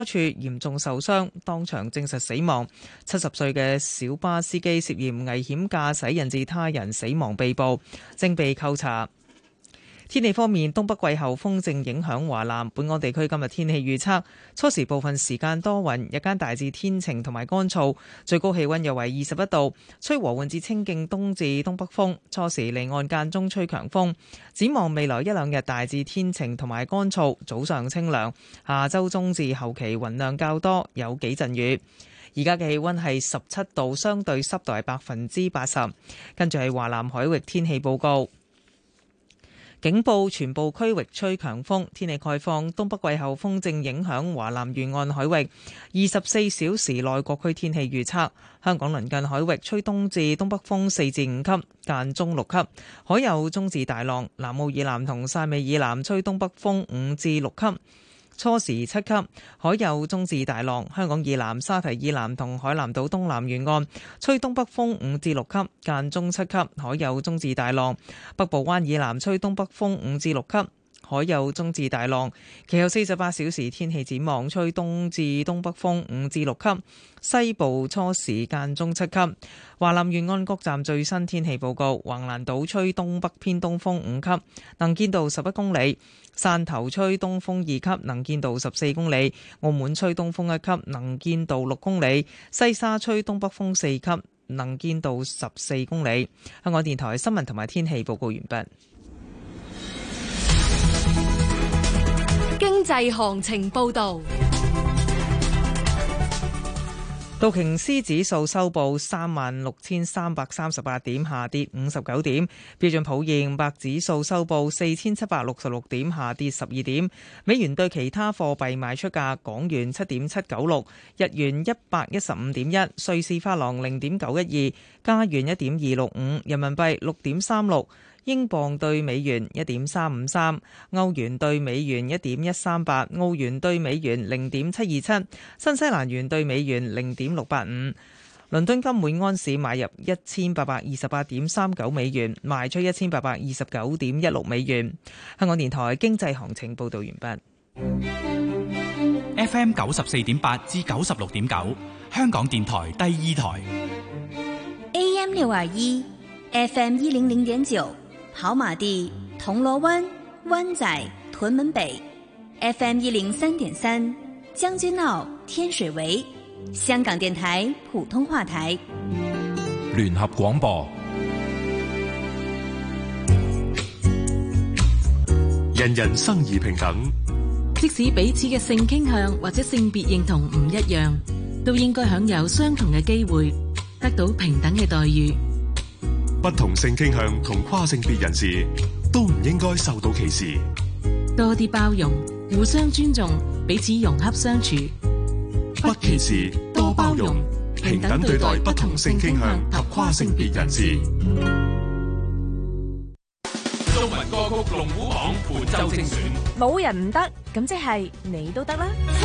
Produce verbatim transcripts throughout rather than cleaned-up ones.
處嚴重受傷，當場證實死亡。七十歲嘅小巴司機涉嫌危險駕駛引致他人死亡被捕，正被扣查。天氣方面，東北季候風正影響華南。本港地區今日天氣預測，初時部分時間多雲，日間大致天晴同埋乾燥，最高氣溫約為二十一度，吹和緩至清勁東至東北風，初時離岸間中吹強風。展望未來一兩日大致天晴同埋乾燥，早上清涼，下周中至後期雲量較多，有幾陣雨。而家嘅氣溫係十七度，相對濕度係百分之八十。跟住係華南海域天氣報告。警報，全部區域吹強風，天氣概況，東北季候風正影響華南沿岸海域。二十四小時內各區天氣預測，香港鄰近海域吹東至東北風四至五級，間中六級，海有中至大浪。南澳以南同汕尾以南吹東北風五至六級，初時七級，海有中至大浪。香港以南、沙堤以南同海南島東南沿岸吹東北風五至六級，間中七級，海有中至大浪。北部灣以南吹東北風五至六級，海有中至大浪。其後四十八小時天氣展望，吹東至東北風五至六級，西部初時間中七級。華南沿岸各站最新天氣報告：橫瀾島吹東北偏東風五級，能見度十一公里；汕頭吹東風二級，能見度十四公里；澳門吹東風一級，能見度六公里；西沙吹東北風四級，能見度十四公里。香港電台新聞同埋天氣報告完畢。 經濟行情報導。 道瓊斯指數收報三萬六千三百三十八點，下跌五十九點。標準普爾五百指數收報四千七百六十六點，下跌十二點。美元對其他貨幣賣出價：港元七點七九六，日元一百一十五點一，瑞士法郎零點九一二，加元一點二六五，人民幣六點三六。英鎊對美元一點三五三，歐元對美元一點一三八，澳元對美元零點七二七，新西蘭元對美元零點六八五。倫敦金每安士買入一千八百二十八點三九美元，賣出一千八百二十九點一六美元。香港電台經濟行情報導完畢。 F M 九十四點八至九十六點九，香港電台第二台。 A M 六二一，F M 一零零點九。跑馬地、銅鑼灣、灣仔、屯門北 ，F M 一零三點三，將軍澳、天水圍，香港電台普通話台。 聯合廣播，人人生而平等， 即使彼此嘅性傾向或者性別認同唔一樣，都應該享有相同嘅機會，得到平等嘅待遇。 不同性傾向同跨性別人士都唔應該受到歧視。 多啲包容，互相尊重，彼此融洽相處。 不歧視，多包容，平等對待不同性傾向及跨性別人士。 中文歌曲龍虎榜本周精選， 冇人唔得，咁即係你都得啦。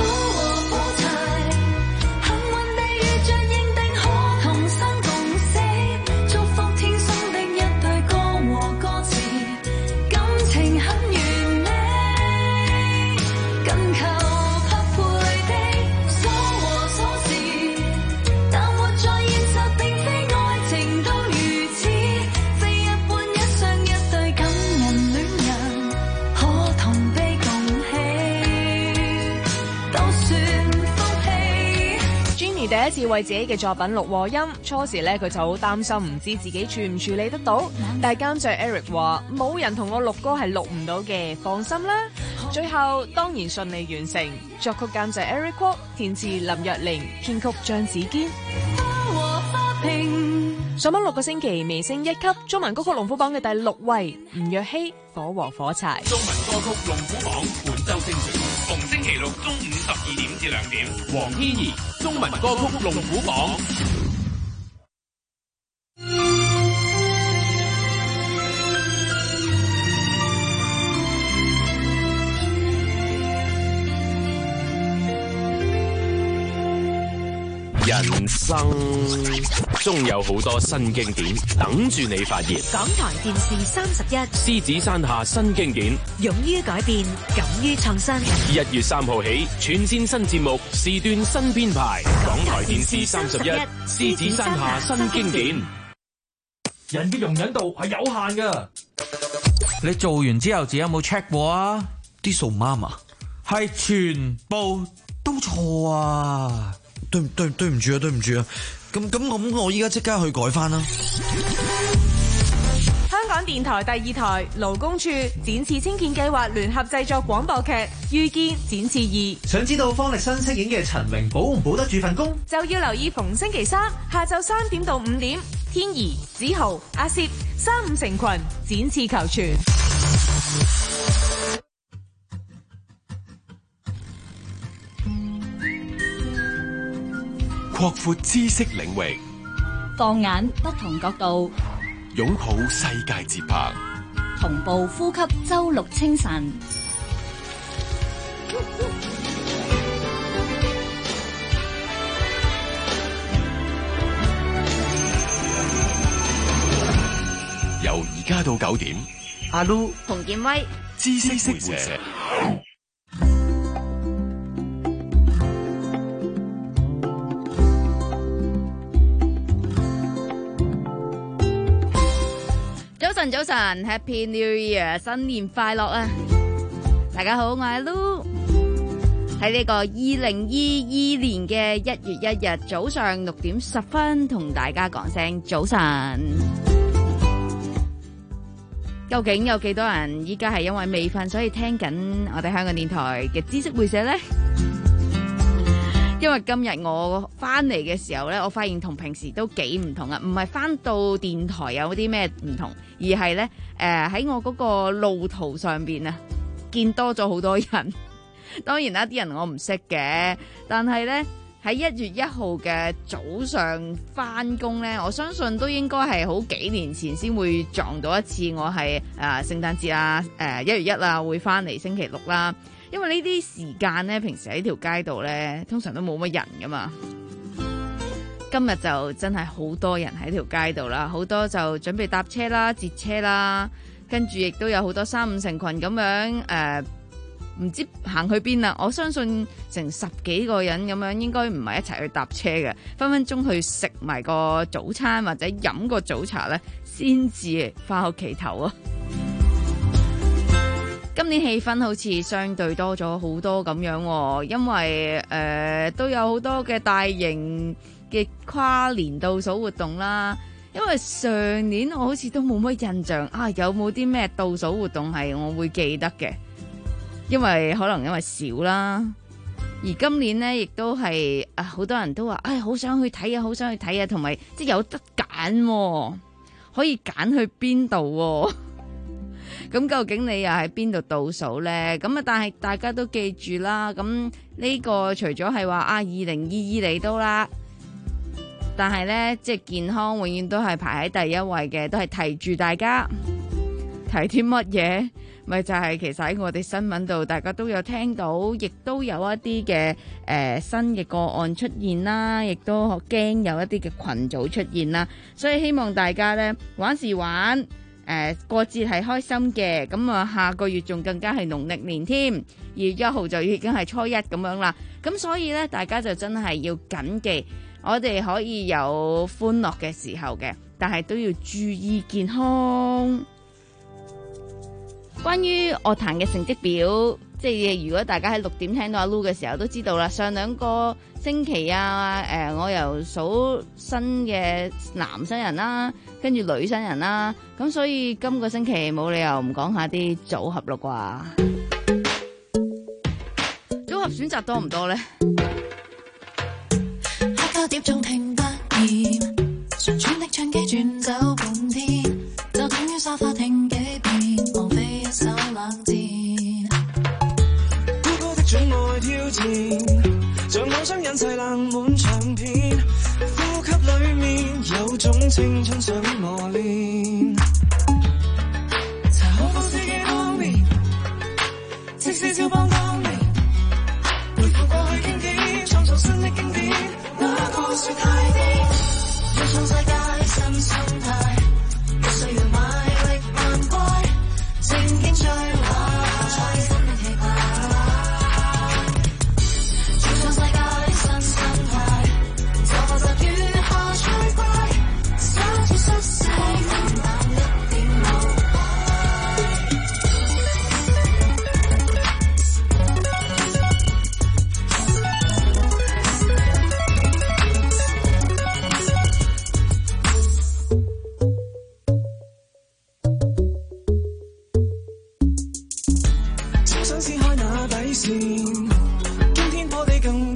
第一次為自己嘅作品錄和音，初時咧佢就好擔心，唔知自己處唔處理得到。但係監製 Eric 話冇人同我錄歌係錄唔到嘅，放心啦。最後當然順利完成。作曲監製 Eric Kwok， 填詞林若玲，編曲張子堅。上榜六個星期，微升一級，中文歌曲龍虎榜嘅第六位，吳若希《火和火柴》。 中文歌曲龍虎榜本周精選，逢星期六中午十二點至兩點，黃天怡中文歌曲龍虎榜。 人生終有好多新經典等住你發現。 港台電視三十一， 獅子山下新經典， 勇於改變，敢於創新。 一月三號起，全線新節目，時段新編排。港台電視三十一，獅子山下新經典。 人嘅容忍度係有限噶。 你做完之後自己有冇 check 過啊？ 啲數唔啱啊？ 係全部都錯啊！ 對對對唔住啊，對唔住啊！咁咁咁，我依家即刻去改翻啦。 香港電台第二台勞工處展翅青見計劃聯合製作廣播劇《遇見展翅二》。 想知道方力申飾演嘅陳榮保唔保得住份工， 就要留意逢星期三下晝三點到五點，天怡、子豪、阿攝三五成群展翅求全。 擴闊知識領域， 放眼不同角度， 擁抱世界節拍， 同步呼吸周六清晨。 由而家到九點， 阿 Lu 洪建威， 知識會社。 早晨，早晨 ，Happy New Year， 新年快樂啊！大家好，我係 Lu， 喺呢個二零二二年嘅一月一日早上六點十分，同大家講聲早晨。究竟有幾多人依家係因為未瞓，所以聽緊我哋香港電台嘅知識會社呢？因為今日我翻嚟嘅時候呢，我發現同平時都幾唔同啊！唔係翻到電台有啲咩唔同，而係呢，誒、呃、喺我嗰個路途上邊啊，見多咗好多人。當然啦，啲人我唔識嘅，但係呢，喺一月一號嘅早上翻工呢，我相信都應該係好幾年前先會撞到一次我係誒聖誕節啊，誒一月一啊會翻嚟星期六啦。因為呢啲時間咧，平時喺條街度咧，通常都冇乜人噶嘛。今日就真係好多人喺條街度啦，好多就準備搭車啦、截車啦，跟住亦都有好多三五成群咁樣誒，唔、呃、知行去邊啦。我相信成十幾個人咁樣，應該唔係一齊去搭車嘅，分分鐘去食埋個早餐或者飲個早茶咧，先至翻屋企頭啊！今年氣氛好似相對多咗好多咁樣，因為誒、呃、都有好多嘅大型嘅跨年倒數活動啦。因為上年我好似都冇乜印象啊，有冇啲咩倒數活動係我會記得嘅？因為可能因為少啦。而今年呢，亦都係啊，好多人都話，唉、哎，好想去睇啊，好想去睇啊，同埋即係有得揀，可以揀去邊度。咁究竟你又喺邊度倒數呢？咁啊，但係大家都記住啦。咁呢個除咗係話啊，二零二二嚟到啦，但係呢，即係健康永遠都係排喺第一位嘅，都係提住大家提啲乜嘢？咪就係、是、其實喺我哋新聞度，大家都有聽到，亦都有一啲嘅誒新嘅個案出現啦，亦都驚有一啲嘅群組出現啦。所以希望大家呢，玩時玩。誒、呃、過節係開心嘅，咁啊下個月仲更加係農曆年添，二月一號就已經係初一咁樣啦。咁所以呢，大家就真係要謹記，我哋可以有歡樂嘅時候嘅，但係都要注意健康。關於樂壇嘅成績表，即係如果大家喺六點聽到阿 Lu 嘅時候都知道啦，上兩個星期啊，誒、呃，我又數新嘅男新人啦，跟住女新人啦，咁所以今個星期冇理由唔講下啲組合咯啩？組合選擇多唔多呢？ 黑膠碟中聽不厭，旋轉的唱機轉走半天，就等於沙發聽幾遍，莫非一首冷戰？高高的寵愛挑戰，像網上人齊冷門唱片，呼吸裡面有種青春想磨練。茶可否四季方面，即使肖邦當年，回顧過去經典，創造新的經典。那個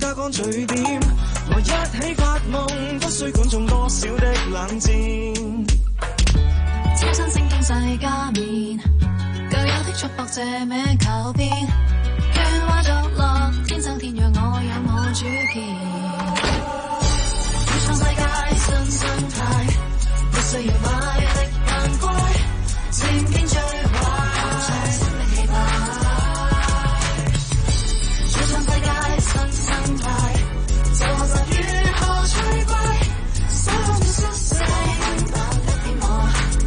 加乾嘴點，來一起發夢，不需管中多少的冷戰。 超新星經世加冕，舊有的束縛這名靠邊，喧嘩作樂，天生天養我有我主見。要創世界新生態，不需要買力難怪，漸變最壞，新的期盼。要創世界新生態，就學習如何趣怪，所有嘅蘇醒，但不變我。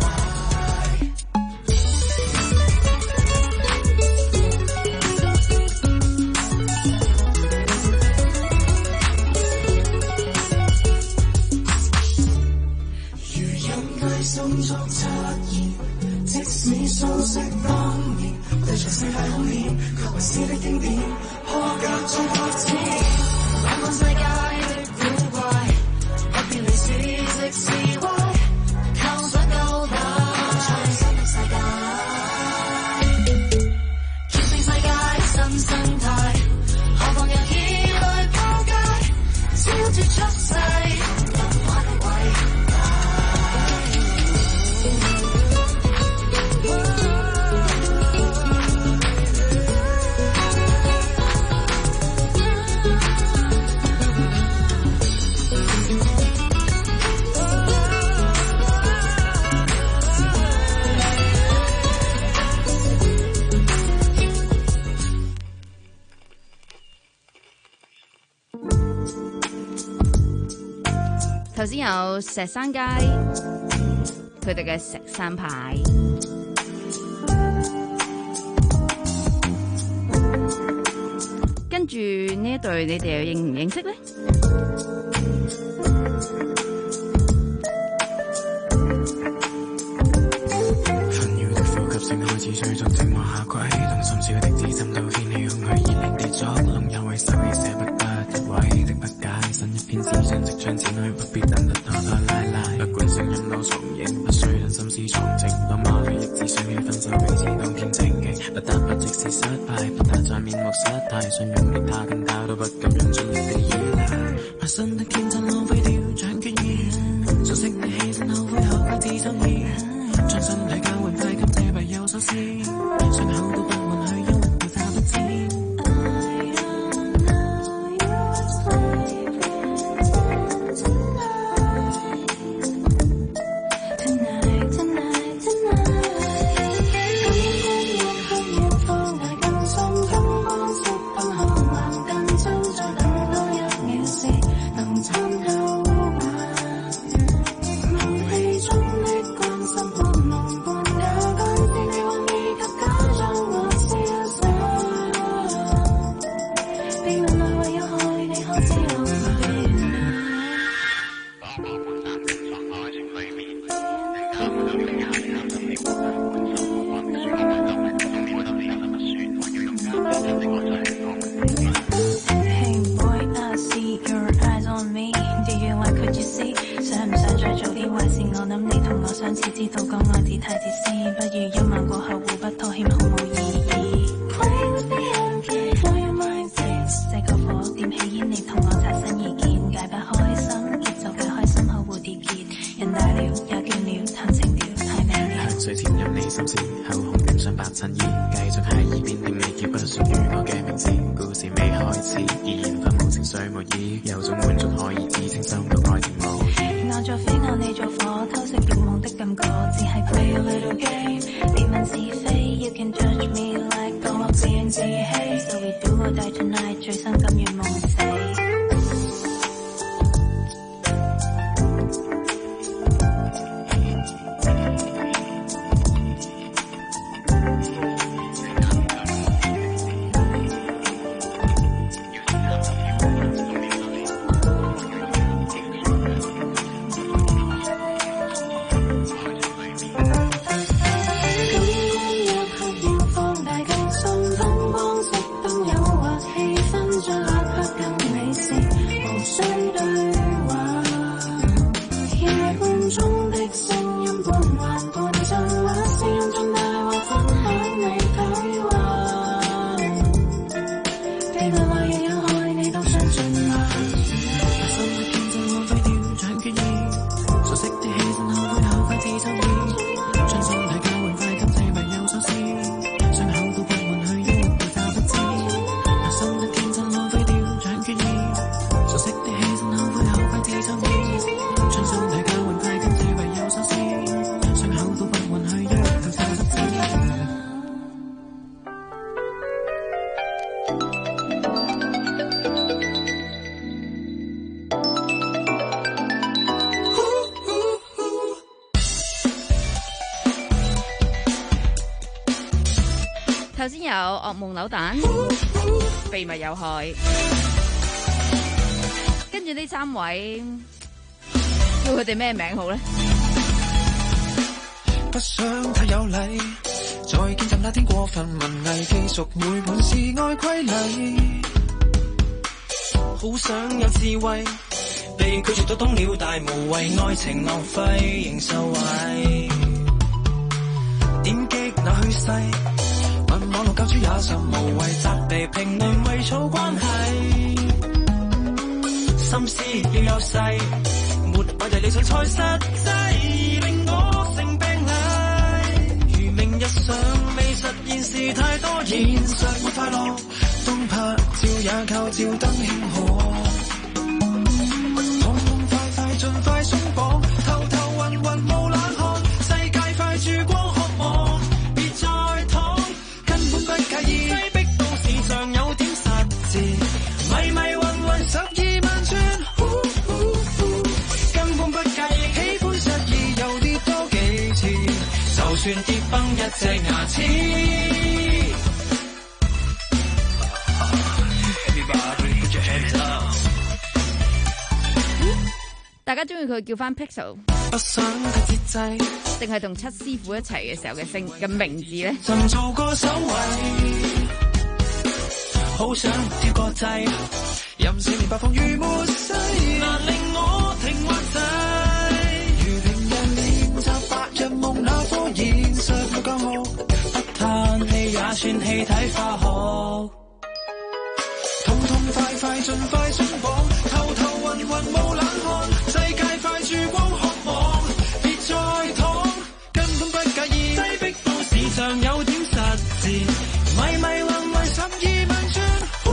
動作出現，即使相識當年，對着世界好臉，卻為詩的經典，破格再發展。冷看世界的古怪，不必理是直是歪，靠想夠大，創新的世界，決定世界新生態，何妨由意來破解，超脫出世，人話的偉。 頭先有石山街，佢哋嘅石山牌，跟住呢一隊你哋又認唔認識咧？ 紛擾的呼吸聲開始追逐寂寞下軌，當心事嘅滴子浸到掀起空虛，熱靈跌作弄有為手機捨不得一位的不解，新一篇思想即將展去，不必等得拖拖拉拉，不管聲音都重影，不需等心思藏靜，落馬裏亦只想起分手彼此當天情景，不得不即是失敗，不得再面目失態，想用力他更他都不敢用盡力地依賴，陌生的天真浪費掉獎決意，熟悉的犧牲後悔後悔自生氣，將身體交換快給這筆有所思，傷口都不允許憂鬱到他不知。 頭先有噩夢扭蛋，秘密有害，跟住呢三位叫佢哋咩名好咧？ 不想太有禮，再見就那天過分文藝，記熟每本是愛規例。好想有智慧，被拒絕都懂了，大無謂愛情浪費，仍受惠。點擊那去世，問網絡教主也甚無謂，責備評論為草關係。心思要有勢，沒偉大理想才實際，令我成病例。如明日尚未實現事太多，現實沒快樂，東拍照也靠照燈慶賀。痛痛快快盡快鬆綁，頭頭暈暈無冷汗，世界快曙光渴望，別再躺，根本不介意擠逼到時尚有點實質，迷迷暈暈十二萬轉，根本不介意喜歡實意又跌多幾次，就算跌崩一隻牙齒。 大家中意佢叫翻 Pixel， 不想太節制， 定係同七師傅一齊嘅時候嘅姓嘅名字咧？ 曾做過守衛，好想跳個掣，任四面八方如末世，難令我停或滯。如平日練習白日夢那科，現實冇教學，不嘆氣也算氣體化學。痛痛快快盡快鬆綁，頭頭暈暈無冷汗，世界快曙光渴望，別再躺，根本不介意擠逼到時尚有點實質，迷迷暈暈十二萬轉，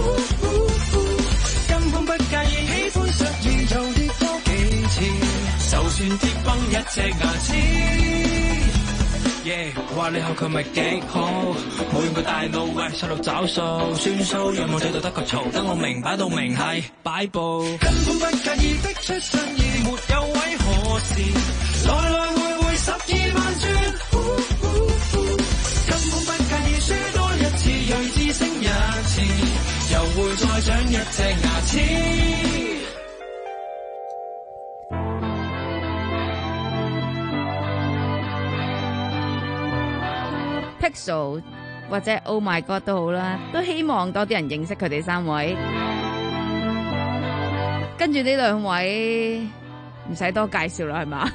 根本不介意喜歡實意又跌多幾次，就算跌崩一隻牙齒。Yeah， 話你後佢咪幾好，冇用個大腦喂細路找數，算數讓我仔度得個嘈，等我明擺到明係擺布，根本不介意的出身意，沒有位可是來來回回十二萬轉，根本不介意輸多一次銳志升一次，又會再長一隻牙齒。 Pixel 或者 Oh My God 都好啦，都希望多啲人認識佢哋三位。跟住呢兩位唔使多介紹啦，係嘛？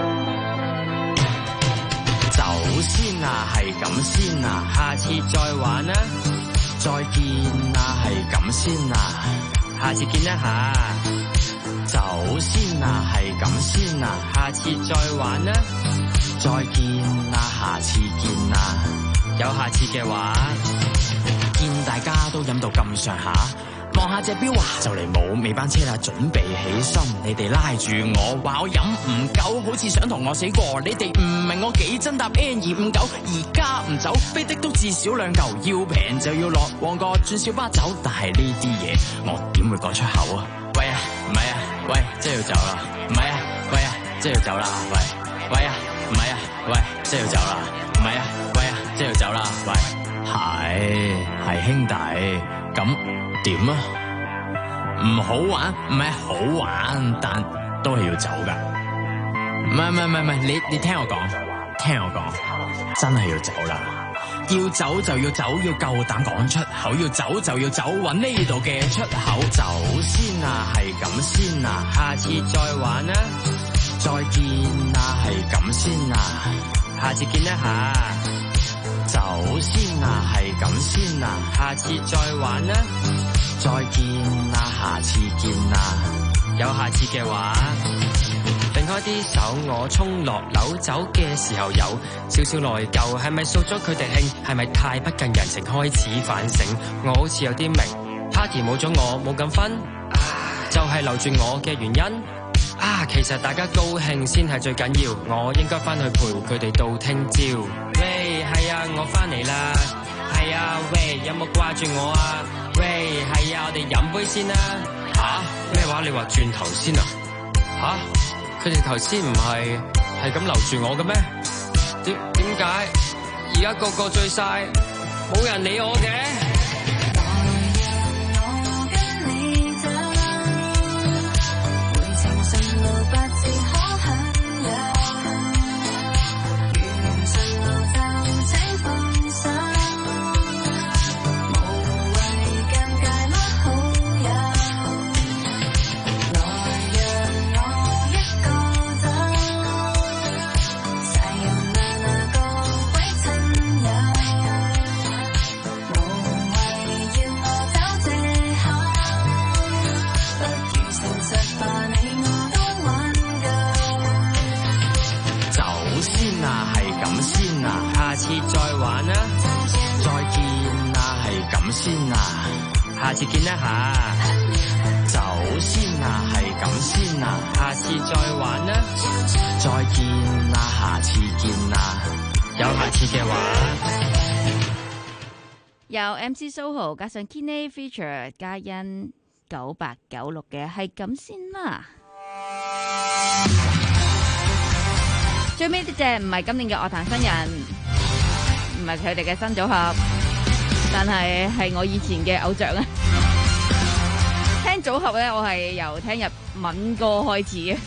走先啊，係咁先啊，下次再玩啦，再見啊，係咁先啊，下次見一下。走先啊，係咁先啊，下次再玩啦，再見啊，下次見啊，有下次嘅話，見大家都飲到咁上下，望下隻錶啊，就嚟冇尾班車啦，準備起身，你哋拉住我，話我飲唔夠，好似想同我死過，你哋唔明我幾真搭 N 二五九，而家唔走，飛的都至少兩嚿，要平就要落旺角轉小巴走，但係呢啲嘢我點會講出口啊？喂啊，唔係啊，喂，即係要走啦，唔係啊，喂啊，即係要走啦，喂，喂啊，唔係啊，喂，即係要走啦，唔係啊，喂啊，即係要走啦，喂，係係兄弟，咁點啊？唔好玩，唔係好玩，但都係要走噶。唔係唔係唔係唔係，你你聽我講，聽我講，真係要走啦。要走就要走，要夠膽講出口，要走就要走，搵呢度嘅出口。走先啊，係咁先啊，下次再玩啊，再見啊，係咁先啊，下次見一下。走先啊，係咁先啊，下次再玩啊，再見啊，下次見啊，有下次嘅話。定開啲手，我衝落樓走嘅時候有少少內疚，係咪掃咗佢哋興？係咪太不近人情？開始反省，我好似有啲明 party 冇咗我冇咁分，就係留住我嘅原因啊！其實大家高興先係最緊要，我應該翻去陪佢哋到聽朝。喂，係啊，我翻嚟啦，係啊，喂，有冇掛住我啊？喂，係啊，我哋飲杯先啦。吓？咩話？你話轉頭先啊？吓？佢哋頭先唔係係咁留住我嘅咩？點點解而家個個醉晒， 冇人理我嘅。 下次見一下，走先啊，係咁先啊，下次再玩啦，再見啦，下次見啦，有下次嘅話， 由 M C Soho 加上 Kenny Feature 嘉欣九八九六嘅係咁先啦。最尾呢隻唔係今年嘅樂壇新人，唔係佢哋嘅新組合。但係係我以前嘅偶像啊！聽組合咧，我係由聽日敏歌開始嘅。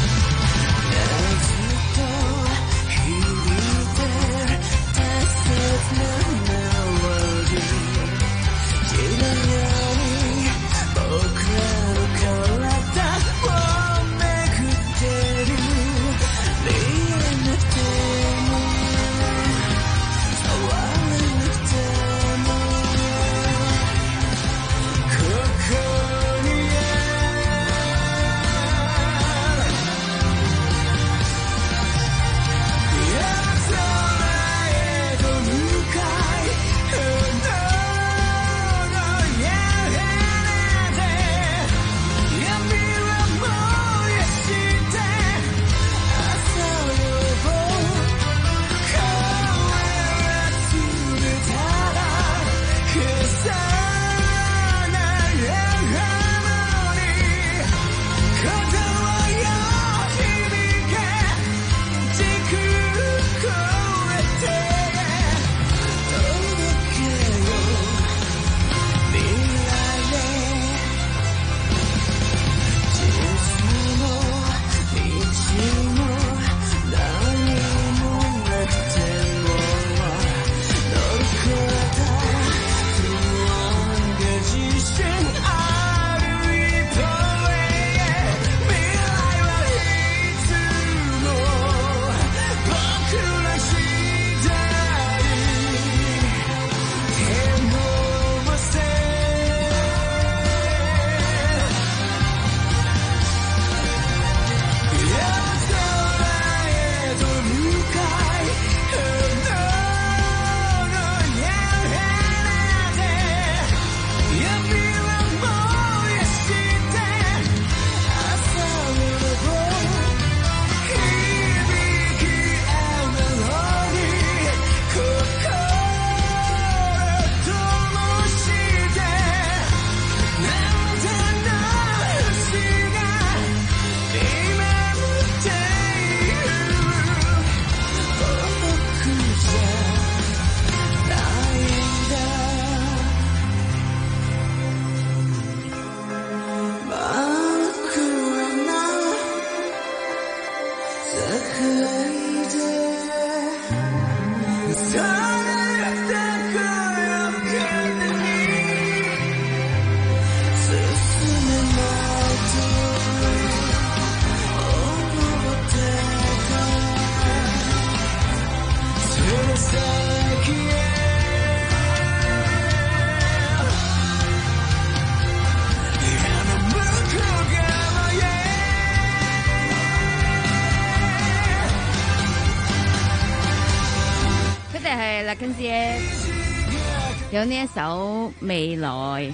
有呢一首未來，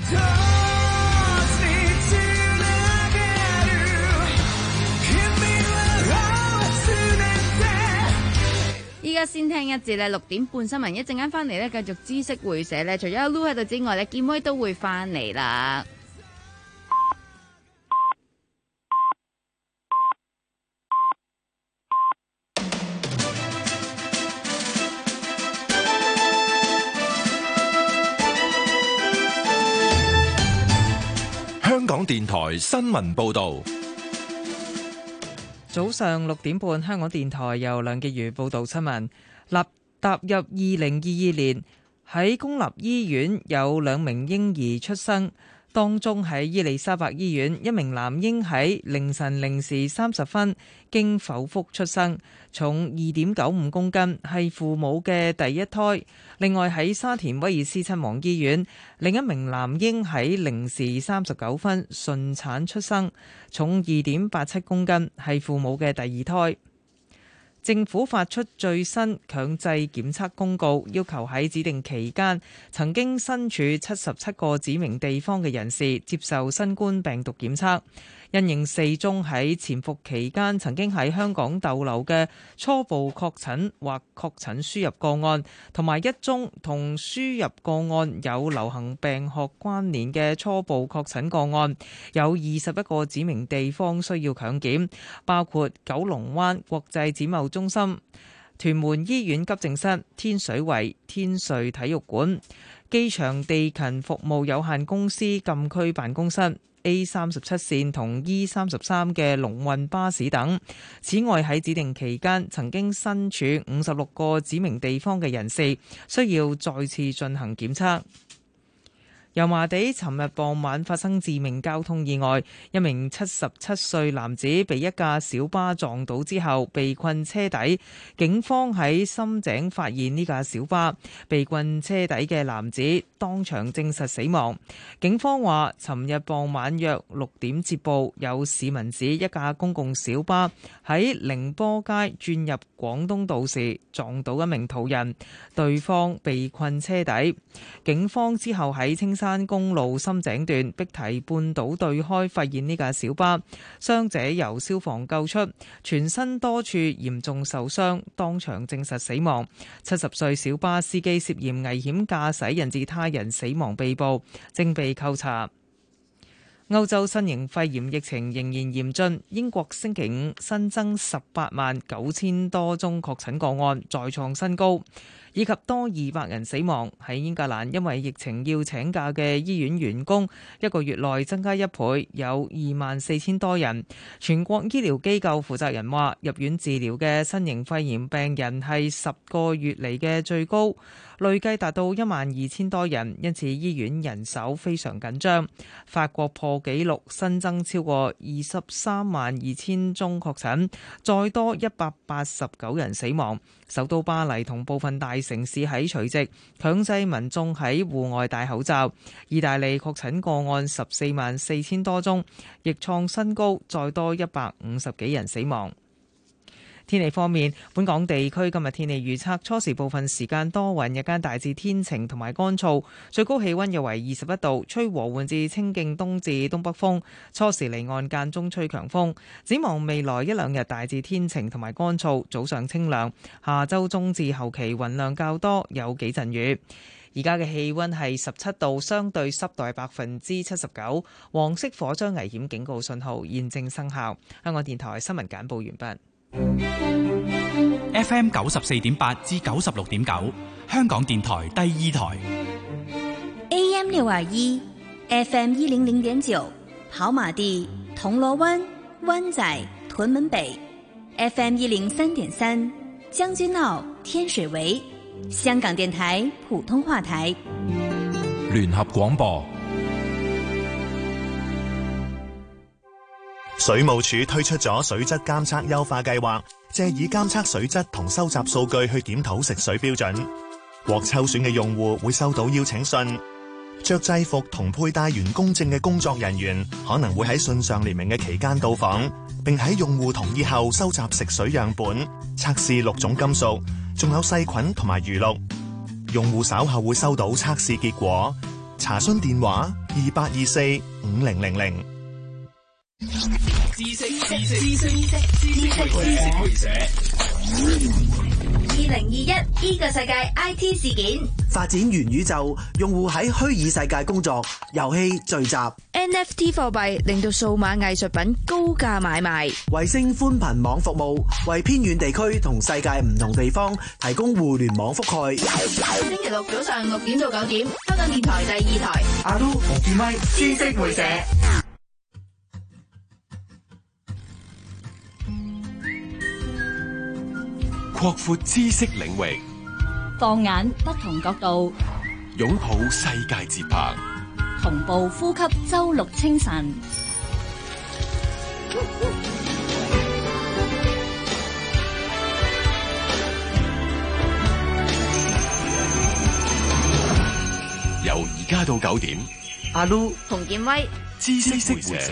依家先聽一節咧，六點半新聞，一陣間翻嚟咧，繼續知識會社咧，除咗阿 Lu 喺度之外咧，劍威都會翻嚟啦。 電台新聞報道。 早上六點半，香港電台由梁潔如報道新聞。立踏入二零二二年，喺公立醫院有兩名嬰兒出生。當中喺伊利沙伯醫院，一名男嬰喺凌晨零時三十分經剖腹出生，重二點九五公斤，係父母嘅第一胎。另外喺沙田威爾斯親王醫院，另一名男嬰喺零時三十九分順產出生，重二點八七公斤，係父母嘅第二胎。政府發出最新強制檢測公告，要求喺指定期間曾經身處七十七個指明地方嘅人士接受新冠病毒檢測。因應四宗喺潛伏期間曾經喺香港逗留嘅初步確診或確診輸入個案，同埋一宗同輸入個案有流行病學關聯嘅初步確診個案，有二十一個指明地方需要強檢，包括九龍灣國際展貿中心、屯門醫院急症室、天水圍天瑞體育館、機場地勤服務有限公司禁區辦公室、A 三十七線同 E 三十三嘅龍運巴士等。此外，喺指定期間曾經身處五十六個指明地方嘅人士，需要再次進行檢測。油麻地尋日傍晚發生致命交通意外，一名七十七歲男子被一架小巴撞倒之後被困車底，警方喺深井發現呢架小巴，被困車底嘅男子當場證實死亡。警方話，尋日傍晚約六點接報，有市民指一架公共小巴喺寧波街轉入廣東道時撞到一名途人，對方被困車底。警方之後喺青山公路深井段碧堤半島對開發現呢架小巴，傷者由消防救出，全身多處嚴重受傷，當場證實死亡。七十歲小巴司機涉嫌危險駕駛引致他人死亡被捕，正被扣查。歐洲新型肺炎疫情仍然嚴峻，英國星期五新增十八萬九千多宗確診個案，再創新高，以及多二百人死亡。喺英格蘭，因為疫情要請假嘅醫院員工一個月內增加一倍，有二萬四千多人。全國醫療機構負責人話，入院治療嘅新型肺炎病人係十個月嚟嘅最高，累計達到一萬二千多人，因此醫院人手非常緊張。法國破紀錄新增超過二十三萬二千宗確診，再多一百八十九人死亡。首都巴黎同部分大城市喺除夕強制民眾喺戶外戴口罩。意大利確診個案十四萬四千多宗，亦創新高，再多一百五十幾人死亡。天氣方面，本港地區今日天氣預測，初時部分時間多雲，日間大致天晴同埋乾燥，最高氣溫約為二十一度，吹和緩至清勁東至東北風，初時離岸間中吹強風。展望未來一兩日大致天晴同埋乾燥，早上清涼，下周中至後期雲量較多，有幾陣雨。而家嘅氣溫係十七度，相對濕度係百分之七十九，黃色火災危險警告信號現正生效。香港電台新聞簡報完畢。 F M 九十四點八至九十六點九，香港電台第二台。 A M 六二一 ，F M 一零零點九，跑馬地、銅鑼灣、灣仔、屯門北 ，F M 一零三點三，將軍澳、天水圍，香港電台普通話台。 聯合廣播。 水務署推出咗水質監測優化計劃，借以監測水質同收集數據去檢討食水標準。獲抽選嘅用戶會收到邀請信，着制服同佩戴員工證嘅工作人員可能會喺信上列明嘅期間到訪，並喺用戶同意後收集食水樣本，測試六種金屬，仲有細菌同埋餘氯。用戶稍後會收到測試結果。查詢電話二八二四五零零零。 知識知識知識知識會社。 二零二一呢個世界 I T 事件， 發展元宇宙，用戶喺虛擬世界工作，遊戲聚集。 N F T 貨幣令到數碼藝術品高價買賣。 衛星寬頻網服務為偏遠地區同世界唔同地方提供互聯網覆蓋。 星期六早上六點到九點，香港電台第二台。 阿都同建威知識會社。 擴闊知識領域， 放眼不同角度， 擁抱世界節拍， 同步呼吸周六清晨。 由而家到九點， 阿 Lu 洪建威， 知識會社。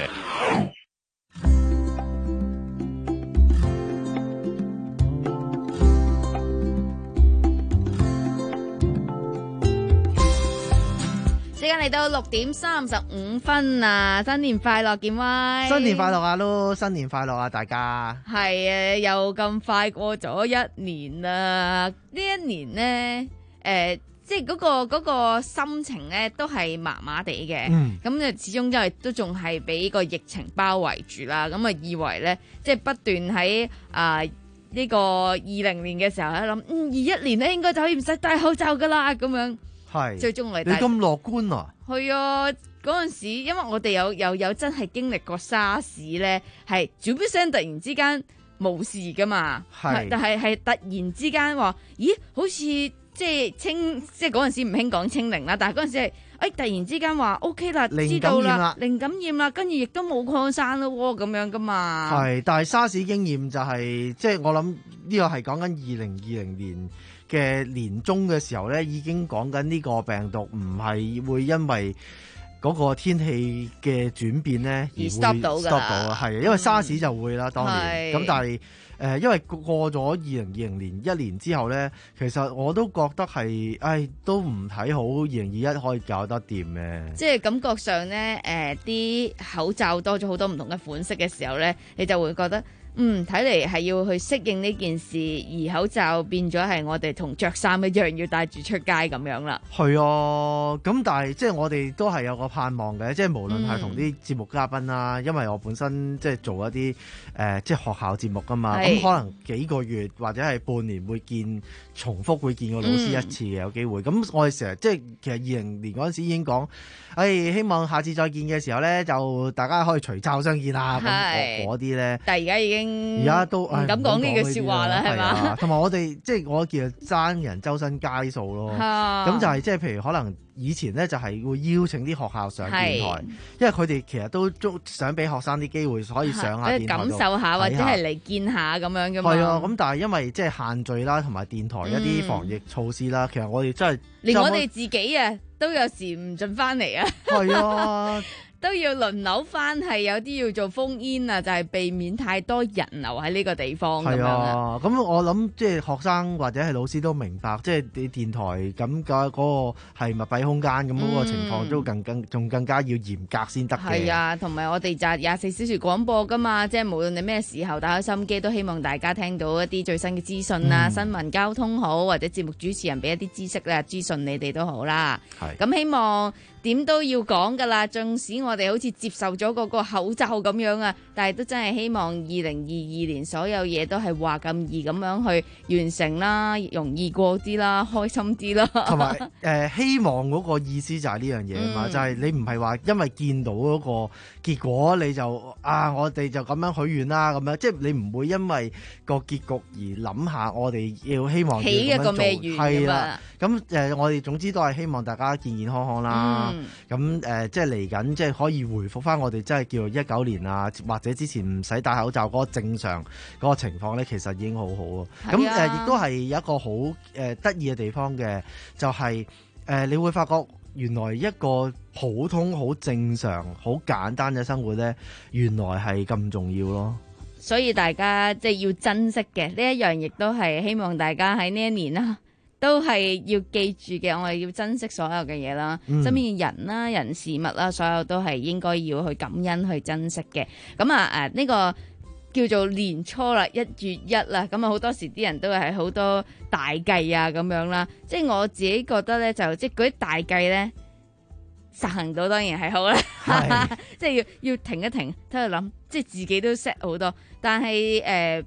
時間嚟到六點三十五分啊！新年快樂，建威！ 新年快樂啊，Lu！新年快樂啊，大家！ 係啊，又咁快過咗一年啦！呢一年呢，誒、呃，即係嗰、嗰個、嗰個心情咧，都係麻麻地嘅。咁就、嗯、始終因為都仲係俾個疫情包圍住啦。咁啊，以為咧，即係不斷喺啊呢個二零年嘅時候喺諗，嗯，二一年咧應該就可以唔使戴口罩噶啦，咁樣。係，最終嚟。 你咁樂觀啊？ 係啊，嗰陣時因為我哋有有有真係經歷過沙士咧，係轉邊聲突然之間冇事噶嘛，係，但係係突然之間話，咦，好似即係清，即係嗰陣時唔興講清零啦，但係嗰陣時係，哎，突然之間話 OK 啦，知道啦，零感染啦，跟住亦都冇擴散咯，咁樣噶嘛。係， 但係沙士經驗就係、是，即係我諗呢個係講緊二零二零年嘅年中嘅時候咧，已經講緊呢個病毒唔係會因為嗰個天氣嘅轉變咧而 stop 到㗎，stop 到啊，係，因為沙士就會啦，嗯、當年咁，但係誒、呃，因為過咗二零二零年一年之後咧，其實我都覺得係，唉，都唔睇好二零二一可以搞得掂嘅。 即係感覺上咧，誒、呃，啲口罩多咗好多唔同嘅款式嘅時候咧，你就會覺得。嗯，睇嚟係要去適應呢件事，而口罩變咗係我哋同着衫一樣要戴住出街咁樣啦。 係啊，咁但係即係我哋都係有個盼望嘅，即係無論係同啲節目嘉賓啦，嗯、因為我本身即係做一啲誒、呃、即係學校節目噶嘛，咁可能幾個月或者係半年會見重複會見個老師一次嘅、嗯、有機會。咁我哋成日即係其實二零年嗰陣時已經講，誒、哎、希望下次再見嘅時候咧，就大家可以除罩相見啦。咁嗰啲咧， 但係而家已經。 而家都唔敢講呢句說話啦，係嘛？ 同埋我哋即係我叫爭人周身街數咯。咁就係即係譬如可能以前咧就係會邀請啲學校上電台，因為佢哋其實都都想俾學生啲機會可以上下電台感受下，或者係嚟見下咁樣噶嘛。 係啊，咁但係因為即係限聚啦，同埋電台一啲防疫措施啦，嗯、其實我哋真係連我哋自己啊都有時唔準翻嚟啊。 係啊。 都要輪流翻，係有啲要做封煙啊，就係、是、避免太多人流喺呢個地方咁樣啊。 咁我諗即係學生或者係老師都明白，即係你電台咁嘅嗰個係密閉空間咁嗰個情況都更更仲更加要嚴格先得嘅。 係啊，同埋我哋就係廿四小時廣播噶嘛，即係無論你咩時候打開心機，都希望大家聽到一啲最新嘅資訊啊、嗯、新聞、交通好，或者節目主持人俾一啲知識咧、資訊你哋都好啦。係咁希望。點都要講噶啦，縱使我哋好似接受咗嗰個口罩咁樣啊，但係都真係希望二零二二年所有嘢都係話咁易咁樣去完成啦，容易過啲啦，開心啲啦。 同埋誒，希望嗰個意思就係呢樣嘢啊嘛，嗯、就係你唔係話因為見到嗰個結果你就啊，我哋就咁樣許願啦咁樣，即係你唔會因為個結局而諗下我哋要希望要起一個咩願係啦。 咁誒、呃，我哋總之都係希望大家健健康康啦。咁誒、嗯呃，即係嚟緊，即係可以回復翻我哋真係叫做一九年啊，或者之前唔使戴口罩嗰個正常嗰個情況咧，其實已經好好啊。咁誒，亦、呃、都係有一個好誒得意嘅地方嘅，就係、是、誒、呃，你會發覺原來一個普通、好正常、好簡單嘅生活咧，原來係咁重要咯。 所以大家即係要珍惜嘅呢一樣，亦都係希望大家喺呢一年啦。都係要記住嘅，我哋要珍惜所有嘅嘢啦，嗯、身邊嘅人啦、人事物啦，所有都係應該要去感恩、去珍惜嘅。咁啊誒，呢、啊呢個叫做年初啦，一月一啦，咁啊好多時啲人都係好多大計啊咁樣啦。即係我自己覺得咧，就即係嗰啲大計咧，實行到當然係好啦。即係要要停一停，喺度諗，即係自己都 set 好多，但係誒。呃都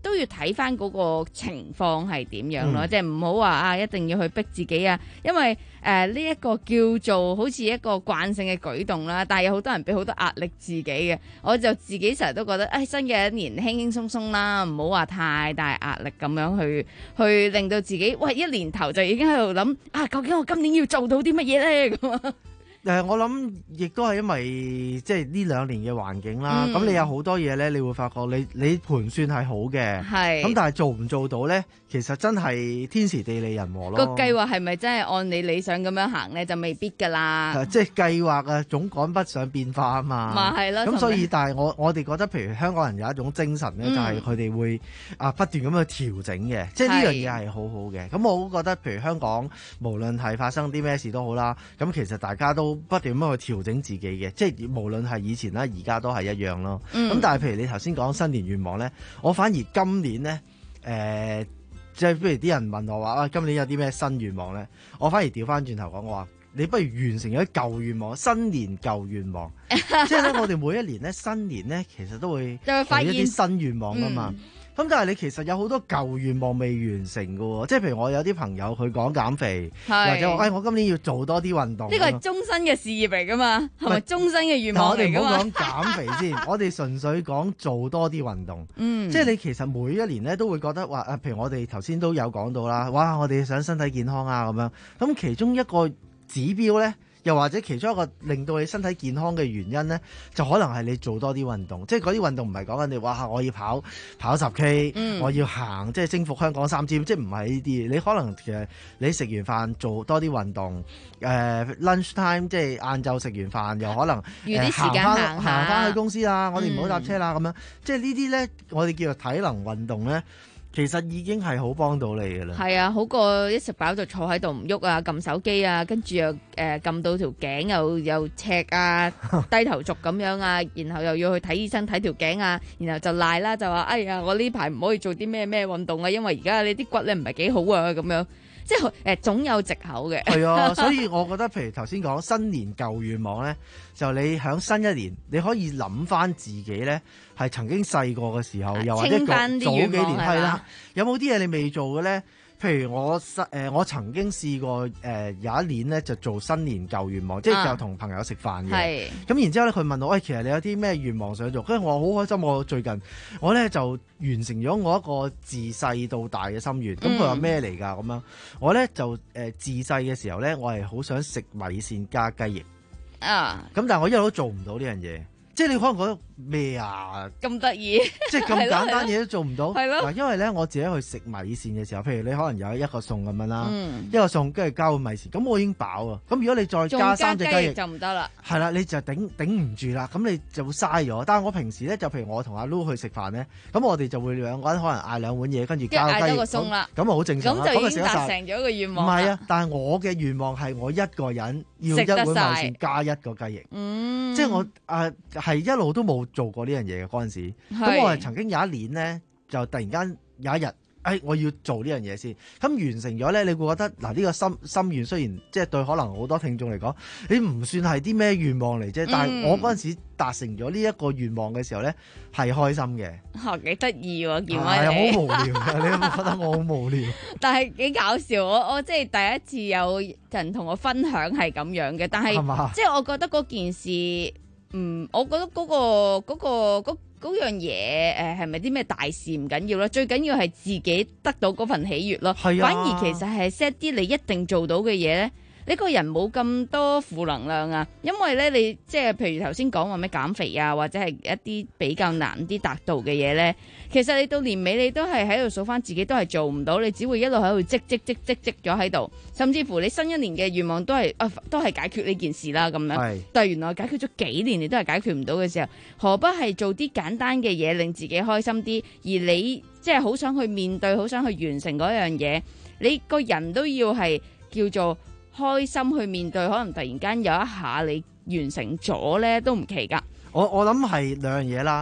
都要睇翻嗰個情況係點樣咯， 嗯即係唔好話啊一定要去逼自己啊，因為誒呢一個叫做好似一個慣性嘅舉動啦，但係有好多人俾好多壓力自己嘅，我就自己成日都覺得誒、哎、新嘅一年輕輕鬆鬆啦，唔好話太大壓力咁樣去去令到自己喂一年頭就已經喺度諗啊，究竟我今年要做到啲乜嘢咧咁啊？ 誒，我諗亦都係因為即係呢兩年嘅環境啦。咁、 嗯你有好多嘢咧，你會發覺你你盤算係好嘅， 係咁但係做唔做到咧，其實真係天時地利人和咯。 個計劃係咪真係按你理想咁樣行咧，就未必㗎啦。 係即係計劃啊，總趕不上變化啊嘛。 咪係咯咁所以， 同埋但係我我哋覺得，譬如香港人有一種精神咧， 嗯就係佢哋會啊不斷咁去調整嘅，即係呢樣嘢係好好嘅。咁我都覺得，譬如香港無論係發生啲咩事都好啦，咁其實大家都不斷咁去調整自己嘅，即係無論係以前啦，而家都係一樣咯。咁、 嗯但係譬如你頭先講新年願望咧，我反而今年咧，誒、呃，即係譬如啲人問我話啊，今年有啲咩新願望咧？我反而調翻轉頭講，我話你不如完成咗舊願望，新年舊願望。即係咧，我哋每一年咧，新年咧，其實都會就會發現許一啲新願望噶嘛。 嗯咁但係你其實有好多舊願望未完成嘅喎，即係譬如我有啲朋友佢講減肥， 係或者話誒我今年要做多啲運動。 呢個係終身嘅事業嚟噶嘛，係咪終身嘅願望但我哋嚟噶嘛？ 唔好講減肥先，我哋純粹講做多啲運動。 嗯即係你其實每一年咧都會覺得話啊，譬如我哋頭先都有講到啦，哇！我哋想身體健康啊咁樣。咁其中一個指標咧，又或者其中一個令到你身體健康嘅原因咧，就可能係你做多啲運動。即係嗰啲運動唔係講緊你哇，我要跑跑十 K，、 嗯、 我要行即係征服香港三尖，即係唔係呢啲。你可能其實你食完飯做多啲運動，誒、呃、lunch time 即係晏晝食完飯又可能預啲時間行行下翻行翻去公司啦，我哋唔好搭嗯車啦咁樣。即係呢啲咧，我哋叫做體能運動咧。其實已經係好幫到你㗎啦。 係啊，好過一食飽就坐喺度唔喐啊，撳手機啊，跟住又誒撳到條頸又又赤啊，低頭族咁樣啊，然後又要去睇醫生睇條頸啊，然後就賴啦，就話哎呀，我呢排唔可以做啲咩咩運動啊，因為而家你啲骨咧唔係幾好啊，咁樣即係誒、呃、總有藉口嘅。 係啊，所以我覺得譬如頭先講新年舊願望咧，就你響新一年你可以諗翻自己咧。係曾經細個嘅時候，又或者早早幾年係啦，有冇啲嘢你未做嘅咧？譬如我誒、呃，我曾經試過誒、呃、有一年咧就做新年舊願望，即係就同朋友食飯嘅。係、啊。咁然之後咧，佢問我：喂、哎，其實你有啲咩願望想做？跟住我話好開心，我最近我咧就完成咗我一個自細到大嘅心願。咁佢話咩嚟㗎？咁樣我咧就誒、呃、自細嘅時候咧，我係好想食米線加雞翼。啊！咁但係我一路都做唔到呢樣嘢。即係你可能覺得咩啊？ 咁得意， 即係咁簡單嘢都做唔到。 係咯。 嗱，因為咧我自己去食米線嘅時候，譬如你可能有一個餸咁樣啦， 嗯、 一個餸跟住加碗米線，咁我已經飽啊。咁如果你再加三隻雞翼就唔得啦。 係啦，你就頂頂唔住啦，咁你就會嘥咗。但係我平時咧就譬如我同阿 Lu 去食飯咧，咁我哋就會兩個人可能嗌兩碗嘢，跟住加個雞翼。嗌多個餸啦。咁啊好正常啦。 咁就已經達成咗個願望。 唔係啊，但係我嘅願望係我一個人要一碗米線加一個雞翼。嗯。即係我誒係一路都冇做過呢樣嘢嘅嗰陣時，咁我係曾經有一年咧，就突然間有一日，誒、哎、我要做呢樣嘢先，咁完成咗咧，你會覺得嗱呢、呢個心心願雖然即係對可能好多聽眾嚟講，你唔算係啲咩願望嚟啫，嗯、但係我嗰陣時達成咗呢一個願望嘅時候咧，係開心嘅。 嚇幾得意喎，見係好無聊嘅，你有冇覺得我好無聊？ 但係幾搞笑，我我即係第一次有人同我分享係咁樣嘅，但係即係我覺得嗰件事。嗯，我覺得嗰、嗰個嗰、嗰個嗰嗰樣嘢誒係咪啲咩大事唔緊要啦，最緊要係自己得到嗰份喜悅咯。係啊，反而其實係 set 啲你一定做到嘅嘢咧。你個人冇咁多負能量啊，因為咧你即係譬如頭先講話咩減肥啊，或者係一啲比較難啲達到嘅嘢咧，其實你到年尾你都係喺度數翻自己都係做唔到，你只會一路喺度積積積積積咗喺度，甚至乎你新一年嘅願望都係啊都係解決呢件事啦咁樣，但係原來解決咗幾年你都係解決唔到嘅時候，何不係做啲簡單嘅嘢令自己開心啲，而你即係好想去面對，好想去完成嗰樣嘢，你個人都要係叫做開心去面對，可能突然間有一下你完成咗咧都唔奇噶。 我我諗係兩樣嘢啦。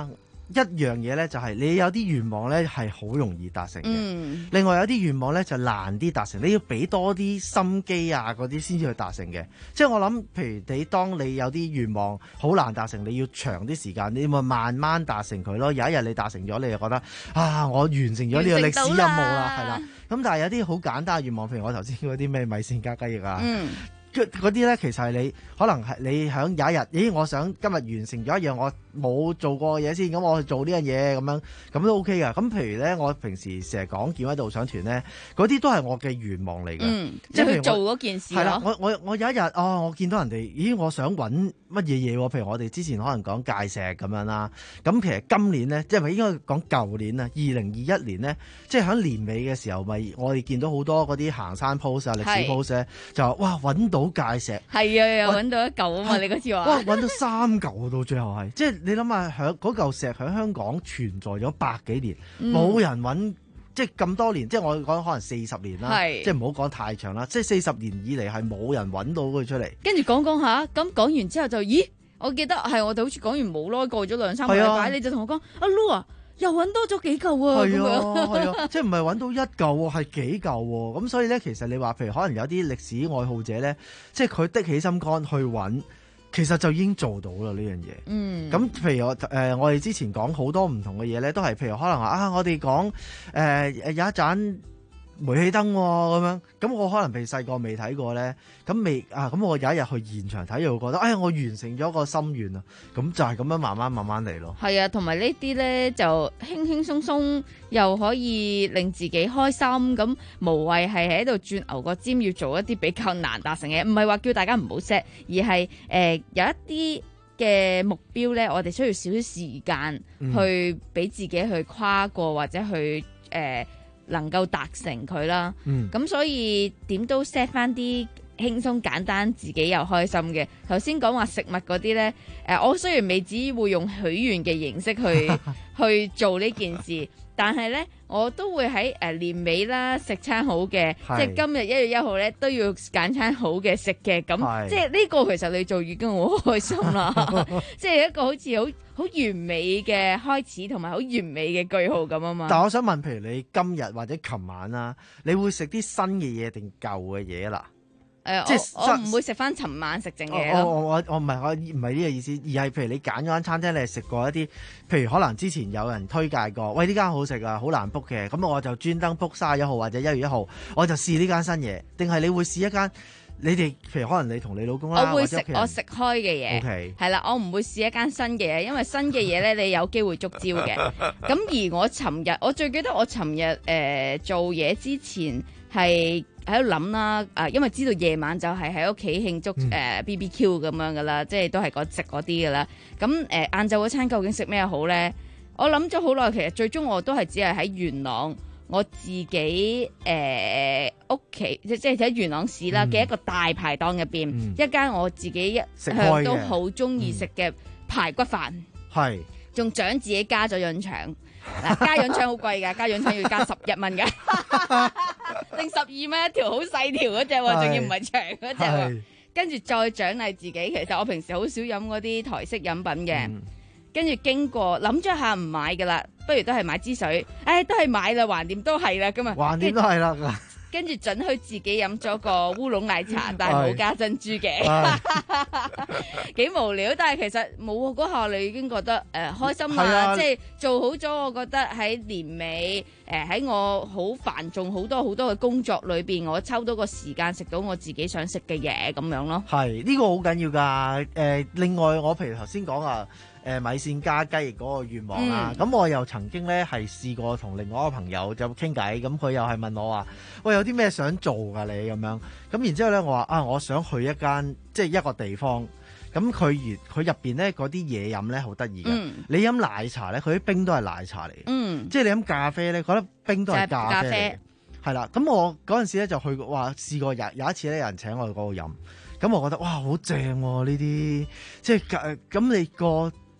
一樣嘢咧，就係你有啲願望咧係好容易達成嘅， 嗯、 另外有啲願望咧就難啲達成，你要俾多啲心機啊嗰啲先至去達成嘅。即係我諗，譬如你當你有啲願望好難達成，你要長啲時間，你咪慢慢達成佢咯。有一日你達成咗，你就覺得啊，我完成咗呢個歷史任務啦，係啦。咁但係有啲好簡單嘅願望，譬如我頭先嗰啲咩米線加雞翼啊。嗯嗰啲咧，其實係你可能係你響有一日，咦，我想今日完成咗一樣我冇做過嘅嘢先，咁我去做呢樣嘢咁樣，咁都 OK 噶。咁譬如咧，我平時成日講健威導賞團咧，嗰啲都係我嘅願望嚟嘅。 嗯， 即係去做嗰件事咯。係啦， 我我我有一日哦，我見到人哋，咦，我想揾乜嘢嘢喎？譬如我哋之前可能講界石咁樣啦。咁其實今年咧，即係咪應該講舊年啊？二零二一年咧，即係喺年尾嘅時候，咪我哋見到好多嗰啲行山 post 啊、歷史 post 咧，就話哇揾到界石， 係啊，又揾到一嚿啊嘛！你嗰次話， 哇，揾到三嚿到最後係，即係你諗下，響嗰嚿石喺香港存在咗百幾年，冇、嗯、人揾，即係咁多年，即係我講可能四十年啦，即係唔好講太長啦，即係四十年以嚟係冇人揾到佢出嚟。 跟住講講下，咁講完之後就，咦？我記得係我哋好似講完冇耐，過咗兩三個禮拜，你就同我講，阿 Lu 啊。又揾多咗幾嚿啊！ 係啊，係啊，即係唔係揾到一嚿喎，係幾嚿喎。咁所以咧，其實你話譬如可能有啲歷史愛好者咧，即係佢的起心肝去揾，其實就已經做到啦呢樣嘢。嗯。咁譬如我誒、呃，我哋之前講好多唔同嘅嘢咧，都係譬如可能話啊，我哋講誒有一盞煤氣燈喎、哦、咁樣，咁我可能譬如細個未睇過咧，咁未啊，咁我有一日去現場睇，又會覺得，哎呀，我完成咗個心願啊！咁就係咁樣慢慢慢慢嚟咯。 係啊，同埋呢啲咧就輕輕鬆鬆，又可以令自己開心，咁無謂係喺度轉牛角尖，要做一啲比較難達成嘅，唔係話叫大家唔好 set，而係誒、呃、有一啲嘅目標咧，我哋需要少少時間去俾自己去跨過，或者去誒。呃能夠達成佢啦，咁、嗯、所以點都 set 翻啲輕鬆簡單，自己又開心嘅。頭先講話食物嗰啲呢，誒，我雖然未至於會用許願嘅形式去去做呢件事，但係呢，我都會喺誒年尾啦食餐好嘅，即係今日一月一號呢都要揀餐好嘅食嘅，咁即係呢個其實你做已經好開心啦，即係一個好似好好完美嘅開始，同埋好完美嘅句號咁啊嘛。 但係我想問，譬如你今日或者琴晚啦，你會食啲新嘅嘢定舊嘅嘢啦？ 誒、呃，即係我唔會食翻尋晚食剩嘅嘢咯。 我我我唔係我唔係呢個意思，而係譬如你揀咗間餐廳，你係食過一啲，譬如可能之前有人推介過，喂呢間好食啊，好難 book 嘅，咁我就專登 book 三十一號或者一月一號，我就試呢間新嘢。定係你會試一間你哋譬如可能你同你老公啦， 我會食我食開嘅嘢，係、okay. 啦，我唔會試一間新嘅嘢，因為新嘅嘢咧你有機會觸礁嘅。咁而我尋日，我最記得我尋日誒做嘢之前係喺度諗啦，啊，因為知道夜晚就係喺屋企慶祝誒、呃、B B Q 咁樣噶啦，即係都係嗰食嗰啲噶啦。咁誒晏晝嗰餐究竟食咩好咧？我諗咗好耐，其實最終我都係只係喺元朗我自己誒屋企，即即係喺元朗市啦嘅一個大排檔入邊，嗯、一間我自己一向都好中意食嘅排骨飯，係仲獎自己加咗潤腸。嗱，加潤腸好貴㗎，加潤腸要加十一蚊㗎，定十二蚊一條，好細條嗰隻喎，仲要唔係長嗰隻喎。跟住再獎勵自己，其實我平時好少飲嗰啲台式飲品嘅。跟、嗯、住經過諗咗下唔買㗎啦，不如都係買支水。唉，都係買啦，橫掂都係啦，咁啊， 橫掂都係啦。 跟住準許自己飲咗個烏龍奶茶，但係冇加珍珠嘅，幾無聊。但係其實冇嗰下，你已經覺得誒、呃、開心啦，即係做好咗。我覺得喺年尾誒喺、呃、我好繁重好多好多嘅工作裏邊，我抽到個時間食到我自己想食嘅嘢咁樣咯。係呢、呢個好緊要㗎。誒、呃，另外我譬如頭先講啊。誒米線加雞翼嗰個願望啦，咁、嗯、我又曾經咧係試過同另外一個朋友就傾偈，咁佢又係問我話：喂，有啲咩想做㗎你咁樣？咁然之後咧，我話啊，我想去一間即係一個地方，咁佢佢入邊咧嗰啲嘢飲咧好得意嘅。你飲奶茶咧，佢啲冰都係奶茶嚟嘅。嗯，即係你飲咖啡咧，覺得冰都係咖啡嚟嘅。係啦，咁我嗰陣時咧就去話試過有有一次咧有人請我去嗰度飲，咁我覺得哇好正喎呢啲，即係咁你個。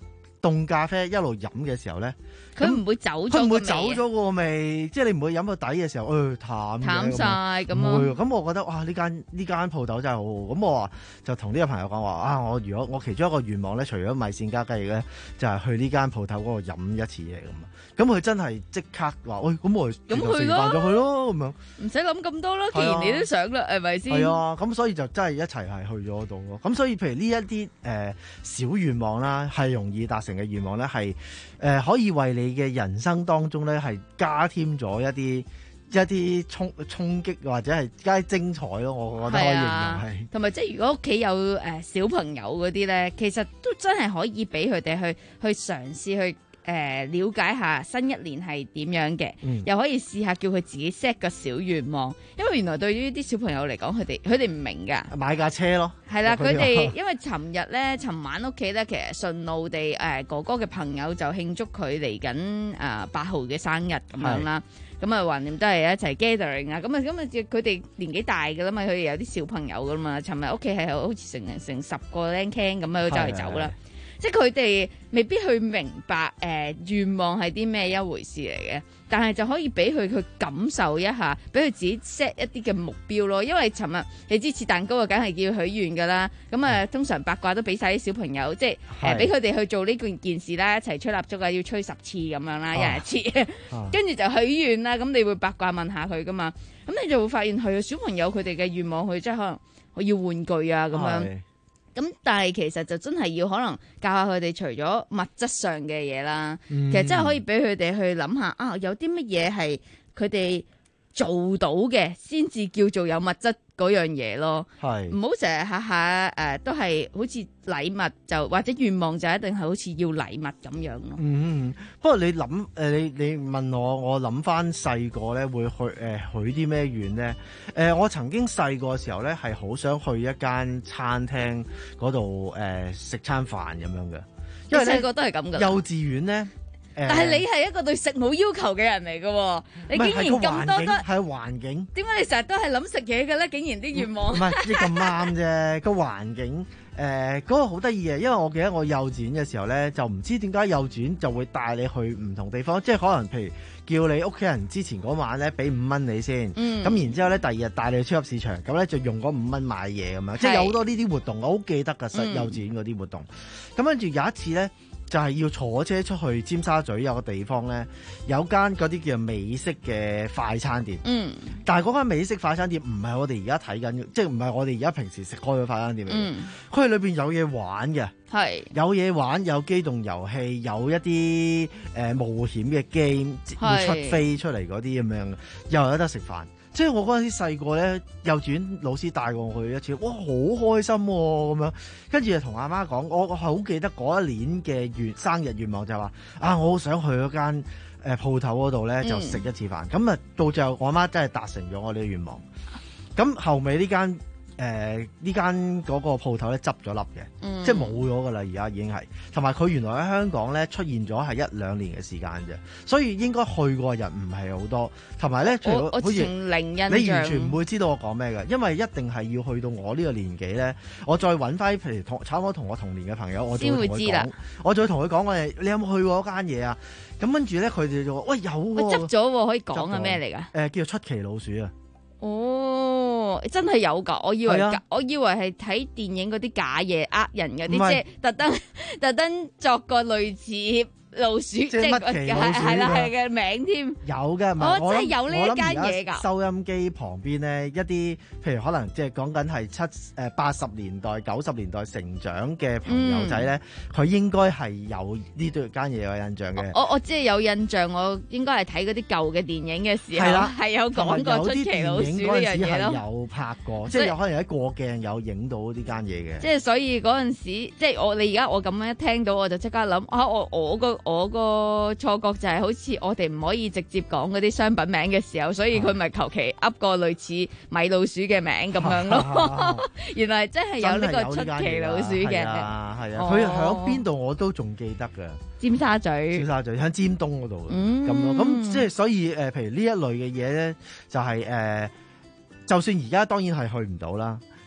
凍咖啡一路飲嘅時候咧， 佢唔會走咗個味， 佢唔會走咗個味，即係你唔會飲到底嘅時候，誒、哎、淡淡晒咁唔會。咁我覺得哇，呢間呢間鋪頭真係好好。咁我話就同呢個朋友講話啊，我如果我其中一個願望咧，除咗米線加雞翼咧，就係、是、去呢間鋪頭嗰度飲一次嘢咁啊。咁佢真係即刻話，喂、哎，咁我咁去咯，咗去咯，咁樣唔使諗咁多啦。既然你都想啦，係咪先？ 係啊，咁所以就真係一齊係去咗嗰度咯。咁所以譬如呢一啲誒小願望啦，係容易達成嘅願望咧，係誒、呃、可以為你嘅人生當中咧係加添咗一啲一啲衝衝擊或者係加精彩咯。我覺得可以形容係。 同埋即係如果屋企有誒、呃、小朋友嗰啲咧，其實都真係可以俾佢哋去去嘗試去。誒、呃、了解下新一年係點樣嘅、嗯，又可以試下叫佢自己 set 個小願望，因為原來對於啲小朋友嚟講，佢哋佢哋唔明㗎。買架車咯， 係啦，佢哋因為尋日咧，尋晚屋企咧，其實順路地誒、呃、哥哥嘅朋友就慶祝佢嚟緊誒八號嘅生日咁樣啦。咁啊，橫掂都係一齊 gathering 啊。咁啊，咁啊，佢哋年紀大㗎啦嘛，佢哋有啲小朋友㗎嘛。尋日屋企係好似成成十個僆 can 咁樣就嚟走啦。即係佢哋未必去明白誒、呃、願望係啲咩一回事嚟嘅，但係就可以俾佢去感受一下，俾佢自己 set 一啲嘅目標咯。因為尋日你知切蛋糕啊，梗係叫許願㗎啦。咁啊，通常八卦都俾晒啲小朋友，即係誒俾佢哋去做呢件件事啦，一齊吹蠟燭啊，要吹十次咁樣啦，一人一次，跟住就許願啦。咁你會八卦問下佢㗎嘛？咁你就會發現係小朋友佢哋嘅願望，佢即係可能我要玩具啊咁樣。咁但係其實就真係要可能教下佢哋除咗物質上嘅嘢啦、嗯，其實真係可以俾佢哋去諗下啊，有啲乜嘢係佢哋做到嘅，先至叫做有物質嗰樣嘢咯。係唔好成日下下誒都係好似禮物就或者願望就一定係好似要禮物咁樣咯。嗯， 不過你諗誒、呃，你你問我，我諗翻細個咧會去誒、呃、許啲咩願咧？誒、呃，我曾經細個嘅時候咧係好想去一間餐廳嗰度誒食餐飯咁樣嘅，因為細個都係咁噶。 幼稚園咧。 但係你係一個對食冇要求嘅人嚟嘅，你竟然咁多都係環境。 點解你成日都係諗食嘢嘅咧？竟然啲願望唔係即係咁啱啫。個環境誒嗰個好得意嘅，因為我記得我幼稚園嘅時候咧，就唔知點解幼稚園就會帶你去唔同地方，即係可能譬如叫你屋企人之前嗰晚咧俾五蚊你先，咁、嗯、然之後咧第二日帶你去超級市場，咁咧就用嗰五蚊買嘢咁樣，即係有好多呢啲活動，我好記得㗎。細幼稚園嗰啲活動。咁跟住有一次咧。就係、是、要坐車出去尖沙咀有個地方咧，有間嗰啲叫美式嘅快餐店。嗯，但係嗰間美式快餐店唔係我哋而家睇緊，即係唔係我哋而家平時食開嘅快餐店嚟嘅。嗯，佢係裏邊有嘢玩嘅，係有嘢玩，有機動遊戲，有一啲誒、呃、冒險嘅 game， 會出飛出嚟嗰啲咁樣，又有得食飯。即係我嗰陣時細個咧，幼稚園老師帶過我去一次，哇，好開心喎、啊、咁樣。跟住就同阿媽講，我我好記得嗰一年嘅願生日願望就係話，啊，我好想去嗰間誒鋪頭嗰度咧，就食一次飯。咁、嗯、啊，到最後我阿媽真係達成咗我呢個願望。咁後尾呢間誒呢間嗰個鋪頭咧執咗笠嘅，即係冇咗噶啦，而家已經係。同埋佢原來喺香港咧出現咗係一兩年嘅時間啫，所以應該去過人唔係好多。同埋咧，除咗好似你完全唔會知道我講咩嘅，因為一定係要去到我呢個年紀咧，我再揾翻譬如同差唔多同我同年嘅朋友，我先會知啦。我再同佢講，我哋你有冇去過嗰間嘢啊？咁跟住咧，佢哋就話：喂，有喎、啊， 執咗可以講係咩嚟㗎？誒、 呃，叫做出奇老鼠啊！ 哦，真係有㗎，我以為、啊、我以為係睇電影嗰啲假嘢呃人嗰啲，即係特登特登作個類似老鼠，即係乜奇老鼠係啦係嘅名添。有嘅，我真係有呢一間嘢㗎。 收音機旁邊咧，一啲譬如可能即係講緊係七誒八十年代、九十年代成長嘅朋友仔咧，佢、嗯、應該係有呢對間嘢有印象嘅。 我我即係有印象，我應該係睇嗰啲舊嘅電影嘅時候，係有講過出奇老鼠呢樣嘢咯。 有拍過，即係有可能喺過鏡有影到呢間嘢嘅。 即係所以嗰陣時，即係我你而家我咁樣一聽到，我就即刻諗啊！我我個我個錯覺就係好似我哋唔可以直接講嗰啲商品名嘅時候，所以佢咪求其噏個類似米老鼠嘅名咁樣咯。啊、原來真係有呢個出奇老鼠嘅。係啊，係啊，佢喺邊度我都仲記得㗎。 尖沙咀， 尖沙咀喺尖東嗰度咁咯。咁即係所以誒、呃，譬如呢一類嘅嘢咧，就係、是、誒、呃，就算而家當然係去唔到啦。咁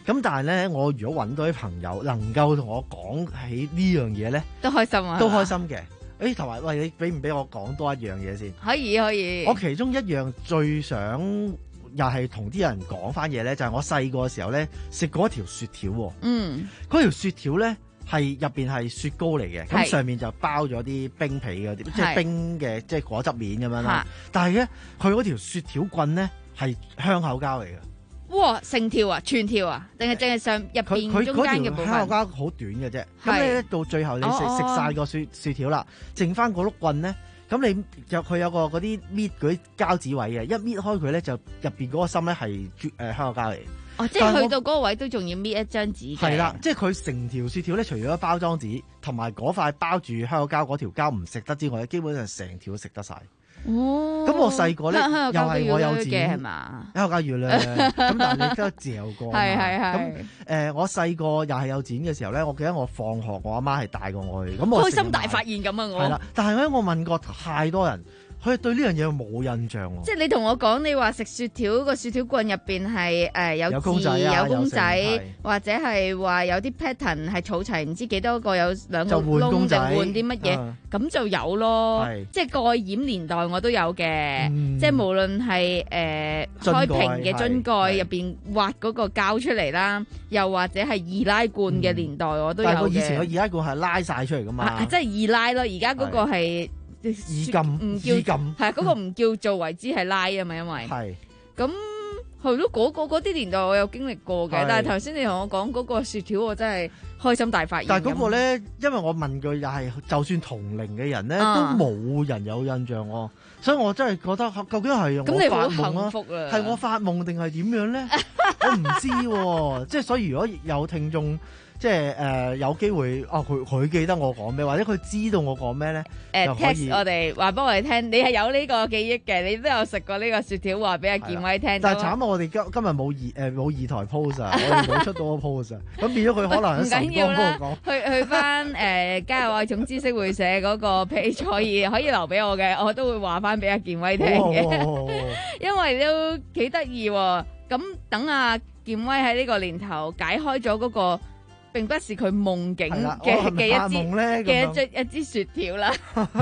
咁但係咧，我如果揾到啲朋友能夠同我講起呢樣嘢咧， 都開心啊， 都開心嘅。誒，同埋喂，你俾唔俾我講多一樣嘢先？ 可以可以。 我其中一樣最想又係同啲人講翻嘢咧，就係、是、我細個嘅時候咧食過一條雪條喎。 嗯， 嗰條雪條咧係入邊係雪糕嚟嘅，咁上面就包咗啲冰皮嗰啲，即係冰嘅即係果汁面咁樣啦。但係咧，佢嗰條雪條棍咧係香口膠嚟嘅。 哇！成條啊，全條啊，定係淨係上入邊中間嘅部分？ 香口膠好短嘅啫。咁你咧到最後你食食曬個雪雪條啦，剩翻嗰碌棍咧，咁你有佢有個嗰啲搣嗰啲膠紙位嘅，一搣開佢咧就入邊嗰個心咧係誒香口膠嚟。 哦，即係去到嗰個位都仲要搣一張紙嘅。 係啦，即係佢成條雪條咧，除咗包裝紙同埋嗰塊包住香口膠嗰條膠唔食得之外，基本上成條都食得晒。 哦， 咁我細個咧又係我幼稚園係嘛？ 香口膠要咧，咁但係你都嚼過。 係係係。 咁誒，我細個又係幼稚園嘅時候咧，我記得我放學，我阿媽係帶過我去。咁我開心大發現咁啊！我係啦，但係咧我問過太多人。佢對呢樣嘢冇印象喎。 即係你同我講，你話食雪條個雪條棍入邊係誒有字有公仔、啊、 有公仔或者係話有啲 pattern 係儲齊唔知幾多個有兩個窿定換啲乜嘢，咁、啊、就有咯。即係蓋掩年代我都有嘅、嗯，即係無論係誒、呃、開瓶嘅樽蓋入邊挖嗰個膠出嚟啦，又或者係易拉罐嘅年代、嗯、我都有嘅。 但係以前個易拉罐係拉晒出嚟噶嘛？ 啊、即係易拉咯，而家嗰個係。 意禁唔叫係嗰、嗰個唔叫做為之係拉啊嘛，因為係咁係咯，嗰、嗰個嗰啲年代我有經歷過嘅，但係頭先你同我講嗰個雪條，我真係開心大發現。 但係嗰個咧，因為我問佢又係，就算同齡嘅人咧、啊，都冇人有印象喎，所以我真係覺得究竟係咁你好幸福啊？ 係我發夢定係點樣咧？我唔知喎，即係所以如果有聽眾。即係誒、呃、有機會哦，佢佢記得我講咩，或者佢知道我講咩咧？ 誒 text 我哋話俾我哋聽，你係有呢個記憶嘅，你都有食過呢個雪條，話俾阿健威聽。 但係慘啊！我哋今今日冇二誒冇二台 post 啊，我哋冇出到個 post 啊，咁變咗佢可能喺晨光嗰度講。 去去翻誒加入愛總知識會社嗰個 page 可以可以留俾我嘅，我都會話翻俾阿健威聽嘅，哦哦、因為都幾得意喎。咁等阿健威喺呢個年頭解開咗嗰個。並不是佢夢境嘅嘅一支嘅一支一支雪條啦。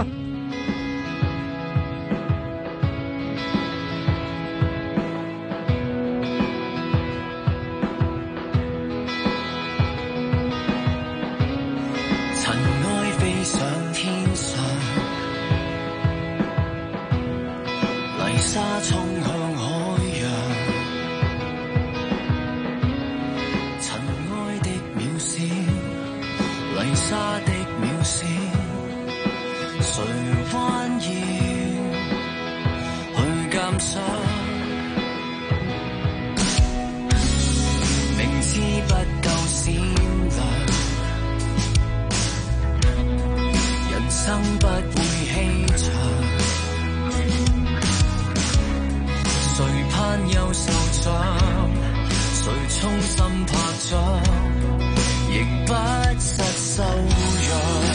塵埃飛上天上，泥沙衝向海洋。泥沙的渺小，誰彎腰去鑑賞？明知不夠閃亮，人生不會欺場。誰攀優秀獎？誰衷心拍掌？仍不失修養，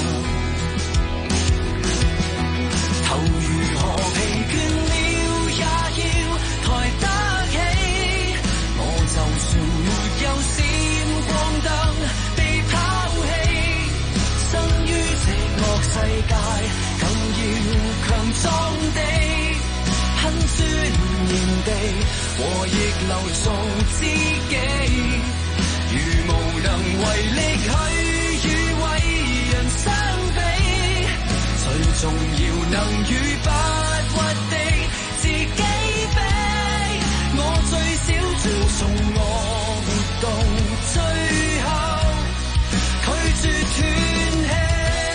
頭如何疲倦了也要抬得起。我就算沒有閃光燈被拋棄，生於這惡世界，更要強壯地很尊嚴地和逆流做知己。如無能為力去與為人相比，最重要能與不屈的自己比。我最少尊重我活動，最後拒絕斷氣。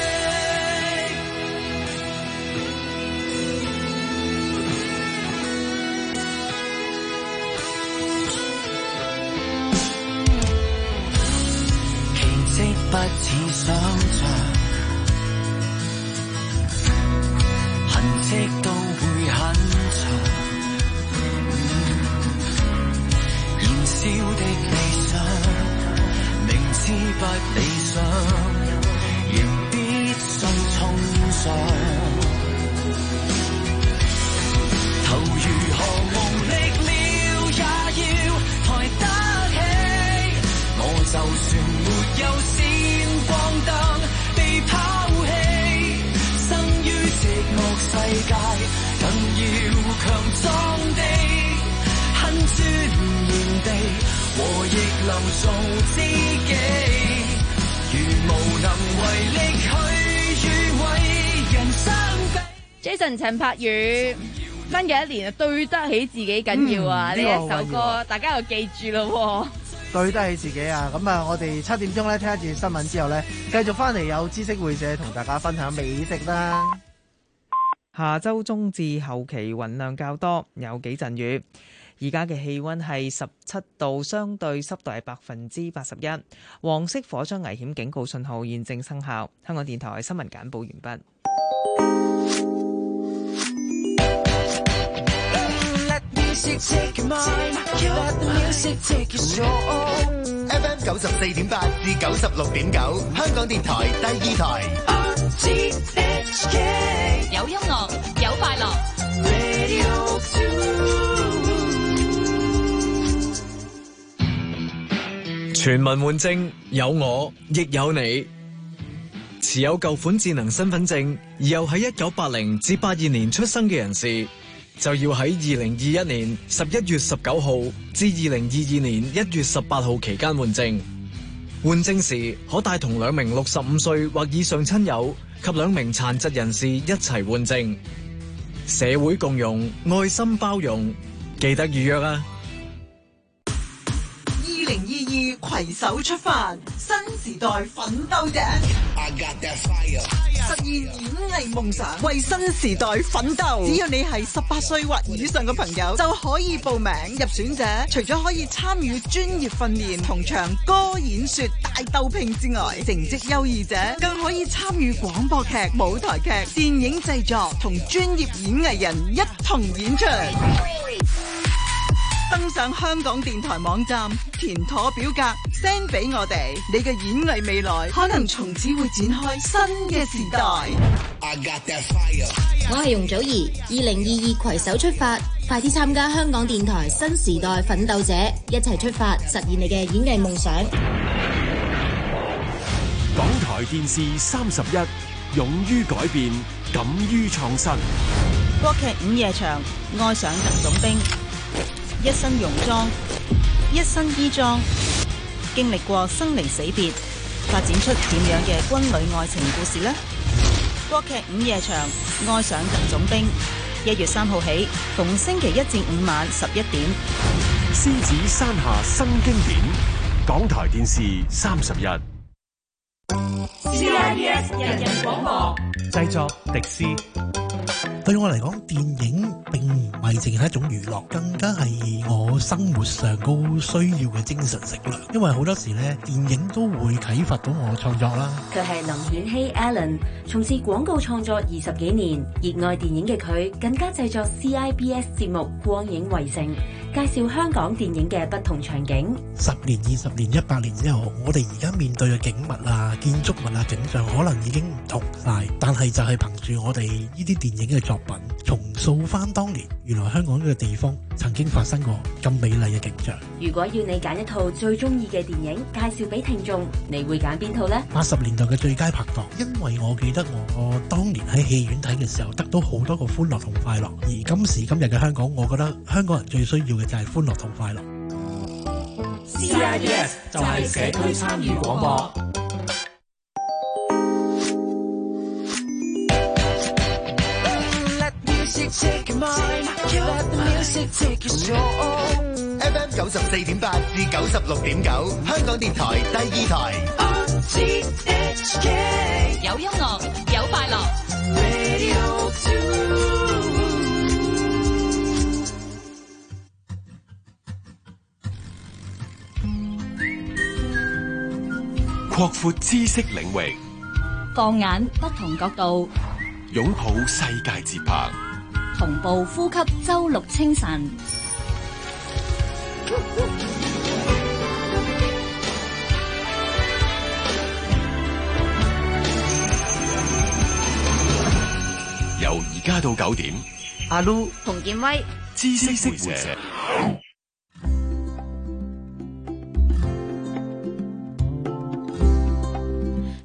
不似想像，痕跡都會很長。燃燒的理想，明知不理想，仍必須衝上。頭如何無力了，也要抬得起。 世界，更要強壯地很尊嚴地和逆流做知己，如無能為力去與偉人相比。 Jason 陳柏宇新嘅一年啊，對得起自己緊要啊！呢、嗯、一首歌大家又記住咯， 對得起自己啊！咁啊，我哋七點鐘咧聽一節新聞之後咧，繼續翻嚟有知識會社同大家分享美食啦。 下周中至後期雲量較多，有幾陣雨。而家嘅氣溫係十七度，相對濕度係百分之八十一。黃色火災危險警告信號現正生效。香港電台新聞簡報完畢。 F M 九十四點八至九十六點九，香港電台第二台。 有音樂，有快樂。 全民換證，有我亦有你。持有舊款智能身份證而又喺一九八零至八二年出生嘅人士，就要喺二零二一年十一月十九號至二零二二年一月十八號期間換證。換證時可帶同兩名六十五歲或以上親友及兩名殘疾人士一齊換證。社會共融，愛心包容，記得預約啊！ 二零二二攜手出發，新時代奮鬥者，實現演藝夢想，為新時代奮鬥。只要你係十八歲或以上嘅朋友，就可以報名。入選者除咗可以參與專業訓練同唱歌演說大鬥拼之外，成績優異者更可以參與廣播劇、舞台劇、電影製作，同專業演藝人一同演出。登上香港電台網站，填妥表格 send 俾我哋，你嘅演藝未來可能從此會展開新嘅時代。 我係容祖兒，二零二二攜手出發，快啲參加香港電台新時代奮鬥者，一齊出發，實現你嘅演藝夢想。 港台電視三十一，勇於改變，敢於創新。 國劇午夜場，愛上特種兵。一身戎裝，一身衣裝，經歷過生離死別，發展出點樣嘅軍旅愛情故事呢？國劇午夜場，愛上特種兵，一月三號起，逢星期一至五晚十一點。 獅子山下新經典，港台電視三十一。 C I B S 人人廣播， 製作迪斯。對我嚟講，電影並唔係淨係一種娛樂，更加係我生活上高需要嘅精神食糧。因為好多時咧，電影都會啟發到我創作啦。 佢係林顯希 Alan， 從事廣告創作二十幾年，熱愛電影嘅佢更加製作 C I B S 節目《光影圍城》，介紹香港電影嘅不同場景。 十年、二十年、一百年之後，我哋而家面對嘅景物啊、建築物啊、景象，可能已經唔同晒，但係就係憑住我哋呢啲電影嘅作品，重塑翻當年原來香港呢個地方曾經發生過咁美麗嘅景象。 如果要你揀一套最中意嘅電影介紹俾聽眾，你會揀邊套呢？ 八十年代嘅最佳拍檔，因為我記得我當年喺戲院睇嘅時候，得到好多個歡樂同快樂。而今時今日嘅香港，我覺得香港人最需要嘅就係歡樂同快樂。 C I B S 就係社區參與廣播。 F M 九十四點八至九十六點九，香港電台第二台。 有音樂，有快樂。 擴闊知識領域， 放眼不同角度， 擁抱世界節拍， 同步呼吸周六清晨。 由而家到九點， 阿 Lu 洪建威， 知識會社。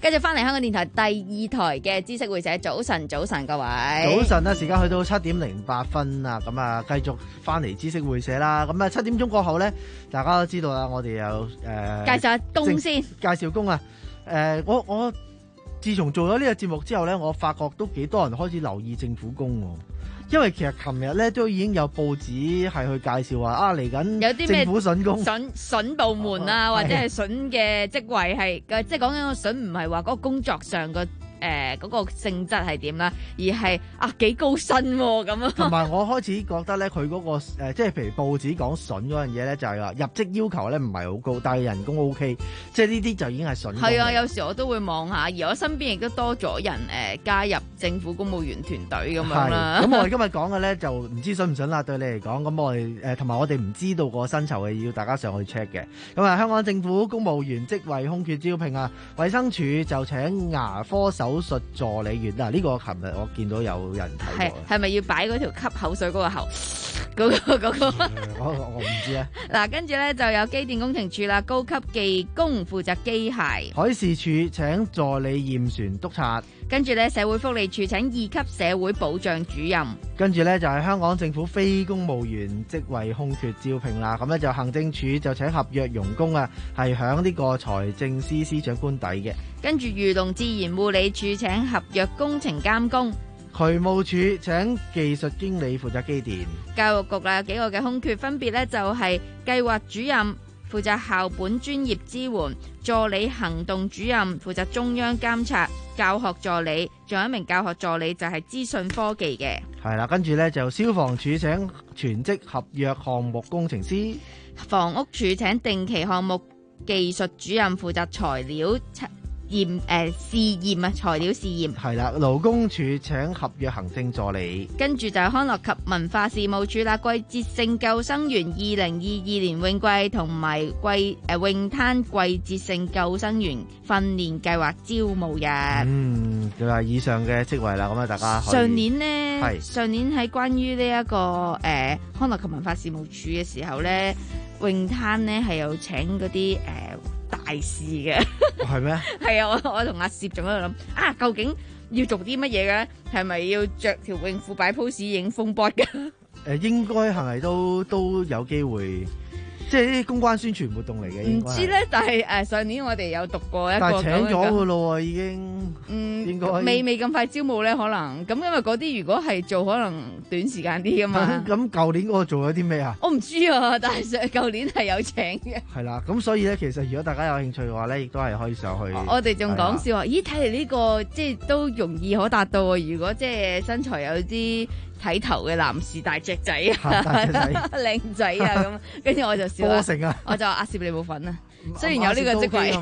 繼續翻嚟香港電台第二台嘅知識會社，早晨，早晨各位。 早晨啊，時間去到七點零八分啊，咁啊，繼續翻嚟知識會社啦。咁啊，七點鐘過後咧，大家都知道啦，我哋有誒、呃、 介紹下工先， 介紹工啊。誒、呃，我我自從做咗呢個節目之後咧，我發覺都幾多人開始留意政府工喎。因為其實琴日咧都已經有報紙係去介紹話啊，嚟緊有啲咩政府筍工筍筍部門啊， 哦、 或者係筍嘅職位係，即係講緊個筍唔係話嗰個工作上個。誒嗰、呃那個性質係點啦，而係啊幾高薪喎咁啊！同埋我開始覺得咧，佢嗰、那個、呃、即係譬如報紙講筍嗰樣嘢咧，就係、是、話入職要求咧唔係好高，但係人工 O K，即係呢啲就已經係筍。係啊，有時我都會望下，而我身邊亦都多咗人誒、呃、加入政府公務員團隊咁樣啦。 咁我哋今日講嘅咧就唔知筍唔筍啦，對你嚟講，咁我哋誒同埋我哋唔知道個薪酬嘅，要大家上去 check 嘅。咁啊，香港政府公務員職位空缺招聘啊，衛生署就請牙科手術助理。嗱，呢個琴日我見到有人睇過， 係係咪要擺嗰條吸口水嗰個喉嗰、嗰個嗰、嗰個？ 我我唔知啊。 嗱，跟住咧就有機電工程處啦，高級技工負責機械。 海事處請助理驗船督察。 跟住咧社會福利處請二級社會保障主任。 跟住咧就係香港政府非公務員職位空缺招聘啦。咁咧就行政處就請合約傭工啊，係響呢個財政司司長官邸嘅。 跟住漁農自然護理處請合約工程監工。 渠務處請技術經理負責機電。 教育局啦有幾個嘅空缺，分別咧就係計劃主任負責校本專業支援，助理行動主任負責中央監察，教學助理，仲有一名教學助理就係資訊科技嘅。 係啦，跟住咧就消防處請全職合約項目工程師。 房屋處請定期項目技術主任負責材料驗誒試驗啊，材料試驗。 係啦，勞工處請合約行政助理。 跟住就係康樂及文化事務處啦，季節性救生員二零二二年泳季同埋季誒、呃、泳灘季節性救生員訓練計劃招募人。 嗯，就係以上嘅職位啦，咁啊大家可以上年呢， 係上年喺關於呢、這、一個誒、呃、康樂及文化事務處嘅時候咧，泳灘呢係有請嗰啲誒。呃大事嘅係咩？ 係啊，我我同阿攝仲喺度諗啊，究竟要做啲乜嘢嘅？係咪要着條泳褲擺 pose 影風波嘅？ 誒，應該係咪都都有機會？即係啲公關宣傳活動嚟嘅， 唔知咧，但係誒、呃、上年我哋有讀過一個， 但係請咗㗎咯喎，已經，嗯，應該未未咁快招募咧，可能咁，因為嗰啲如果係做可能短時間啲㗎嘛。 咁舊年嗰個做咗啲咩啊？ 我唔知啊，但係上舊年係有請嘅。 係啦，咁所以咧，其實如果大家有興趣嘅話咧，亦都係可以上去。 我哋仲講笑話，咦？睇嚟呢個即係都容易可達到喎。如果即係身材有啲睇頭嘅男士大隻仔啊，靚仔啊咁，跟住我就笑啦。我就話阿攝你冇份啊，雖然有呢個職位，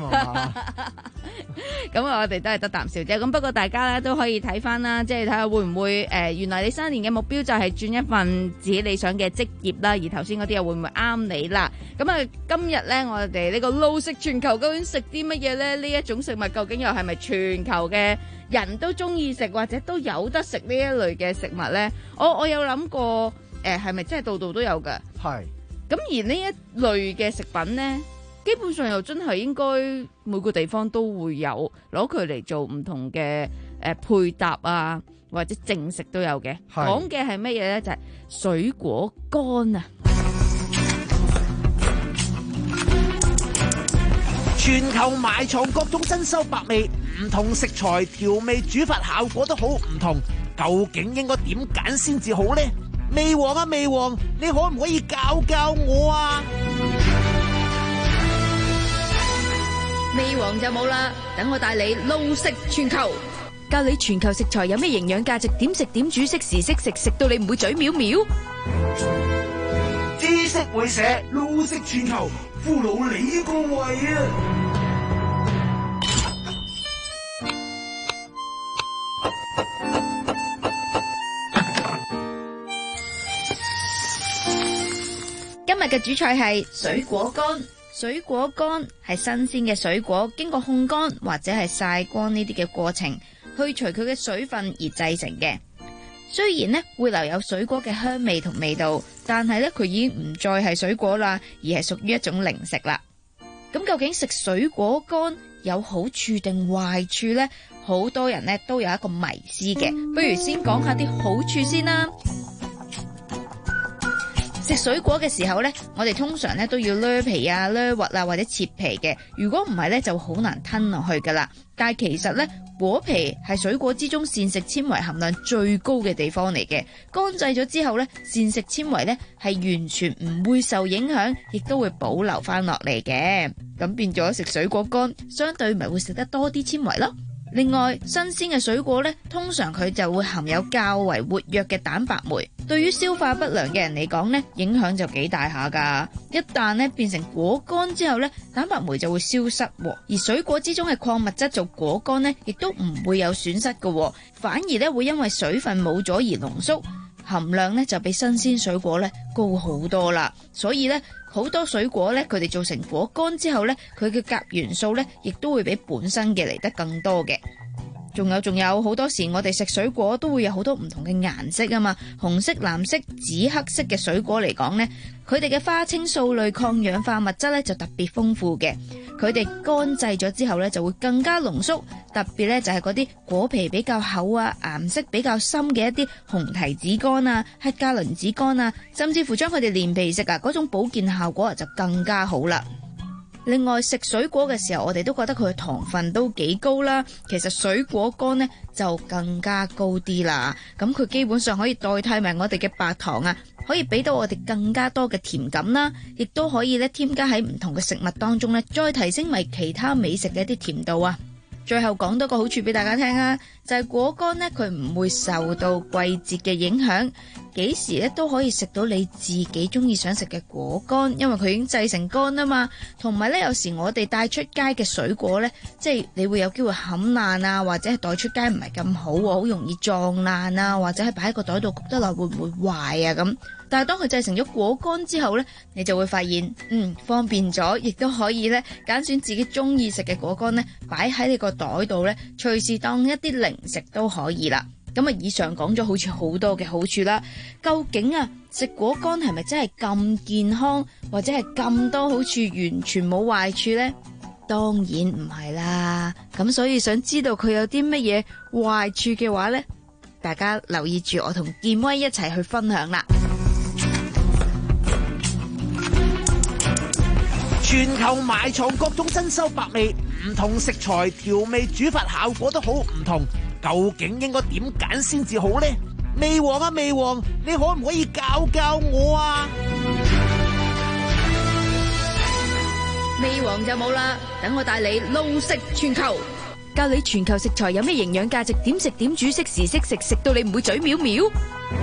咁啊我哋都係得啖笑啫。咁不過大家咧都可以睇翻啦，即係睇下會唔會誒、呃，原來你新年嘅目標就係轉一份自己理想嘅職業啦，而頭先嗰啲又會唔會啱你啦？咁啊今日咧我哋呢個路食全球究竟食啲乜嘢咧？呢一種食物究竟又係咪全球嘅人都中意食或者都有得食呢一類嘅食物咧？我我有諗過誒，係咪真係度度都有㗎？ 係。咁而呢一類嘅食品咧，基本上又真係應該每個地方都會有攞佢嚟做唔同嘅誒配搭啊，或者正食都有嘅。講嘅係乜嘢咧？就係水果乾啊！ 全球埋藏各種珍饈百味，唔同食材調味煮法效果都好唔同，究竟應該點揀先至好呢？味王啊味王，你可唔可以教教我啊？ 味王就冇啦，等我帶你路食全球，教你全球食材有咩營養價值，點食點煮，適時適食，食到你唔會嘴藐藐。 知識會社路食全球，俘虜你個胃啊！ 今日嘅主菜係水果乾。水果乾係新鮮嘅水果，經過烘乾或者係曬乾呢啲嘅過程，去除佢嘅水分而製成嘅。雖然呢會留有水果嘅香味同味道，但係呢佢已經唔再係水果啦，而係屬於一種零食啦。咁究竟食水果乾有好處定壞處呢？好多人呢都有一個迷思嘅，不如先講下啲好處先啦。食水果嘅時候呢，我哋通常呢都要掠皮啊、掠核啊或者切皮嘅，如果唔係呢，就好難吞落去噶啦。但係其實呢，果皮係水果之中膳食纖維含量最高嘅地方嚟嘅，乾製咗之後呢，膳食纖維呢係完全唔會受影響，亦都會保留翻落嚟嘅。咁變咗食水果乾，相對咪會食得多啲纖維咯。另外，新鮮嘅水果呢，通常佢就會含有較為活躍嘅蛋白酶，對於消化不良嘅人嚟講呢，影響就幾大下噶。一旦呢變成果乾之後呢，蛋白酶就會消失，而水果之中嘅礦物質做果乾呢，亦都唔會有損失嘅，反而呢會因為水分冇咗而濃縮，含量呢就比新鮮水果呢高好多啦。所以呢，好多水果咧，佢哋做成果乾之後咧，佢嘅鉀元素咧，亦都會比本身嘅嚟得更多嘅。仲有仲有好多時，我哋食水果都會有好多唔同嘅顏色啊嘛，紅色、藍色、紫黑色嘅水果嚟講呢，佢哋嘅花青素類抗氧化物質咧就特別豐富嘅。佢哋乾製咗之後咧就會更加濃縮，特別咧就係嗰啲果皮比較厚啊、顏色比較深嘅一啲紅提子乾啊、黑加侖子乾啊，甚至乎將佢哋連皮食啊，嗰種保健效果就更加好啦。另外食水果嘅時候，我哋都覺得佢嘅糖分都幾高啦。其實水果乾呢就更加高啲啦。咁佢基本上可以代替埋我哋嘅白糖啊，可以俾到我哋更加多嘅甜感啦，亦都可以咧添加喺唔同嘅食物當中咧，再提升為其他美食嘅一啲甜度啊。最後講多個好處俾大家聽啊，就係果乾呢，佢唔會受到季節嘅影響，幾時咧都可以食到你自己中意想食嘅果乾，因為佢已經製成乾啊嘛。同埋咧，有時我哋帶出街嘅水果咧，即係你會有機會冚爛啊，或者係帶出街唔係咁好，好容易撞爛啊，或者係擺喺個袋度焗得耐會唔會壞啊咁。但係當佢製成咗果乾之後呢，你就會發現，嗯，方便咗，亦都可以呢揀選自己中意食嘅果乾呢，擺喺你個袋度呢，隨時當一啲零食都可以啦。咁啊，以上講咗好似好多嘅好處啦，究竟啊食果乾係咪真係咁健康，或者係咁多好處，完全冇壞處呢？當然唔係啦。咁所以想知道佢有啲乜嘢壞處嘅話呢，大家留意住我同健威一齊去分享啦。 全球埋藏各種珍饈百味，唔同食材調味煮法效果都好唔同，究竟應該點揀先至好呢？味王啊味王，你可唔可以教教我啊？ 味王就冇啦，等我帶你路食全球，教你全球食材有咩營養價值，點食點煮，適時適食，食到你唔會嘴藐藐。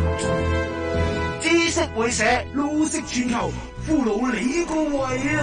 知識會社，路食全球，俘虜你個胃啊！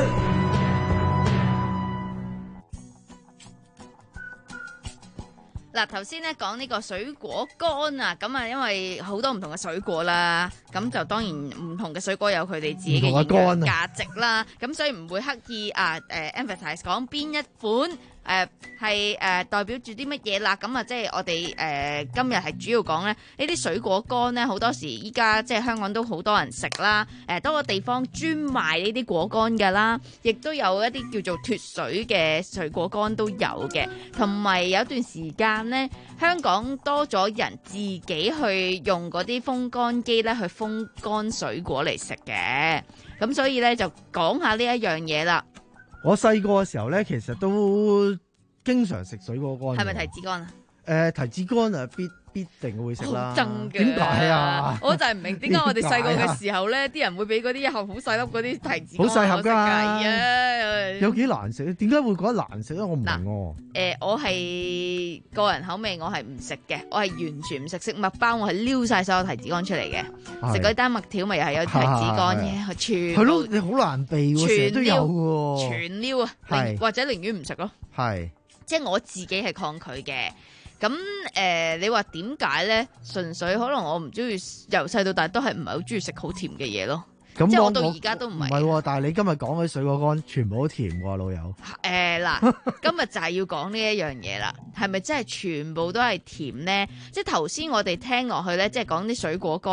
嗱，頭先咧講呢個水果乾啊，咁啊，因為好多唔同嘅水果啦，咁就當然唔同嘅水果有佢哋自己嘅營養價值啦，咁所以唔會刻意啊誒 emphasize 講邊一款誒係誒代表住啲乜嘢啦，咁啊即係我哋誒、呃、今日係主要講咧呢啲水果乾咧，好多時依家即係香港都好多人食啦，誒多個地方專賣呢啲果乾㗎啦，亦都有一啲叫做脫水嘅水果乾都有嘅，同埋有一段時間咧，香港多咗人自己去用嗰啲風乾機咧去風乾水果嚟食嘅，咁所以咧就講下呢一樣嘢啦。 我細個嘅時候咧，其實都經常食水果乾。 係咪提子乾啊？ 誒、呃，提子乾啊，必必定會食啦。 好憎嘅。 點解啊？ 我就係唔明點解我哋細個嘅時候咧，啲人會俾嗰啲一盒好細粒嗰啲提子乾好細盒㗎。 啊， 有幾難食？點解會覺得難食咧？我唔明喎。 誒、呃，我係個人口味，我係唔食嘅，我係完全唔食食麥包，我係撩晒所有提子乾出嚟嘅。食嗰啲丹麥條咪又係有提子乾嘅，全係咯，你好難避喎，成日都有喎。 全撩啊，或者寧願唔食咯。係，即係我自己係抗拒嘅。咁誒、呃，你話點解咧？純粹可能我唔中意，由細到大都係唔係好中意食好甜嘅嘢咯。即係我到而家都唔係。唔係喎， 但係你今日講嘅水果乾全部都甜喎，老友。 誒、呃、嗱，今日就係要講呢一樣嘢啦。係咪真係全部都係甜咧？即係頭先我哋聽落去咧，即係講啲水果乾咧，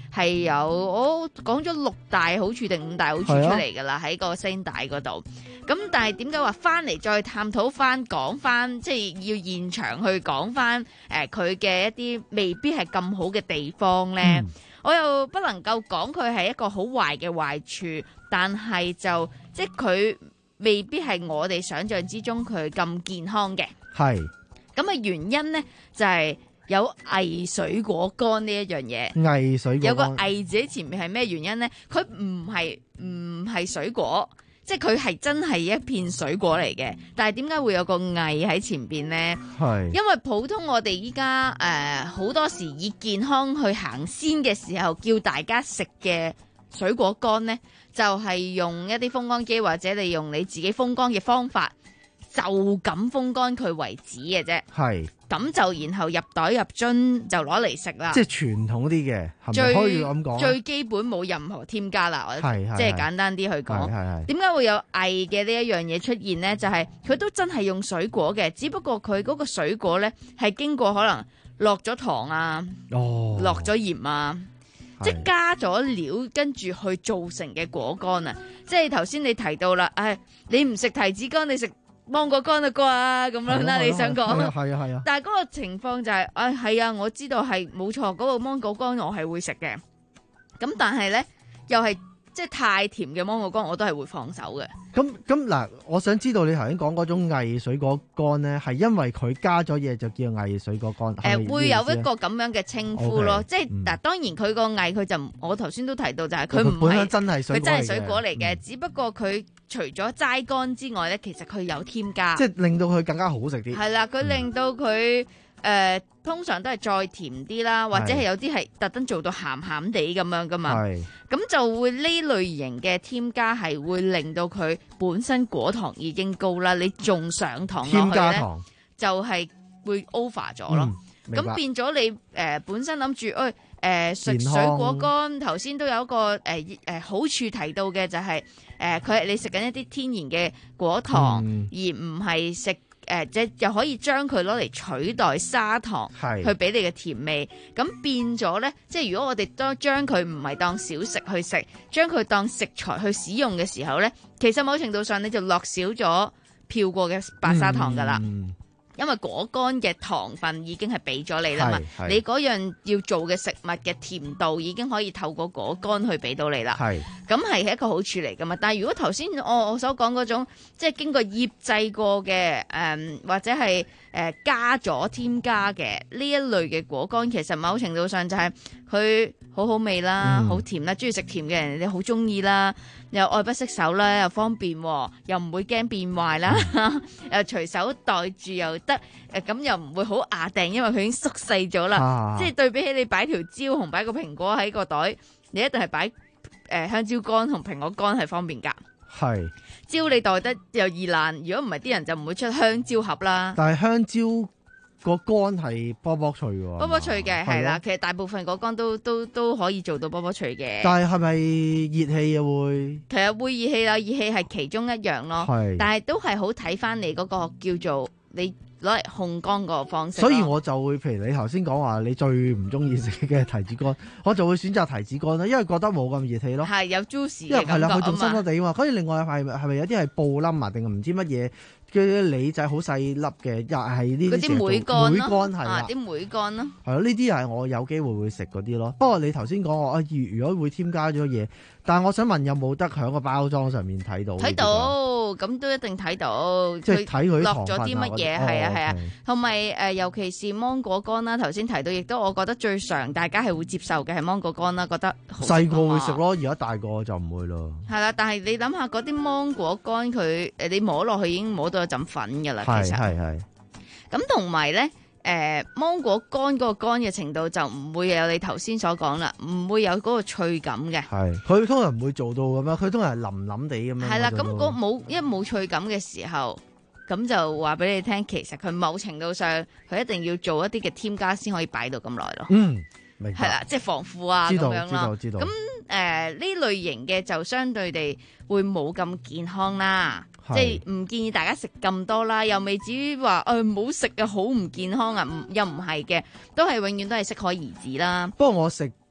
係有我講咗六大好處定五大好處出嚟㗎啦，喺個聲帶嗰度。咁但係點解話翻嚟再探討翻講翻，即係要現場去講翻誒佢嘅一啲未必係咁好嘅地方呢？嗯、我又不能夠講佢係一個好壞嘅壞處，但係就即係佢未必係我哋想象之中佢咁健康嘅。係咁嘅原因呢，就係、是、有偽水果乾呢一樣嘢。偽水果乾有個偽字喺前面係咩原因呢？佢唔係唔係水果。即係佢係真係一片水果嚟嘅，但係點解會有個偽喺前邊呢？係因為普通我哋依家誒好多時以健康去行先嘅時候，叫大家食嘅水果乾呢，就係、是、用一啲風乾機或者你用你自己風乾嘅方法，就咁風乾佢為止嘅啫。係咁就然後入袋入樽就攞嚟食啦。即係傳統啲嘅，係咪可以咁講？最基本冇任何添加啦，即係簡單啲去講。點解會有偽嘅呢一樣嘢出現呢？就係、是、佢都真係用水果嘅，只不過佢嗰個水果呢係經過可能落咗糖啊，哦、落咗鹽啊，即係加咗料跟住去做成嘅果乾啊！即係頭先你提到啦，唉，你唔食提子乾，你食芒果乾啊啩咁樣啦，你想講？係啊係啊係啊！但係嗰個情況就係、是，唉係啊，我知道係冇錯，嗰、那個芒果乾我係會食嘅。咁但係咧，又係即係太甜嘅芒果乾，我都係會放手嘅。咁咁嗱，我想知道你頭先講嗰種偽水果乾咧，係因為佢加咗嘢就叫偽水果乾？誒、呃，會有一個咁樣嘅稱呼咯，okay, 即係嗱、嗯，當然佢個偽佢就我頭先都提到就係佢唔係真係水果，佢真係水果嚟嘅、嗯，只不過佢。除咗齋乾之外咧，其實佢有添加，即係令到佢更加好食啲。係啦，佢令到佢誒、嗯呃、通常都係再甜啲啦，或者係有啲係特登做到鹹鹹地咁樣噶嘛。係咁就會呢類型嘅添加係會令到佢本身果糖已經高啦，你仲上糖落去咧，就係、是、會 over 咗咯。咁、嗯、變咗你誒、呃、本身諗住誒誒食水果乾，頭先都有一個誒誒、呃、好處提到嘅就係、是。誒佢係你食緊一啲天然嘅果糖，嗯、而唔係食誒即係又可以將佢攞嚟取代砂糖，去俾你嘅甜味。咁變咗咧，即係如果我哋當將佢唔係當小食去食，將佢當食材去使用嘅時候咧，其實某程度上你就落少咗漂過嘅白砂糖噶啦。嗯因為果乾嘅糖分已經係俾咗你啦嘛，你嗰樣要做嘅食物嘅甜度已經可以透過果乾去俾到你啦。係，咁係一個好處嚟噶嘛。但係如果頭先我我所講嗰種，即係經過醃製過嘅，誒、嗯、或者係誒、呃、加咗添加嘅呢一類嘅果乾，其實某程度上就係佢好好味啦，好、嗯、甜啦，中意食甜嘅人你好中意啦。又愛不釋手啦，又方便，又唔會驚變壞啦，嗯、又隨手袋住又得，誒咁又唔會好壓定，因為佢已經縮細咗啦。啊、即係對比起你擺條蕉同擺個蘋果喺個袋，你一定係擺誒香蕉乾同蘋果乾係方便㗎。係蕉你袋得又易爛，如果唔係啲人就唔會出香蕉盒啦。但係香蕉個乾係波波脆喎，波波脆嘅係啦，其實大部分個乾都都都可以做到波波脆嘅。但係係咪熱氣又會？其實會熱氣啦，熱氣係其中一樣咯。係，但係都係好睇翻你嗰個叫做你攞嚟控乾個方式。所以我就會，譬如你頭先講話你最唔中意食嘅提子乾，我就會選擇提子乾啦，因為覺得冇咁熱氣咯。係有 juicy 嘅感覺啊嘛。係啦，佢仲濕濕地嘛。跟住另外係係咪有啲係布冧啊，定係唔知乜嘢？嘅梨仔好細粒嘅，又係呢啲啲梅乾梅乾係啦，啲梅乾咯，係咯，呢啲又係我有機會會食嗰啲咯。不過你頭先講我啊，如果會添加咗嘢，但係我想問有冇得喺個包裝上面睇到？睇到，咁都一定睇到。即係睇佢落咗啲乜嘢，係啊係啊，同埋誒，尤其是芒果乾啦。頭先提到，亦都我覺得最常大家係會接受嘅係芒果乾啦，覺得細個會食咯，而家大個就唔會咯。係啦，但係你諗下嗰啲芒果乾，佢誒你摸落去已經摸到有陣粉噶啦，其實係係咁，同埋咧，誒、呃，芒果乾嗰個乾嘅程度就唔會有你頭先所講啦，唔會有嗰個脆感嘅。係，佢通常唔會做到咁樣，佢通常係腍腍地咁樣。係啦，咁嗰冇一冇脆感嘅時候，咁就話俾你聽，其實佢某程度上佢一定要做一啲嘅添加先可以擺到咁耐咯。嗯，明白。係啦，即係防腐啊咁樣啦。知道，知道。咁誒呢類型嘅就相對地會冇咁健康啦。即係唔建議大家食咁多啦，又未至於話誒唔好食啊，好唔健康啊，唔又唔係嘅，都係永遠都係適可而止啦。不過我食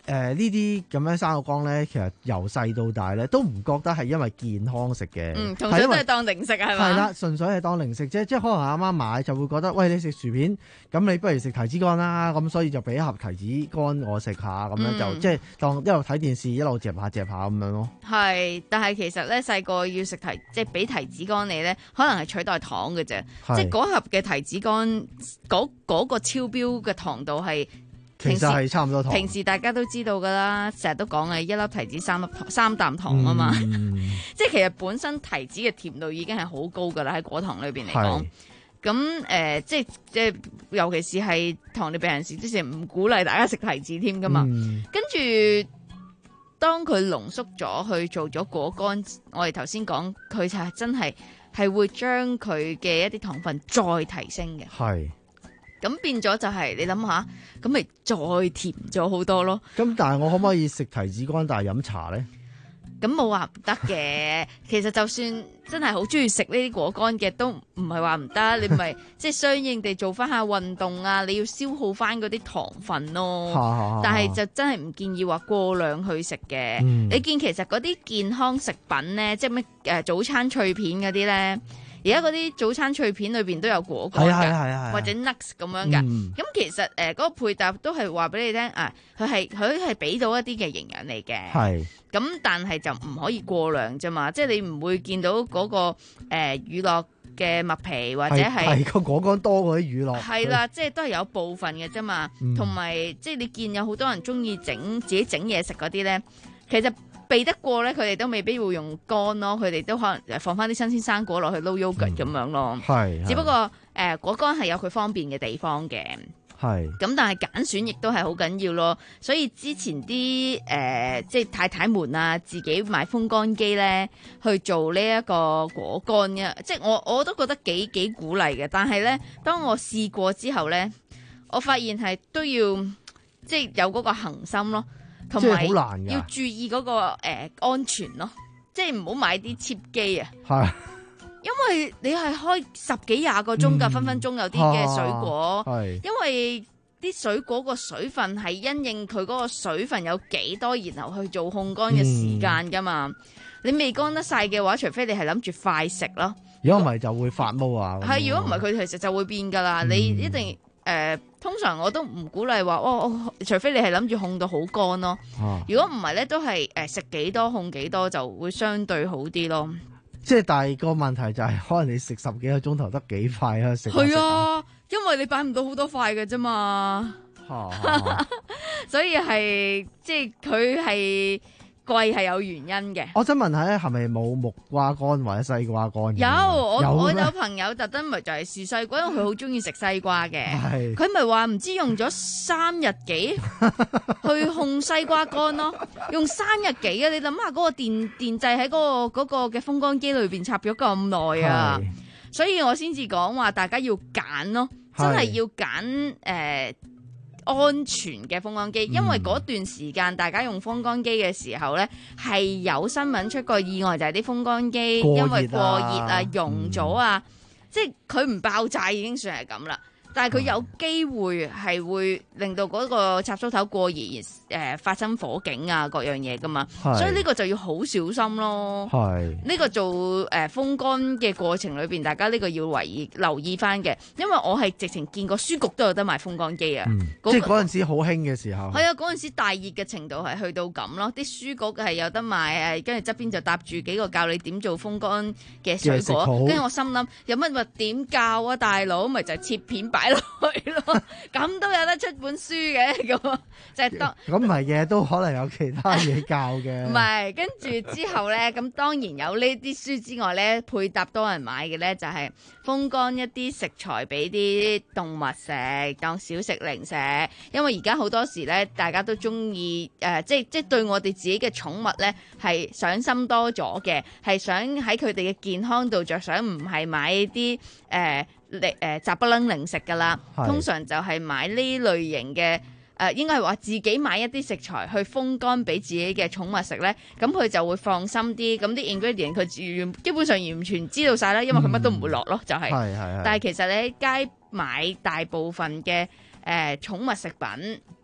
誒呢啲咁樣生果乾咧，其實由細到大咧都唔覺得係因為健康食嘅， 嗯，同樣都係當零食係嘛？ 係啦，純粹係當零食啫，即係可能阿媽買就會覺得，喂，你食薯片，咁你不如食提子乾啦，咁所以就俾一盒提子乾我食下，咁樣就、嗯、即係當一路睇電視一路嚼下嚼下咁樣咯。 係，但係其實咧細個要食提，即係俾提子乾你咧，可能係取代糖嘅啫，即係嗰盒嘅提子乾嗰嗰個超標嘅糖度係。 其實係差唔多糖。 平時大家都知道噶啦，成日都講嘅一粒提子三粒糖三啖糖啊嘛，嗯、即係其實本身提子嘅甜度已經係好高噶啦，喺果糖裏邊嚟講。咁誒、呃，即係即係，尤其是係糖尿病人士之前唔鼓勵大家食提子添噶嘛。嗯、跟住當佢濃縮咗去做咗果乾，我哋頭先講佢就係真係係會將佢嘅一啲糖分再提升嘅。係。咁變咗就係、是、你諗下，咁咪再甜咗好多咯。 咁但係我可唔可以食提子乾但係飲茶咧？ 咁冇話唔得嘅。其實就算真係好中意食呢啲果乾嘅，都唔係話唔得。你咪即係相應地做翻下運動啊，你要消耗翻嗰啲糖分咯。但係就真係唔建議話過量去食嘅。嗯、你見其實嗰啲健康食品咧，即係咩誒早餐脆片嗰啲咧。而家嗰啲早餐脆片裏邊都有果乾㗎，或者 nuts 咁樣㗎。咁、嗯、其實誒嗰、呃那個配搭都係話俾你聽啊，佢係佢係俾到一啲嘅營養嚟嘅。係咁，但係就唔可以過量啫嘛。即係你唔會見到嗰、那個誒、呃、乳酪嘅麥皮或者係係個果乾多過啲乳酪。係啦，即係都係有部分嘅啫嘛。同埋、嗯、即係你見有好多人中意整自己整嘢食嗰啲咧，其實。避得過咧，佢哋都未必會用乾咯，佢哋都可能放翻啲新鮮生果落去撈 yogurt 咁樣咯。係、嗯，只不過誒、呃、果乾係有佢方便嘅地方嘅。係，咁但係揀選亦都係好緊要咯。所以之前啲誒、呃、即係太太們啊，自己買風乾機咧去做呢一個果乾嘅，即係我我都覺得幾幾鼓勵嘅。但係咧，當我試過之後咧，我發現係都要即係有嗰個恆心咯。同埋要注意嗰、那個誒、呃、安全咯，即係唔好買啲 cheap 機啊。係，因為你係開十幾廿個鐘㗎、嗯，分分鐘有啲嘅水果。係、啊，因為啲水果個水分係因應佢嗰個水分有幾多，然後去做烘乾嘅時間㗎嘛。嗯、你未乾得晒嘅話，除非你係諗住快食咯。如果唔係就會發毛啊。係，如果唔係佢其實就會變㗎啦、嗯。你一定誒。呃通常我都唔鼓勵話，哦哦，除非你係諗住烘到好乾咯。啊、如果唔係咧，都係誒食幾多烘幾多就會相對好啲咯。 即係但係個問題就係、是，可能你食十幾個鐘頭得幾塊啊？食係啊， 因為你擺唔到好多塊嘅啫嘛。啊、所以係即係佢係。貴係有原因嘅。我想問下咧，係咪冇木瓜乾或者西瓜乾？ 有，我有我有朋友特登咪就係試西瓜，因為佢好中意食西瓜嘅。佢咪話唔知用咗三日幾去烘西瓜乾咯，用三日幾啊！你諗下嗰個電電掣喺嗰個嗰個嘅風乾機裏邊插咗咁耐啊！所以我先至講話大家要揀咯，真係要揀誒。呃安全嘅風乾機，因為嗰段時間大家用風乾機嘅時候呢，係有新聞出過意外，就係啲風乾機因為過熱啊、溶咗啊，即係佢唔爆炸已經算係咁啦。但係佢有機會係會令到嗰個插蘇頭過熱而誒、呃、發生火警啊，各樣嘢噶嘛，所以呢個就要好小心咯。係呢、呢個做誒、呃、風乾嘅過程裏邊，大家呢個要留意留意翻嘅，因為我係直情見過書局都有得賣風乾機啊。嗯那個、 即係嗰陣時好興嘅時候。係啊，嗰陣時大熱嘅程度係去到咁咯，啲書局係有得賣誒，跟住側邊就搭住幾個教你點做風乾嘅水果，跟住我心諗有乜話點教啊，大佬咪就係切片擺落去咯，咁都有得出本書嘅，咁就係當咁唔係嘅，都可能有其他嘢教嘅。 唔係，跟住之後咧，咁當然有呢啲書之外咧，配搭多人買嘅咧就係風乾一啲食材俾啲動物食，當小食零食。因為而家好多時咧，大家都中意誒，即係即係對我哋自己嘅寵物咧係上心多咗嘅，係想喺佢哋嘅健康度着想，唔係買啲誒。呃誒誒雜不楞零食噶啦，通常就係買呢類型嘅誒、呃，應該係話自己買一啲食材去風乾俾自己嘅寵物食咧，咁佢就會放心啲。咁啲 ingredient 佢基本上完全知道晒啦，因為佢乜都唔會落咯，就係、是。但係其實你喺街買大部分嘅誒寵物食品，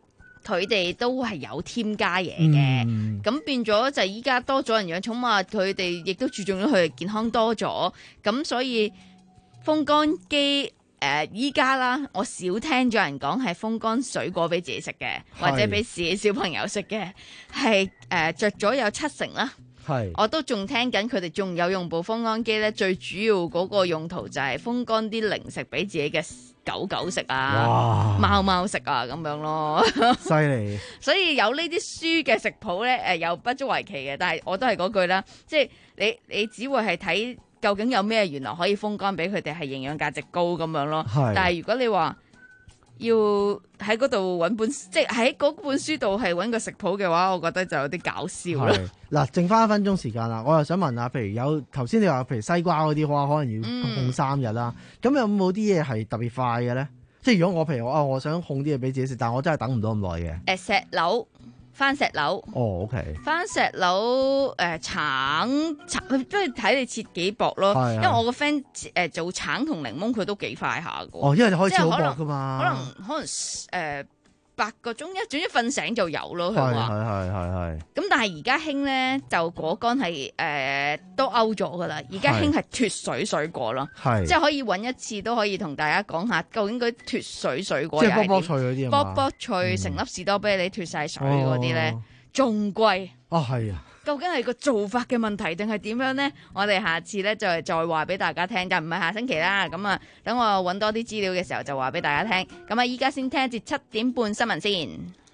佢哋都係有添加嘢嘅，咁、 嗯、 變咗就依家多咗人養寵物，佢哋亦都注重咗佢哋健康多咗，咁所以風乾機誒依家啦，我少聽咗人講係風乾水果俾自己食嘅，或者俾自己小朋友食嘅，係誒著咗有七成啦。 係， 我都仲聽緊佢哋仲有用部風乾機咧，最主要嗰個用途就係風乾啲零食俾自己嘅狗狗食啊，貓貓食啊咁樣咯。 犀利！ 所以有呢啲書嘅食譜咧，誒又不足為奇嘅，但係我都係嗰句啦，即係你你只會係睇究竟有咩原來可以風乾俾佢哋係營養價值高咁樣咯。但係如果你話要喺嗰度揾本，即係喺嗰本書度係揾個食譜嘅話，我覺得就有啲搞笑啦。 嗱，剩翻一分鐘時間啦，我又想問下，譬如有頭先你話，譬如西瓜嗰啲話，可能要控三日啦。咁、嗯、有冇啲嘢係特別快嘅咧？即係如果我譬如我啊，我想控啲嘢俾自己食，但我真係等唔到咁耐嘅。 誒，石榴。番石榴， 哦 ，OK， 番石榴，誒、呃、橙橙，都係睇你切幾薄咯。因為我個 friend 誒做橙同檸檬，佢都幾快下噶。 哦，因為你開始好薄噶嘛。 可能可能誒、呃、八個鐘一，總之瞓醒就有咯。佢話係係係係。咁但係而家興咧就果乾係誒都 out 咗噶啦。而家興係脫水水果咯，即係可以揾一次都可以同大家講下，究竟嗰啲脫水水果即係卜卜脆嗰啲啊嘛， 卜卜脆成粒士多啤梨脫晒水嗰啲咧，仲貴。 哦，係啊。 究竟係個做法嘅問題定係點樣呢？我哋下次咧就係再話俾大家聽，就唔係下星期啦。咁啊，等我揾多啲資料嘅時候就話俾大家聽。咁啊，依家先聽一節七點半新聞先。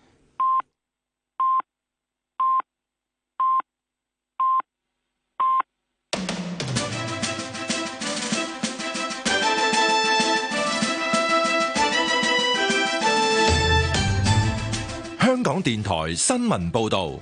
香港電台新聞報導。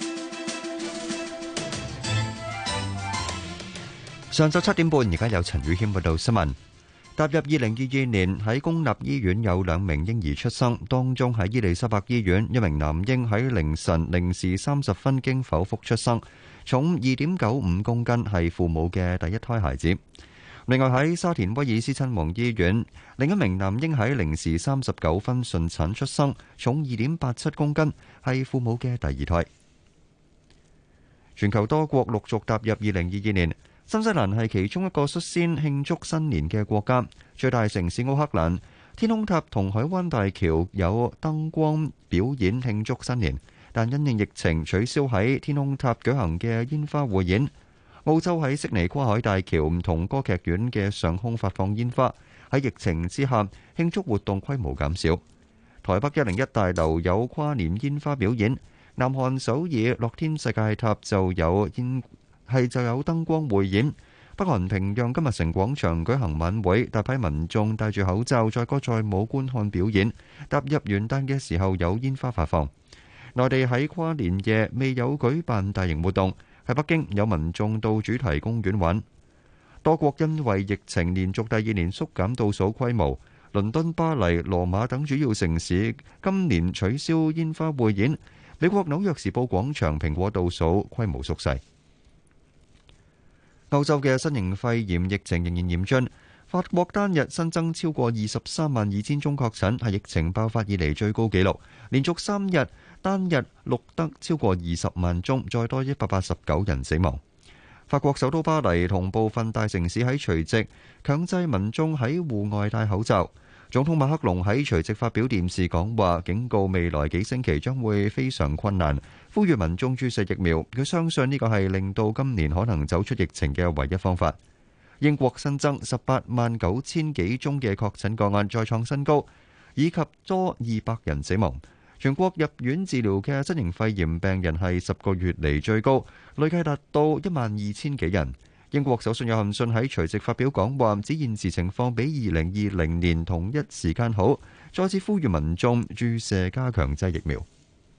上晝七點半，而家有陳宇軒報道新聞。踏入二零二二年，喺公立醫院有兩名嬰兒出生，當中喺伊利沙伯醫院，一名男嬰喺凌晨零時三十分經剖腹出生，重二點九五公斤，係父母嘅第一胎孩子。另外喺沙田威爾斯親王醫院，另一名男嬰喺零時三十九分順產出生，重二點八七公斤，係父母嘅第二胎。全球多國陸續踏入二零二二年。新西蘭係其中一個率先慶祝新年嘅國家，最大城市奧克蘭天空塔同海灣大橋有燈光表演慶祝新年，但因應疫情取消喺天空塔舉行嘅煙花匯演。澳洲喺悉尼跨海大橋同歌劇院嘅上空發放煙花，喺疫情之下慶祝活動規模減少。台北一零一大樓有跨年煙花表演，南韓首爾樂天世界塔就有煙係就有燈光匯演。北韓平壤今日城廣場舉行晚會，大批民眾戴住口罩載歌載舞觀看表演。踏入元旦嘅時候有煙花發放。內地喺跨年夜未有舉辦大型活動，喺北京有民眾到主題公園玩。多國因為疫情連續第二年縮減倒數規模，倫敦、巴黎、羅馬等主要城市今年取消煙花匯演。美國紐約時報廣場蘋果倒數規模縮細。歐洲嘅新型肺炎疫情仍然嚴峻，法國單日新增超過二十三萬二千宗確診，係疫情爆發以嚟最高紀錄，連續三日單日錄得超過二十萬宗，再多一百八十九人死亡。法國首都巴黎同部分大城市喺除夕強制民眾喺戶外戴口罩。總統馬克龍喺除夕發表電視講話，警告未來幾星期將會非常困難，呼籲民眾注射疫苗。佢相信呢個係令到今年可能走出疫情嘅唯一方法。英國新增十八萬九千幾宗嘅確診個案，再創新高，以及多二百人死亡。全國入院治療嘅新型肺炎病人係十個月嚟最高，累計達到一萬二千幾人。英國首相約翰遜喺除夕發表講話，指現時情況比二零二零年同一時間好，再次呼籲民眾注射加強劑疫苗。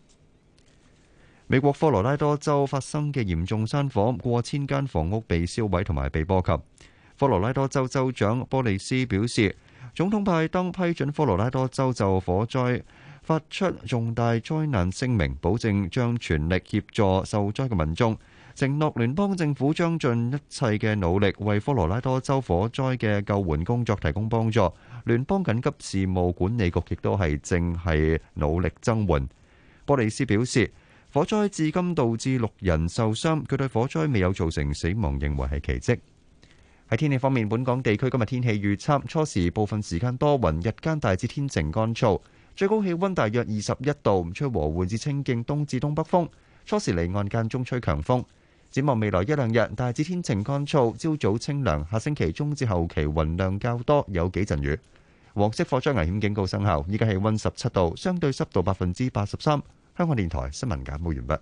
美國科羅拉多州發生嘅嚴重山火，過千間房屋被燒毀同埋被波及。科羅拉多州州長波利斯表示，總統拜登批准科羅拉多州就火災發出重大災難聲明，保證將全力協助受災嘅民眾，承諾聯邦政府將盡一切嘅努力為科羅拉多州火災嘅救援工作提供幫助。聯邦緊急事務管理局亦都係正係努力增援。 波利斯表示，火災至今導致六人受傷，佢對火災未有造成死亡認為係奇蹟。喺天氣方面，本港地區今日天氣預測，初時部分時間多雲，日間大致天晴乾燥，最高氣溫大約二十一度，吹和緩至清勁東至東北風，初時離岸間中吹強風。展望未來一兩日，大致天晴乾燥，朝早清涼，下星期中至後期雲量較多，有幾陣雨。黃色火災危險警告生效，依家氣溫十七度，相對濕度百分之八十三。香港電台新聞簡報完畢。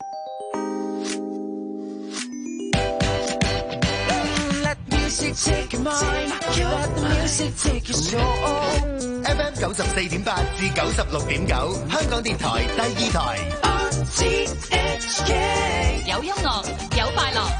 F M 九十四點八至九十六點九，香港電台第二台。 有音樂，有快樂。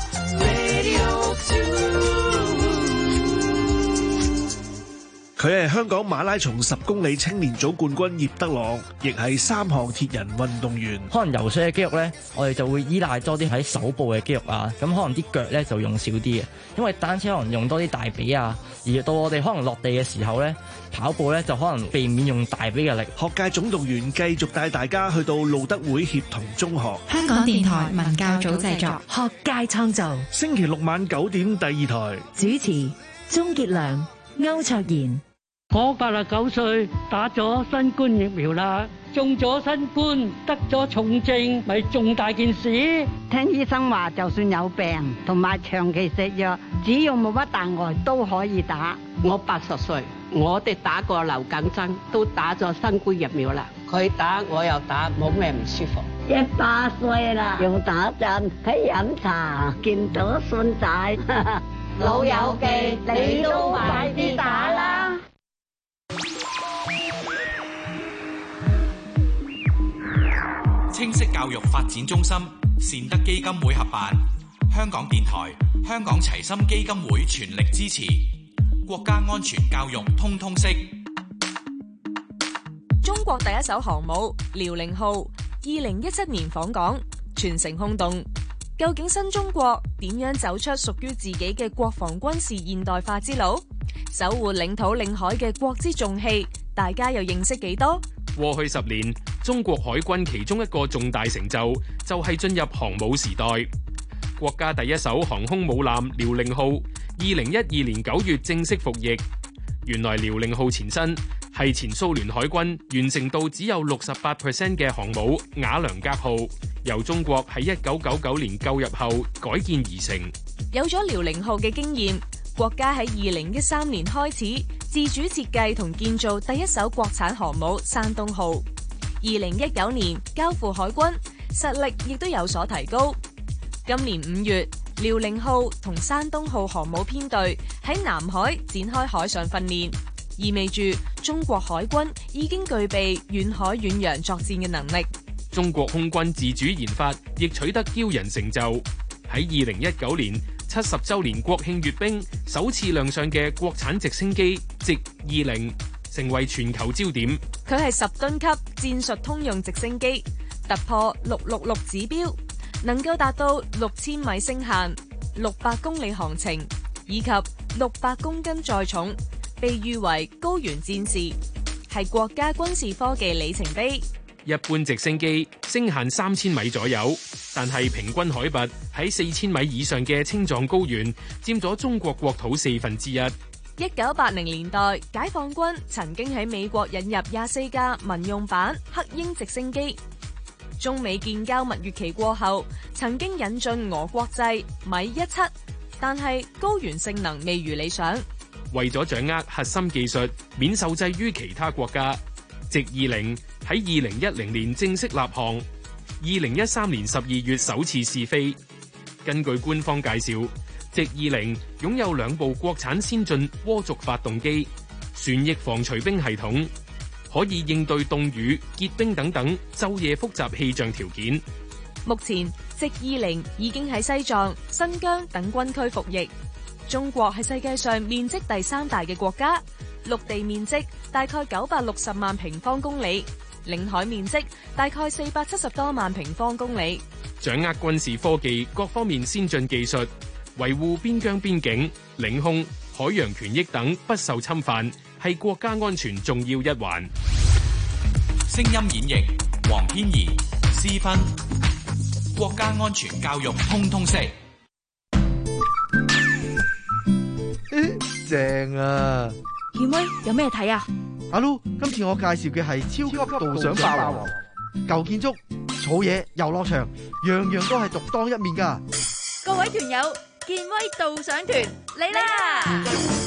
佢係香港馬拉松十公里青年組冠軍葉德朗，亦係三項鐵人運動員。 可能游水嘅肌肉咧，我哋就會依賴多啲喺手部嘅肌肉啊，咁可能啲腳咧就用少啲嘅，因為單車可能用多啲大髀啊，而到我哋可能落地嘅時候咧，跑步咧就可能避免用大髀嘅力。 學界總動員繼續帶大家去到路德會協同中學。 香港電台文教組製作，學界創造。 星期六晚九點第二台， 主持鍾傑良、歐卓賢。 我八十九歲，打咗新冠疫苗啦，中咗新冠，得咗重症，咪重大件事。 聽醫生話，就算有病同埋長期食藥，只要冇乜大礙都可以打。 我八十歲，我哋打過流感針，都打咗新冠疫苗啦。佢打我又打，冇咩唔舒服。 一百歲啦，又打針，喺飲茶，見到孫仔， 老友記，你都快啲打啦！ 清晰教育發展中心善德基金會合辦，香港電台、香港齊心基金會全力支持國家安全教育通通識。 中國第一艘航母遼寧號二零一七年訪港，全城轟動。究竟新中國點樣走出屬於自己嘅國防軍事現代化之路？守護領土領海嘅國之重器，大家又認識幾多？ 過去十年，中國海軍其中一個重大成就就係進入航母時代。國家第一艘航空母艦遼寧號二零一二年九月正式服役。原來遼寧號前身係前蘇聯海軍完成度只有六十八 percent 嘅航母瓦良格號，由中國喺一九九九年購入後改建而成。 有咗遼寧號嘅經驗，國家喺二零一三年開始自主設計同建造第一艘國產航母山東號。二零一九年交付海軍，實力亦都有所提高。今年五月，遼寧號同山東號航母編隊喺南海展開海上訓練，意味住中國海軍已經具備遠海遠洋作戰嘅能力。 中國空軍自主研發亦取得驕人成就。喺二零一九年七十週年國慶閱兵首次亮相嘅國產直升機直二零，成為全球焦點。 佢係十噸級戰術通用直升機，突破六六六指標，能夠達到六千米升限、六百公里航程以及六百公斤載重，被譽為高原戰士，係國家軍事科技里程碑。 一般直升機升限三千米左右，但係平均海拔喺四千米以上嘅青藏高原，佔咗中國國土四分之一。 一九八零年代，解放軍曾經喺美國引入廿四架民用版黑鷹直升機。中美建交蜜月期過後，曾經引進俄國製米一七，但係高原性能未如理想。 為咗掌握核心技術，免受制於其他國家，直二零喺二零一零年正式立航，二零一三年十二月首次試飛。根據官方介紹，直二零擁有兩部國產先進渦軸發動機、旋翼防隨兵系統，可以應對凍雨、結冰等等晝夜複雜氣象條件。 目前，直二零已經喺西藏、新疆等軍區服役。中國係世界上面積第三大嘅國家，陸地面積大概九百六十萬平方公里，領海面積大概四百七十多萬平方公里。 掌握軍事科技各方面先進技術，維護邊疆邊境、領空、海洋權益等不受侵犯，係國家安全重要一環。 聲音演繹黃天怡、私芬，國家安全教育通通識。 正啊！ 健威有咩睇啊？ 阿 Lu，今次我介紹嘅係超級導賞霸王，舊建築、草野、遊樂場，樣樣都係獨當一面噶。 各位團友，健威導賞團嚟啦！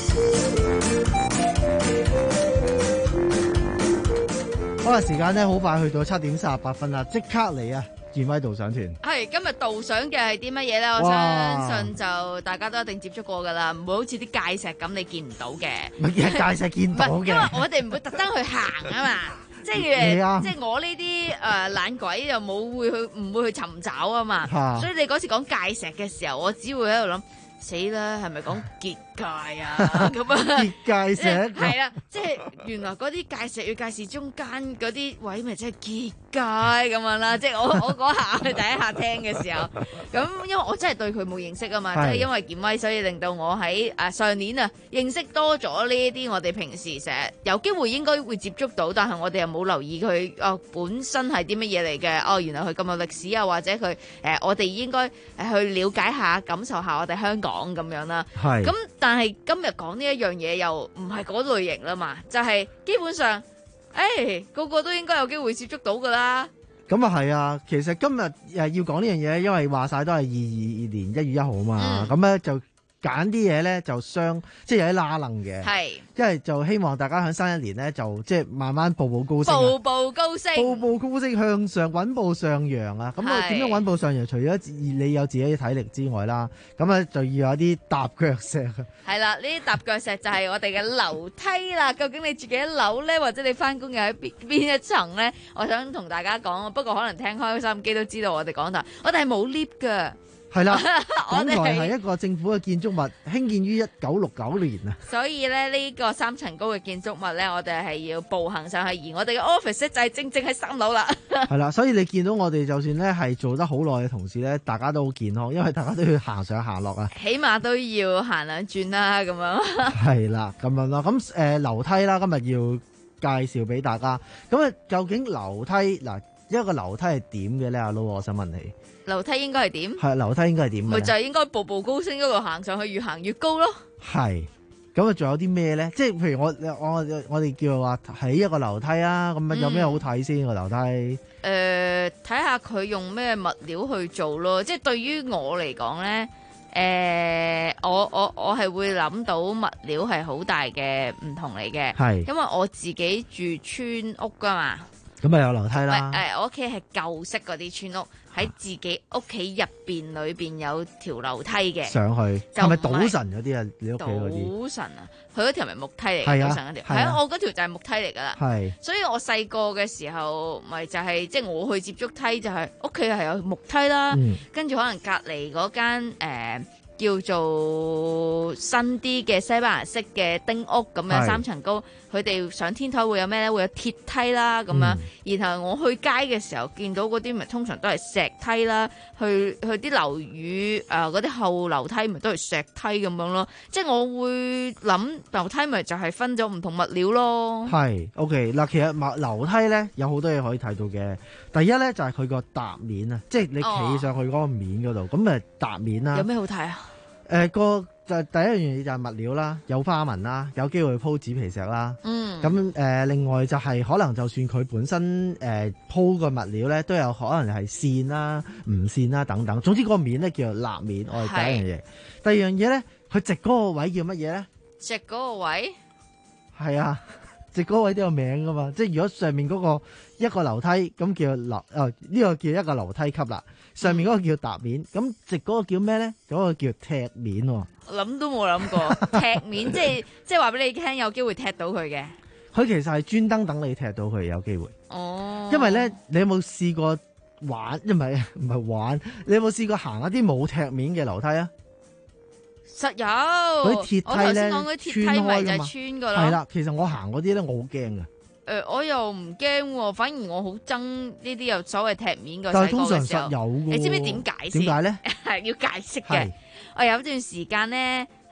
好啦，時間咧好快去到七點三十八分啦，即刻嚟啊！健威導賞團係今日導賞嘅係啲乜嘢咧？我相信就大家都一定接觸過噶啦，唔會好似啲界石咁你見唔到嘅。 乜嘢界石見到嘅？ 因為我哋唔會特登去行啊嘛，即係即係我呢啲誒懶鬼又冇會去唔會去尋找啊嘛，啊所以你嗰次講界石嘅時候，我只會喺度諗。死啦，係咪講結界啊？咁啊， 結界石係啦，即係原來嗰啲界石與界石中間嗰啲位，咪即係結界咁樣啦。即係我我嗰下第一下聽嘅時候，咁因為我真係對佢冇認識啊嘛，即係因為健威，所以令到我喺誒上年啊認識多咗呢啲我哋平時成日有機會應該會接觸到，但係我哋又冇留意佢哦本身係啲乜嘢嚟嘅。哦，原來佢咁有歷史啊，或者佢誒、呃、我哋應該誒去了解下、感受下我哋香港。講咁樣啦，咁但係今日講呢一樣嘢又唔係嗰類型啦嘛，就係、是、基本上，誒、哎、個個都應該有機會接觸到噶啦。 咁啊係啊，其實今日誒要講呢樣嘢，因為話晒都係二二二年一月一號啊嘛，咁咧、嗯、就揀啲嘢咧就相即係有啲拉楞嘅，係，因為就希望大家喺新一年咧就即係慢慢步步高升、啊， 步步高升， 步步高升向上穩步上揚啊！咁啊點樣穩步上揚？除咗你有自己嘅體力之外啦，咁啊就要有啲踏腳石。 係啦，呢啲踏腳石就係我哋嘅樓梯啦。究竟你住幾多樓咧？或者你翻工又喺邊邊一層咧？我想同大家講，不過可能聽開收音機都知道我哋講台，我哋係冇 lift 噶。係啦， 港台係一個政府嘅建築物，興建於一九六九年啊。 所以咧，呢個三層高嘅建築物咧，我哋係要步行上去，而我哋嘅 office 就係正正喺三樓啦。 係啦，所以你見到我哋就算咧係做得好耐嘅同事咧，大家都好健康，因為大家都要行上行落啊。 起碼都要行兩轉啦，咁樣。 係啦，咁樣咯。咁誒、呃、樓梯啦，今日要介紹俾大家。咁啊，究竟樓梯嗱一個樓梯係點嘅咧？阿 Lo，我想問你。 樓梯應該係點？ 係樓梯應該係點？ 咪就係應該步步高升嗰度行上去，越行越高咯。係， 咁啊，仲有啲咩咧？即係譬如我我我哋叫話起一個樓梯啊，咁啊有咩好睇先個樓梯？誒、 嗯，睇下佢用咩物料去做咯。即係對於我嚟講咧，誒、呃，我我我係會諗到物料係好大嘅唔同嚟嘅。係，因為我自己住村屋噶嘛。咁咪有樓梯啦。誒、呃，我屋企係舊式嗰啲村屋，喺自己屋企入邊裏邊有條樓梯嘅。上去係咪賭神嗰啲啊？你屋企嗰啲？賭神啊，佢嗰條咪木梯嚟嘅，賭神嗰條。係啊，我嗰條就係木梯嚟噶啦。係。所以我細個嘅時候，咪就係即係我去接觸梯，就係屋企係有木梯啦。嗯、跟住可能隔離嗰間誒。呃叫做新啲嘅西班牙式嘅丁屋咁樣三層高，佢哋上天台會有咩咧？會有鐵梯啦咁樣，嗯、然後我去街嘅時候見到嗰啲咪通常都係石梯啦，去去啲樓宇誒嗰啲後樓梯咪都係石梯咁樣咯。即係我會諗樓梯咪就係分咗唔同物料咯。係 OK 嗱，其實樓樓梯咧有好多嘢可以睇到嘅。第一咧就係佢個踏面啊，即係你企上去嗰個面嗰度，咁咪踏面啦。有咩好睇啊？誒、呃，個就第一樣嘢就係物料啦，有花紋啦，有機會鋪紙皮石啦。嗯。咁誒、呃，另外就係可能就算佢本身誒鋪個物料咧，都有可能係線啦、唔線啦等等。總之個面咧叫做立面，我係第一樣嘢。第二樣嘢咧，佢直嗰個位叫乜嘢咧？直嗰個位？係啊，直嗰個位都有名噶嘛。即係如果上面嗰個一個樓梯咁叫樓，誒、呃、呢、這個叫一個樓梯級啦。上面嗰個叫踏面，咁直嗰個叫咩咧？嗰、嗰個叫踢面喎。諗都冇諗過，踢面即係即係話俾你聽，有機會踢到佢嘅。佢其實係專登等你踢到佢有機會。哦。因為咧，你有冇試過玩？唔係唔係玩？你有冇試過行一啲冇踢面嘅樓梯啊？實有。嗰啲鐵梯咧，我頭先講嗰啲鐵梯咪就係穿噶啦。係啦，其實我行嗰啲咧，我好驚㗎。誒、呃，我又唔驚喎，反而我好憎呢啲有所謂踢面個細個嘅時候。但係通常實有嘅喎。你知唔知點解先？點解咧？係要解釋嘅。我有一段時間咧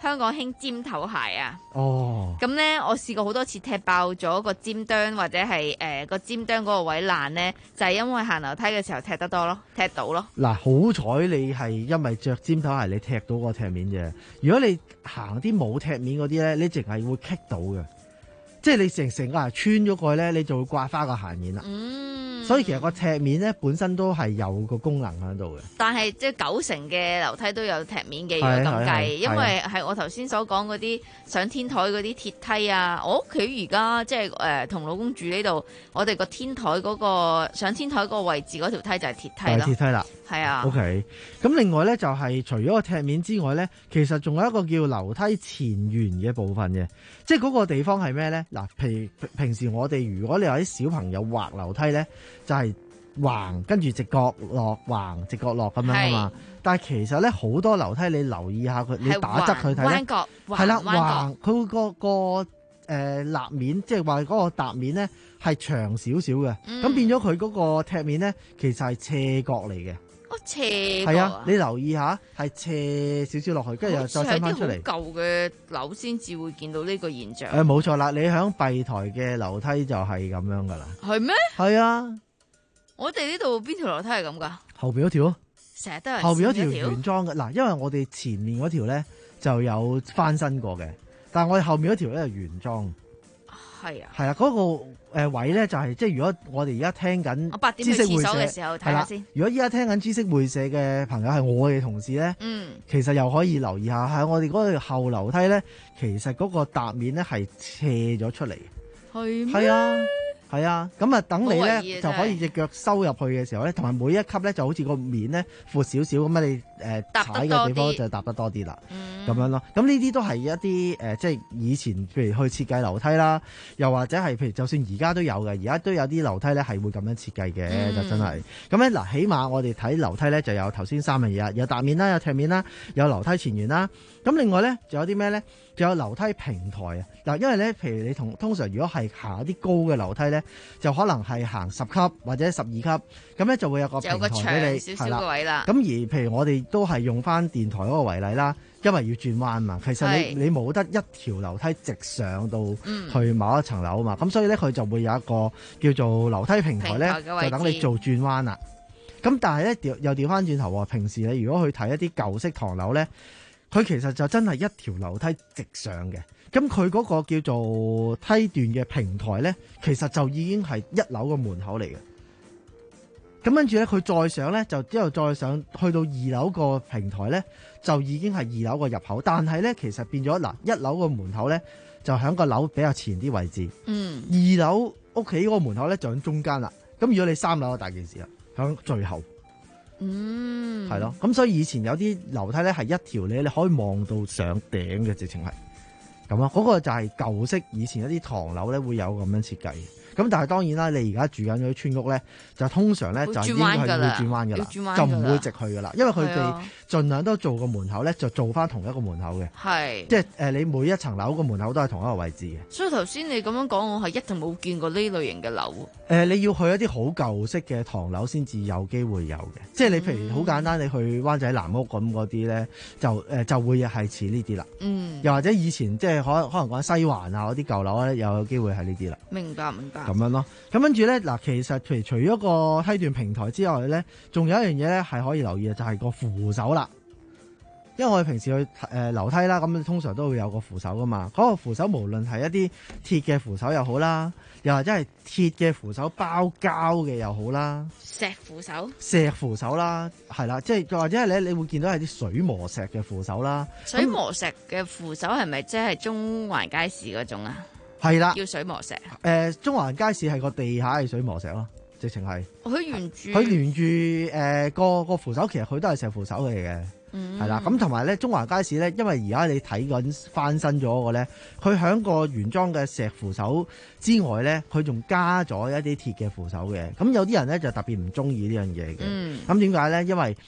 香港興尖頭鞋啊。 哦， 咁咧，我試過好多次踢爆咗個尖端或者係誒個尖端嗰個位爛咧，就係因為行樓梯嘅時候踢得多咯，踢到咯。 嗱，好彩你係因為着尖頭鞋你踢到個踢面啫。如果你行啲冇踢面嗰啲咧，你淨係會棘到嘅，即係你成成個鞋穿咗過去咧，你就會刮花個鞋面啦。 嗯， 所以其實個踢面咧本身都係有個功能喺度嘅。 但係即係九成嘅樓梯都有踢面嘅，如果咁計，因為係我頭先所講嗰啲上天台嗰啲鐵梯啊，我屋企而家即係誒同老公住呢度，我哋個天台嗰、嗰個上天台嗰個位置嗰條梯就係鐵梯啦。 鐵梯啦， 係啊。 OK， 咁另外咧就係、是、除咗個踢面之外咧，其實仲有一個叫樓梯前緣嘅部分嘅，即係嗰個地方係咩咧？嗱，譬如平時我哋如果你有啲小朋友滑樓梯咧，就係、是。橫跟住直角落，橫直角落咁樣啊嘛。但係其實咧好多樓梯你留意下佢，你打側佢睇咧，係啦，橫佢會個個誒立面，即係話嗰個踏面咧係長少少嘅，咁、嗯、變咗佢嗰個踢面咧其實係斜角嚟嘅。 哦，斜角係啊，你留意下係斜少少落去，跟住又再伸翻出嚟。 舊嘅樓先至會見到呢個現象。 誒冇錯啦，你響閉台嘅樓梯就係咁樣噶啦。 係咩？ 係啊。 我哋呢度邊條樓梯係咁噶？ 後邊嗰條， 成日都係後邊嗰條原裝嘅。嗱，因為我哋前面嗰條咧就有翻新過嘅，但係我哋後面嗰條咧係原裝。 係啊， 係啊，嗰、嗰個誒位咧就係、係、即係如果我哋而家聽緊， 我八點去廁所嘅時候睇下先。 如果依家聽緊知識會社嘅朋友係我嘅同事咧， 嗯， 其實又可以留意下喺我哋嗰條後樓梯咧，其實嗰個踏面咧係斜咗出嚟。 係咩？ 係啊。係啊，咁啊等你咧就可以隻腳收入去嘅時候咧，同埋每一級咧就好似個面咧闊少少咁啊，你誒、呃、踩嘅地方就踏得多啲啦，咁、嗯、樣咯。咁呢啲都係一啲誒、呃，即係以前譬如去設計樓梯啦，又或者係譬如就算而家都有嘅，而家都有啲樓梯咧係會咁樣設計嘅、嗯，就真係。咁咧嗱，起碼我哋睇樓梯咧就有頭先三樣嘢，有踏面啦，有踢面啦，有樓梯前緣啦。咁另外咧仲有啲咩咧？仲有樓梯平台啊！嗱，因為咧，譬如你同通常如果係行一啲高嘅樓梯咧，就可能係行十級或者十二級，咁咧就會有個平台俾你， 少少嘅位啦。 咁而譬如我哋都係用翻電台嗰個為例啦，因為要轉彎嘛，其實你你冇得一條樓梯直上到去某一層樓啊嘛，咁、嗯、所以咧佢就會有一個叫做樓梯平台咧，就等你做轉彎啦。咁但係咧又調翻轉頭喎，平時你如果去睇一啲舊式唐樓咧，佢其實就真係一條樓梯直上嘅，咁佢嗰個叫做梯段嘅平台咧，其實就已經係一樓嘅門口嚟嘅。咁跟住咧，佢再上咧，就之後再上去到二樓個平台咧，就已經係二樓個入口。但係咧，其實變咗嗱，一樓個門口咧就喺個樓比較前啲位置，嗯，二樓屋企嗰個門口咧就喺中間啦。咁如果你三樓就大件事啦，喺最後。嗯，係咯，咁所以以前有啲樓梯咧係一條你你可以望到上頂嘅，直情係咁咯。嗰、嗰個就係舊式以前一啲唐樓咧會有咁樣設計。咁但係當然啦，你而家住緊嗰啲村屋咧，就通常咧就應該係會轉彎噶啦，就唔會直去噶啦，因為佢哋盡量都做個門口咧，就做翻同一個門口嘅，係即係誒你每一層樓個門口都係同一個位置嘅。所以頭先你咁樣講，我係一定冇見過呢類型嘅樓。誒、呃，你要去一啲好舊式嘅唐樓先至有機會有嘅，即係你譬如好簡單，你去灣仔南屋咁嗰啲咧，就誒、呃、就會係似呢啲啦。嗯，又或者以前即係可可能講西環啊嗰啲舊樓咧，又有機會係呢啲啦。明白，明白。咁樣咯，咁跟住咧嗱，其實譬如除咗個梯段平台之外咧，仲有一樣嘢咧係可以留意嘅，就係、是、個扶手啦。因為我哋平時去誒樓梯啦，咁通常都會有個扶手噶嘛。嗰、那個扶手無論係一啲鐵嘅扶手又好啦，又或者係鐵嘅扶手包膠嘅又好啦，石扶手、石扶手啦，係啦，即係或者係咧，你會見到係啲水磨石嘅扶手啦。水磨石嘅扶手係咪即係中環街市嗰種啊？係啦，叫水磨石。誒、呃，中環街市係個地下係水磨石咯，直情係。佢沿住，佢沿住誒個個扶手，其實佢都係石扶手嚟嘅。嗯，係啦。咁同埋咧，中環街市咧，因為而家你睇緊翻新咗嗰個咧，佢喺個原裝嘅石扶手之外咧，佢仲加咗一啲鐵嘅扶手嘅。咁有啲人咧就特別唔中意呢樣嘢嘅。嗯。咁點解咧？因為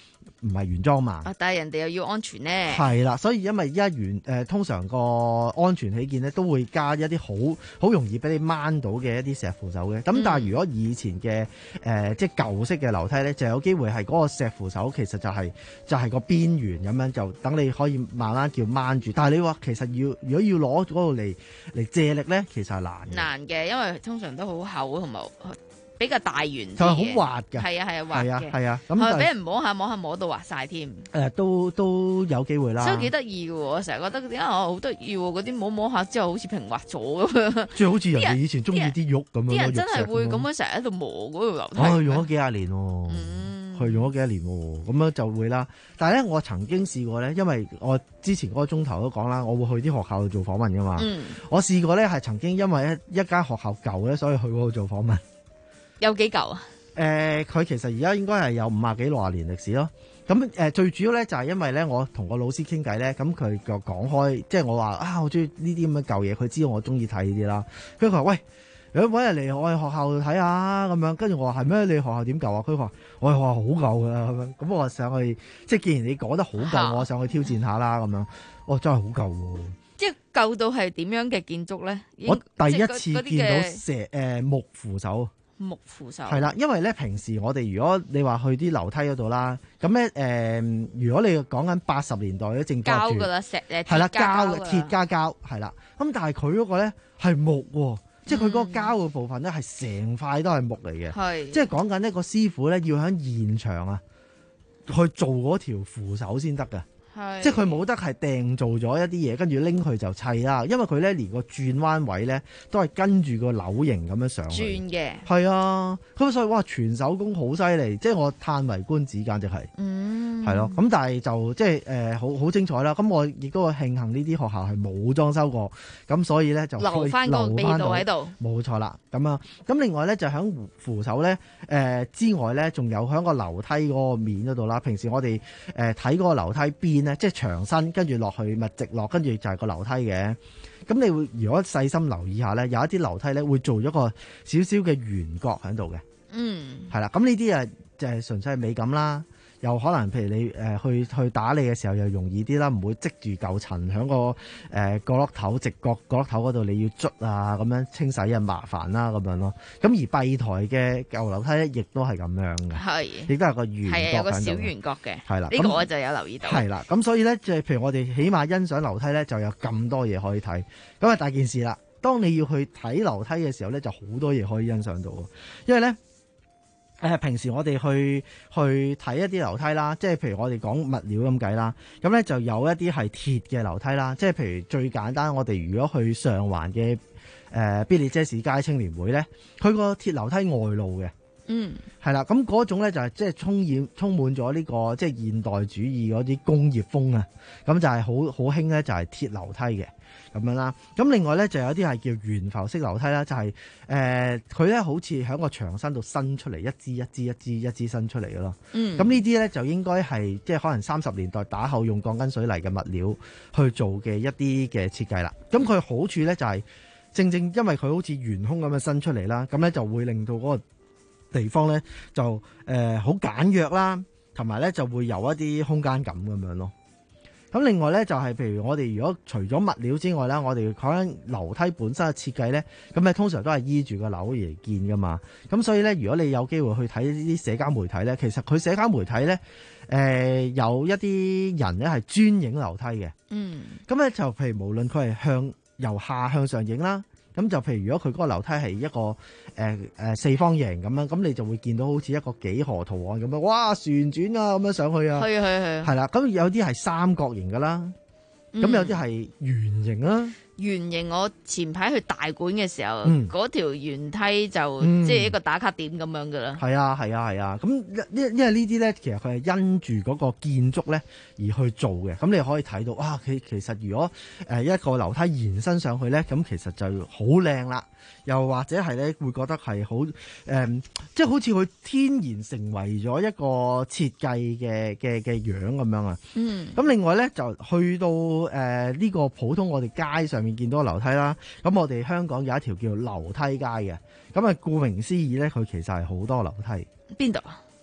唔係原裝嘛。 啊，但係人哋又要安全呢。 係啦，所以因為依家原誒通常個安全起見咧，都會加一啲好好容易俾你掹到嘅一啲石扶手嘅。咁、嗯、但係如果以前嘅誒、呃、即係舊式嘅樓梯咧，就有機會係嗰個石扶手其實就係、是、就係、是、個邊緣咁樣，就等你可以慢慢叫掹住。但係你話其實要如果要攞嗰度嚟嚟借力咧，其實係難嘅。 難嘅，因為通常都好厚同埋比較大圓啲嘅， 就係好滑嘅。 係啊係啊，滑嘅。 係啊，咁係咪俾人摸下摸下摸到滑晒添？ 誒，都都有機會啦。 所以幾得意嘅喎，我成日覺得點解我好得意喎？嗰啲摸摸下之後好似平滑咗咁樣。 即係好似人哋以前中意啲玉咁樣。 啲人真係會咁樣成日喺度磨嗰條樓梯。 哦，用咗幾廿年喎。嗯，係用咗幾廿年喎，咁樣就會啦。但係咧，我曾經試過咧，因為我之前嗰個鐘頭都講啦，我會去啲學校度做訪問噶嘛。嗯。我試過咧，係曾經因為一一間學校舊咧，所以去嗰度做訪問。 有幾舊啊？ 誒、呃，佢其實而家應該係有五廿幾六廿年歷史咯。咁誒、呃，最主要咧就係因為咧，我同個老師傾偈咧，咁佢就講開，即係我話啊，我中意呢啲咁嘅舊嘢，佢知道我中意睇呢啲啦。佢話喂，你揾人嚟我哋學校睇下咁樣，跟住我話係咩？你學校點舊啊？佢話我哋學校好舊噶啦咁樣。咁我上去，即係既然你講得好舊，我上去挑戰下啦咁樣。哦，真係好舊喎！ 即係舊到係點樣嘅建築咧？ 我第一次見到石誒、呃、木扶手。 木扶手係啦，因為咧平時我哋如果你話去啲樓梯嗰度啦，咁咧誒，如果你講緊八十年代咧正膠噶啦，石誒係啦，膠鐵加膠係啦，咁但係佢嗰個咧係木喎，即係佢嗰個膠嘅部分咧係成塊都係木嚟嘅，係即係講緊呢個師傅咧要喺現場啊去做嗰條扶手先得㗎。即係佢冇得係訂做咗一啲嘢，跟住拎去就砌啦。因為佢咧連個轉彎位咧都係跟住個樓型咁樣上去轉嘅。係啊，咁所以哇，全手工好犀利，即係我歎為觀止，簡直係。嗯，係咯。咁但係就即係誒好好精彩啦。咁我亦都慶幸呢啲學校係冇裝修過，咁所以咧就留翻個味道喺度。 冇錯啦。咁啊，咁另外咧就喺扶手咧誒、呃、之外咧，仲有喺個樓梯嗰個面嗰度啦。平時我哋誒睇嗰個樓梯邊。即係長身，跟住落去咪直落，跟住就係個樓梯嘅。咁你會如果細心留意下咧，有一啲樓梯咧會做咗個少少嘅圓角喺度嘅。嗯，係啦。咁呢啲啊就係純粹係美感啦。又可能譬如你誒、呃、去去打理嘅時候又容易啲啦，唔會積住嚿塵喺個誒、呃、角落頭直角角落頭嗰度，你要捽啊咁樣清洗啊麻煩啦咁樣咯。咁而閉台嘅舊樓梯咧，亦都係咁樣嘅，係亦都係個圓角，係有個小圓角嘅，係啦。呢、這個我就有留意到。係啦，咁所以咧，即係譬如我哋起碼欣賞樓梯咧，就有咁多嘢可以睇。咁啊大件事啦，當你要去睇樓梯嘅時候咧，就好多嘢可以欣賞到，因為咧。誒平時我哋去去睇一啲樓梯啦，即係譬如我哋講物料咁計啦，咁咧就有一啲係鐵嘅樓梯啦，即係譬如最簡單，我哋如果去上環嘅誒必列者士街青年會咧，佢個鐵樓梯外露嘅，嗯，係啦，咁嗰種咧就係即係充滿充滿咗呢個即係現代主義嗰啲工業風啊，咁就係好好興咧，就係鐵樓梯嘅。咁樣啦，咁另外咧就有啲係叫懸浮式樓梯啦，就係誒佢咧好似喺個牆身度伸出嚟，一支一支一支一支伸出嚟嘅咯。嗯，咁呢啲咧就應該係即係可能三十年代打後用鋼筋水泥嘅物料去做嘅一啲嘅設計啦。咁佢好處咧就係、是、正正因為佢好似懸空咁樣伸出嚟啦，咁咧就會令到嗰個地方咧就誒好、呃、簡約啦，同埋咧就會有一啲空間感咁樣咯。咁另外咧就係譬如我哋如果除咗物料之外啦，我哋講緊樓梯本身嘅設計咧，咁咧通常都係依住個樓而建噶嘛。咁所以咧，如果你有機會去睇呢啲社交媒體咧，其實佢社交媒體咧，誒、呃、有一啲人咧係專影樓梯嘅。嗯。咁咧就譬如無論佢係向由下向上影啦。咁就譬如如果佢嗰個樓梯係一個誒、呃呃、四方形咁樣，咁你就會見到好似一個幾何圖案咁樣，哇旋轉啊咁樣上去啊，係係係，係啦。咁有啲係三角形噶啦，咁、嗯、有啲係圓形啦。 圓形我前排去大館嘅時候，嗰、嗯、條圓梯就、嗯、即係一個打卡點咁樣噶啦。係啊係啊係啊，咁因因為呢啲咧，其實佢係因住嗰個建築咧而去做嘅。咁你可以睇到，哇！佢其實如果誒一個樓梯延伸上去咧，咁其實就好靚啦。又或者係咧會覺得係好誒，即係好似佢天然成為咗一個設計嘅嘅嘅樣咁樣啊。嗯。咁另外咧就去到誒呢、呃這個普通我哋街上面見到樓梯啦。咁我哋香港有一條叫樓梯街嘅。咁啊，顧名思義咧，佢其實係好多樓梯。 邊度啊？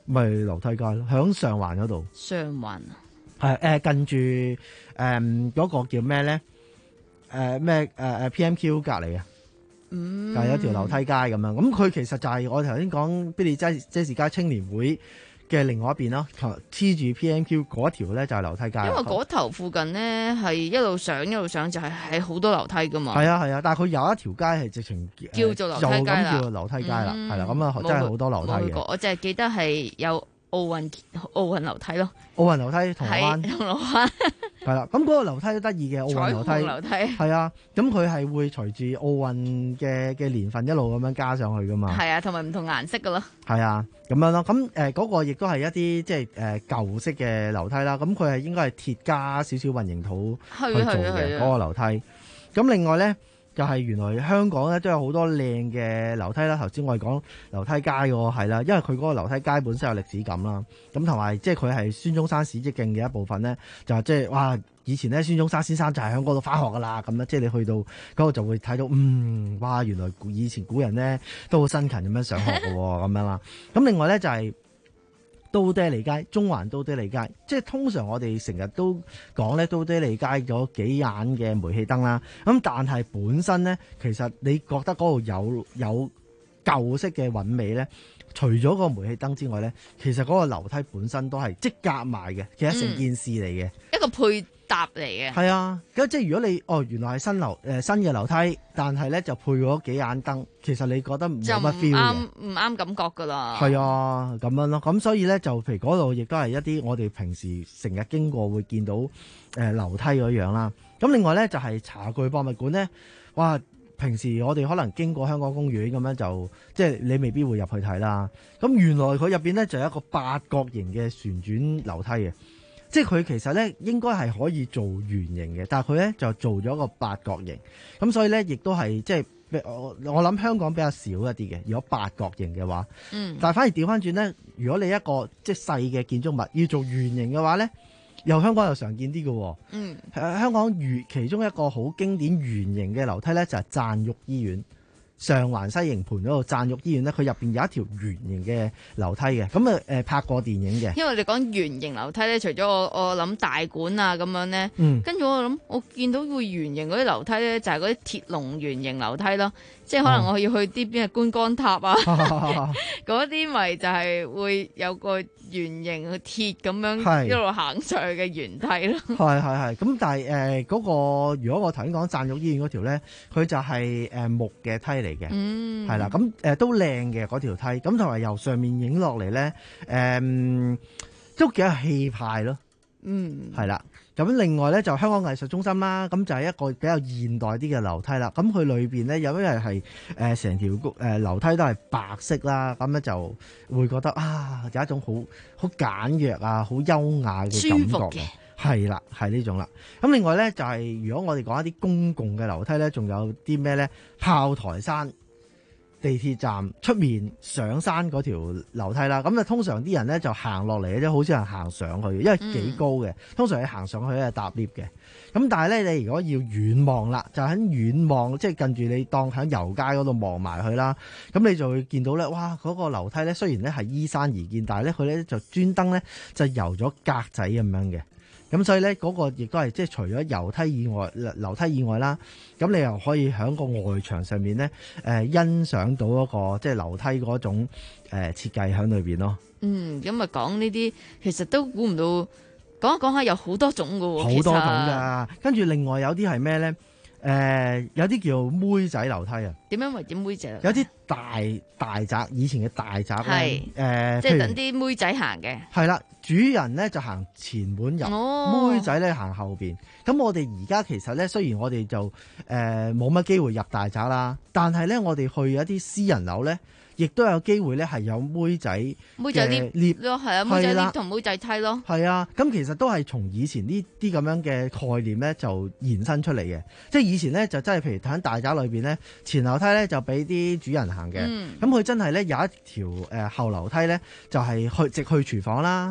咪樓梯街咯，響上環嗰度。 上環啊？ 係誒、呃、近住誒嗰個叫咩咧？誒咩誒誒 P M Q 隔離啊？ 嗯， 就係有條樓梯街咁樣。咁佢其實就係我頭先講必利街街市街青年會嘅另外一邊咯，黐住 P M Q 嗰條咧就係樓梯街。 因為嗰頭附近咧係一路上一路上就係係好多樓梯噶嘛。 係啊係啊，但係佢有一條街係直情叫做樓梯街啦， 就咁叫做樓梯街啦，係啦、嗯，咁啊真係好多樓梯嘅。 我淨係記得係有奧運奧運樓梯咯， 奧運樓梯銅鑼灣， 銅鑼灣係啦，咁嗰個樓梯都得意嘅，奧運樓梯， 樓梯係啊，咁佢係會隨住奧運嘅嘅年份一路咁樣加上去噶嘛， 係啊，同埋唔同顏色噶咯， 係啊，咁樣咯，咁誒嗰個亦都係一啲即係誒舊式嘅樓梯啦，咁佢係應該係鐵加少少混凝土去做嘅嗰個樓梯，咁另外咧。就係原來香港咧都有好多靚嘅樓梯啦，頭先我哋講樓梯街喎，係啦，因為佢嗰個樓梯街本身有歷史感啦，咁同埋即係佢係孫中山史蹟徑嘅一部分咧，就係即係哇，以前咧孫中山先生就係喺嗰度返學噶啦，咁咧即係你去到嗰度就會睇到，嗯，哇，原來以前古人咧都好辛勤咁樣上學嘅喎，咁樣啦，咁另外咧就係、是。都爹利街，中環都爹利街，即係通常我哋成日都講咧，都爹利街嗰幾眼嘅煤氣燈啦。咁但係本身咧，其實你覺得嗰度有有舊式嘅韻味咧，除咗個煤氣燈之外咧，其實嗰個樓梯本身都係即夾埋嘅，其實成件事嚟嘅、嗯， 一個配搭嚟嘅。係啊，咁即係如果你哦原來係新樓誒、呃、新嘅樓梯，但係咧就配咗幾眼燈，其實你覺得冇乜 feel 嘅， 啱唔啱感覺噶啦。 係啊，咁樣咯，咁所以咧就譬如嗰度亦都係一啲我哋平時成日經過會見到誒、呃、樓梯嗰樣啦。咁另外咧就係、是、茶具博物館咧，哇！平時我哋可能經過香港公園咁樣就即係你未必會入去睇啦。咁原來佢入邊咧就有一個八角形嘅旋轉樓梯嘅。即係佢其實咧應該係可以做圓形嘅，但係佢咧就做咗個八角形，咁所以咧亦都係即係我我諗香港比較少一啲嘅，如果八角形嘅話，嗯，但係反而調翻轉咧，如果你一個即係細嘅建築物要做圓形嘅話咧，又香港又常見啲嘅，嗯，香港圓其中一個好經典圓形嘅樓梯咧就係贊育醫院。上環西營盤嗰度贊育醫院咧，佢入邊有一條圓形嘅樓梯嘅，咁啊誒拍過電影嘅。 因為你講圓形樓梯咧，除咗我我諗大館啊咁樣咧， 嗯， 跟住我諗我見到會圓形嗰啲樓梯咧，就係嗰啲鐵籠圓形樓梯咯，即係可能我要去啲邊嘅觀光塔啊，嗰啲咪就係會有個圓形嘅鐵咁樣一路行上去嘅圓梯咯。係係係，咁但係誒嗰個如果我頭先講贊育醫院嗰條咧，佢就係誒木嘅梯嚟。嘅，嗯，係啦，咁誒、呃、都靚嘅嗰條梯，咁同埋由上面影落嚟咧，誒、嗯、都幾有氣派咯，嗯，係啦，咁另外咧就香港藝術中心啦，咁就係一個比較現代啲嘅樓梯啦，咁佢裏邊咧有因為係誒成條誒樓梯都係白色啦，咁咧就會覺得啊有一種好好簡約啊，好優雅嘅感覺嘅。係啦，係呢種啦。咁另外咧，就係、是、如果我哋講一啲公共嘅樓梯咧，仲有啲咩咧？炮台山地鐵站出面上山嗰條樓梯啦。咁啊，通常啲人咧就行落嚟嘅啫，好少人行上去嘅，因為幾高嘅。通常你行上去咧搭 lift 嘅。咁但係咧，你如果要遠望啦，就喺遠望，即係近住你當喺油街嗰度望埋去啦。咁你就會見到咧，哇！嗰、那個樓梯咧，雖然咧係依山而建，但係咧佢咧就專登咧就游咗格仔咁樣嘅。咁所以咧，嗰個亦都係即係除咗樓梯以外，樓梯以外啦，咁你又可以喺個外牆上面咧，誒、呃、欣賞到一個即係樓梯嗰種誒設計喺裏邊咯。嗯，咁啊講呢啲，其實都估唔到，講一講下有好多種㗎喎，好多種㗎。跟住另外有啲係咩咧？誒、呃、有啲叫妹仔樓梯啊。點樣為之妹仔？有啲大大宅，以前嘅大宅咧，誒、呃、即係等啲妹仔行嘅。係啦。主人咧就行前門入，哦、妹仔咧行後邊。咁我哋而家其實咧，雖然我哋就誒冇乜機會入大宅啦，但係咧我哋去一啲私人樓咧，亦都有機會咧係有妹仔妹仔 lift 咯，係啊，妹仔 lift 同妹仔梯咯。係啊，咁其實都係從以前呢啲咁樣嘅概念咧就延伸出嚟嘅。即係以前咧就真係譬如喺大宅裏邊咧，前樓梯咧就俾啲主人行嘅。咁、嗯、佢真係咧有一條誒後樓梯咧，就係、是、去直去廚房啦。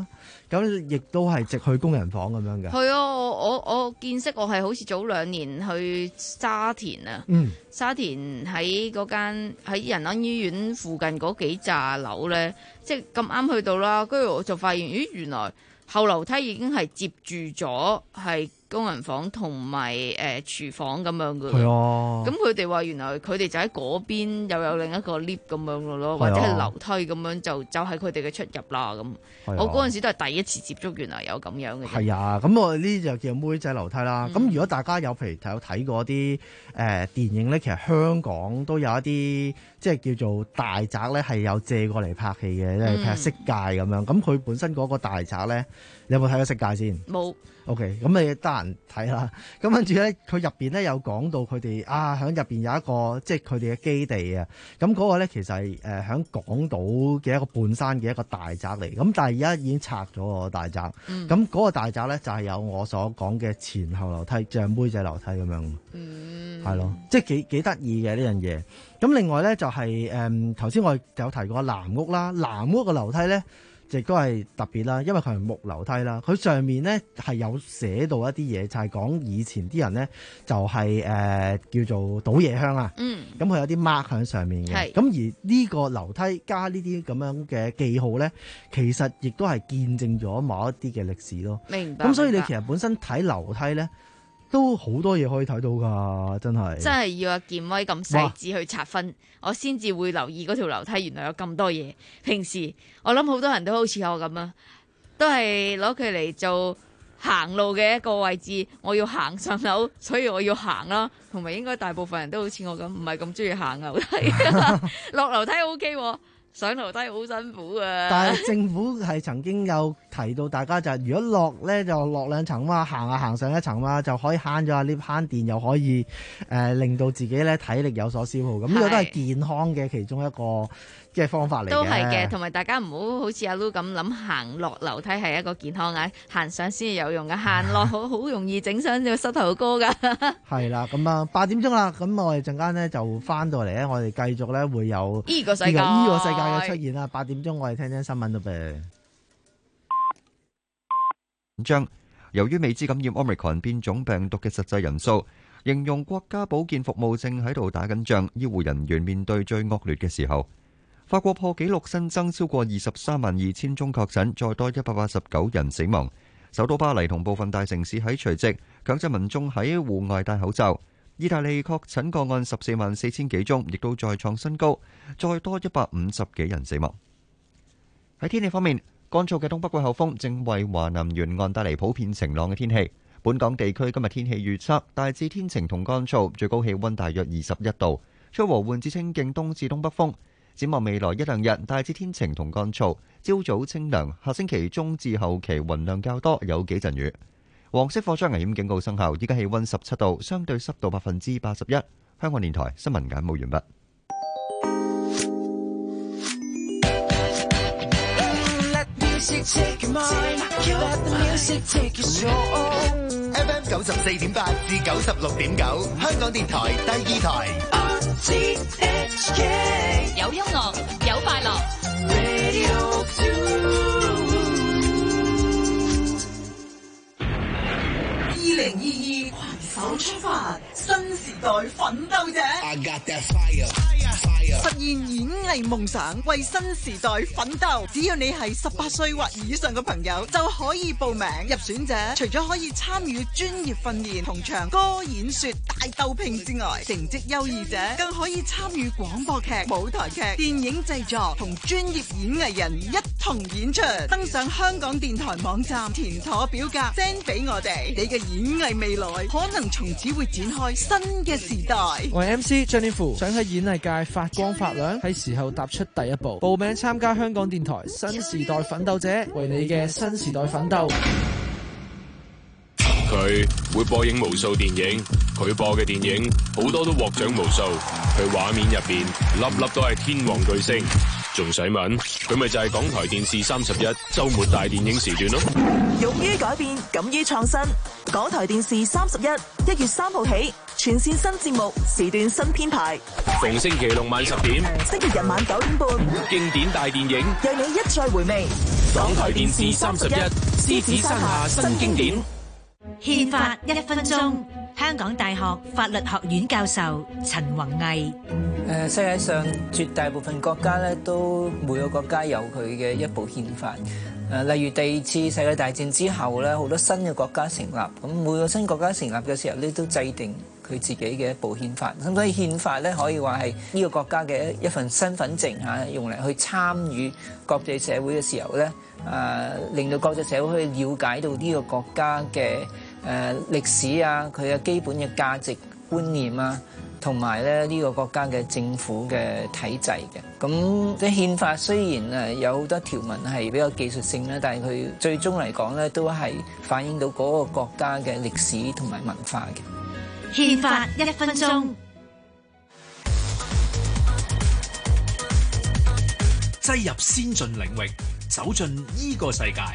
咁亦都係直去工人房咁樣嘅。 係啊，我我我見識我係好似早兩年去沙田啊， 嗯、 沙田喺嗰間喺仁安醫院附近嗰幾紮樓咧，即係咁啱去到啦，跟住我就發現，咦，原來後樓梯已經係接住咗係工人房同埋誒廚房咁樣嘅。係啊，咁佢哋話原來佢哋就喺嗰邊又有另一個 lift 咁樣嘅咯，或者係樓梯咁樣就就係佢哋嘅出入啦咁。我嗰陣時都係第一次接觸，原來有咁樣嘅。係啊，咁我呢啲就叫妹仔樓梯啦。咁、嗯、如果大家有譬如有睇過啲誒、呃、電影咧，其實香港都有一啲即係叫做大宅咧，係有借過嚟拍戲嘅，即係譬如色戒咁樣。咁佢本身嗰個大宅咧，你有冇睇過色戒先？ 冇。 OK，咁你得閒睇啦。咁跟住咧，佢入邊咧有講到佢哋啊，喺入邊有一個即係佢哋嘅基地啊。咁嗰個咧其實係誒喺港島嘅一個半山嘅一個大宅嚟。咁但係而家已經拆咗個大宅。咁、嗯、嗰、嗰個大宅咧就係有我所講嘅前後樓梯，像妹仔樓梯咁樣。嗯，係咯，即係幾幾得意嘅呢樣嘢。咁另外咧就係誒頭先我有提過藍屋啦，藍屋嘅樓梯咧，亦都係特別啦，因為佢係木樓梯啦，佢上面咧係有寫到一啲嘢，就係、是、講以前啲人咧就係、是、誒、呃、叫做倒夜香啊。嗯，咁佢有啲 mark 喺上面嘅。咁而呢個樓梯加呢啲咁樣嘅記號咧，其實亦都係見證咗某一啲嘅歷史咯。明白。咁所以你其實本身睇樓梯咧，都好多嘢可以睇到㗎，真係。真係要阿健威咁細緻去拆分，我先至會留意嗰條樓梯原來有咁多嘢。平時我諗好多人都好似我咁啊，都係攞佢嚟做行路嘅一個位置。我要行上樓，所以我要行啦。同埋應該大部分人都好似我咁，唔係咁中意行樓梯。落樓梯 OK 喎。上樓梯好辛苦啊！但係政府係曾經有提到大家就係如果落咧就落兩層嘛，行下行上一層嘛，就可以慳咗下 lift 慳電，又可以誒、呃、令到自己咧體力有所消耗。咁呢個都係健康嘅其中一個嘅方法嚟嘅。都係嘅，同埋大家唔好好似阿 Lu 咁諗，行落樓梯係一個健康嘅，行上先有用嘅，行落好好容易整傷隻膝頭哥㗎。係啦，咁啊八點鐘啦，咁我哋陣間咧就翻到嚟咧，我哋繼續咧會有呢個世界，呢個世界嘅出現啦。八點鐘我哋聽聽新聞啦噃。 將由於未知感染 Omicron 變種病毒嘅實際人數，形容國家保健服務正喺度打緊仗，醫護人員面對最惡劣嘅時候。法國破紀錄新增超過二十三萬二千宗確診，再多一百八十九人死亡。首都巴黎同部分大城市喺除夕強制民眾喺戶外戴口罩。意大利確診個案十四萬四千幾宗，亦都再創新高，再多一百五十幾人死亡。喺天氣方面，乾燥嘅東北季候風正為華南沿岸帶嚟普遍晴朗嘅天氣。本港地區今日天氣預測大致天晴同乾燥，最高氣溫大約二十一度，吹和緩至清勁東至東北風。展望未來一兩日，大致天晴同乾燥，朝早清涼。下星期中至後期雲量較多，有幾陣雨。黃色火災危險警告生效，依家氣溫十七度，相對濕度百分之八十一。香港電台新聞簡報完畢。 F M 九十四點八至九十六點九，香港電台第二台。 有音樂，有快樂。 二零二二攜手出發，新時代奮鬥者。I got that fire, fire, fire. 實現演藝夢想，為新時代奮鬥。只要你係十八歲或以上嘅朋友，就可以報名。入選者除咗可以參與專業訓練同唱歌演說大鬥拼之外，成績優異者更可以參與廣播劇、舞台劇、電影製作，同專業演藝人一同演出。登上香港電台網站，填妥表格 send 俾我哋，你嘅演藝未來可能從此會展開新嘅時代。 我係 M C 張天賦，想喺演藝界發光發亮，係時候踏出第一步。報名參加香港電台新時代奮鬥者，為你嘅新時代奮鬥。 佢會播映無數電影，佢播嘅電影好多都獲獎無數，佢畫面入邊粒粒都係天王巨星。仲使問？佢咪就係港台電視三十一週末大電影時段咯。 勇於改變，敢於創新。港台電視三十一，一月三號起，全線新節目，時段新編排。 逢星期六晚十點， 星期日晚九點半， 經典大電影， 讓你一再回味。 港台電視三十一，獅子山下新經典。 憲法一分鐘，香港大學法律學院教授陳宏毅。 誒，世界上絕大部分國家咧，都每個國家有佢嘅一部憲法。誒，例如第二次世界大戰之後咧，好多新嘅國家成立，咁每個新國家成立嘅時候咧，都制定佢自己嘅一部憲法。咁所以憲法咧，可以話係呢個國家嘅一份身份證嚇，用嚟去參與國際社會嘅時候咧，誒，令到國際社會去了解到呢個國家嘅誒歷史啊，佢嘅基本嘅價值觀念啊，同埋咧呢個國家嘅政府嘅體制嘅。咁即係憲法雖然誒有好多條文係比較技術性咧，但係佢最終嚟講咧都係反映到嗰個國家嘅歷史同埋文化嘅。 憲法一分鐘， 擠入先進領域，走進呢個世界。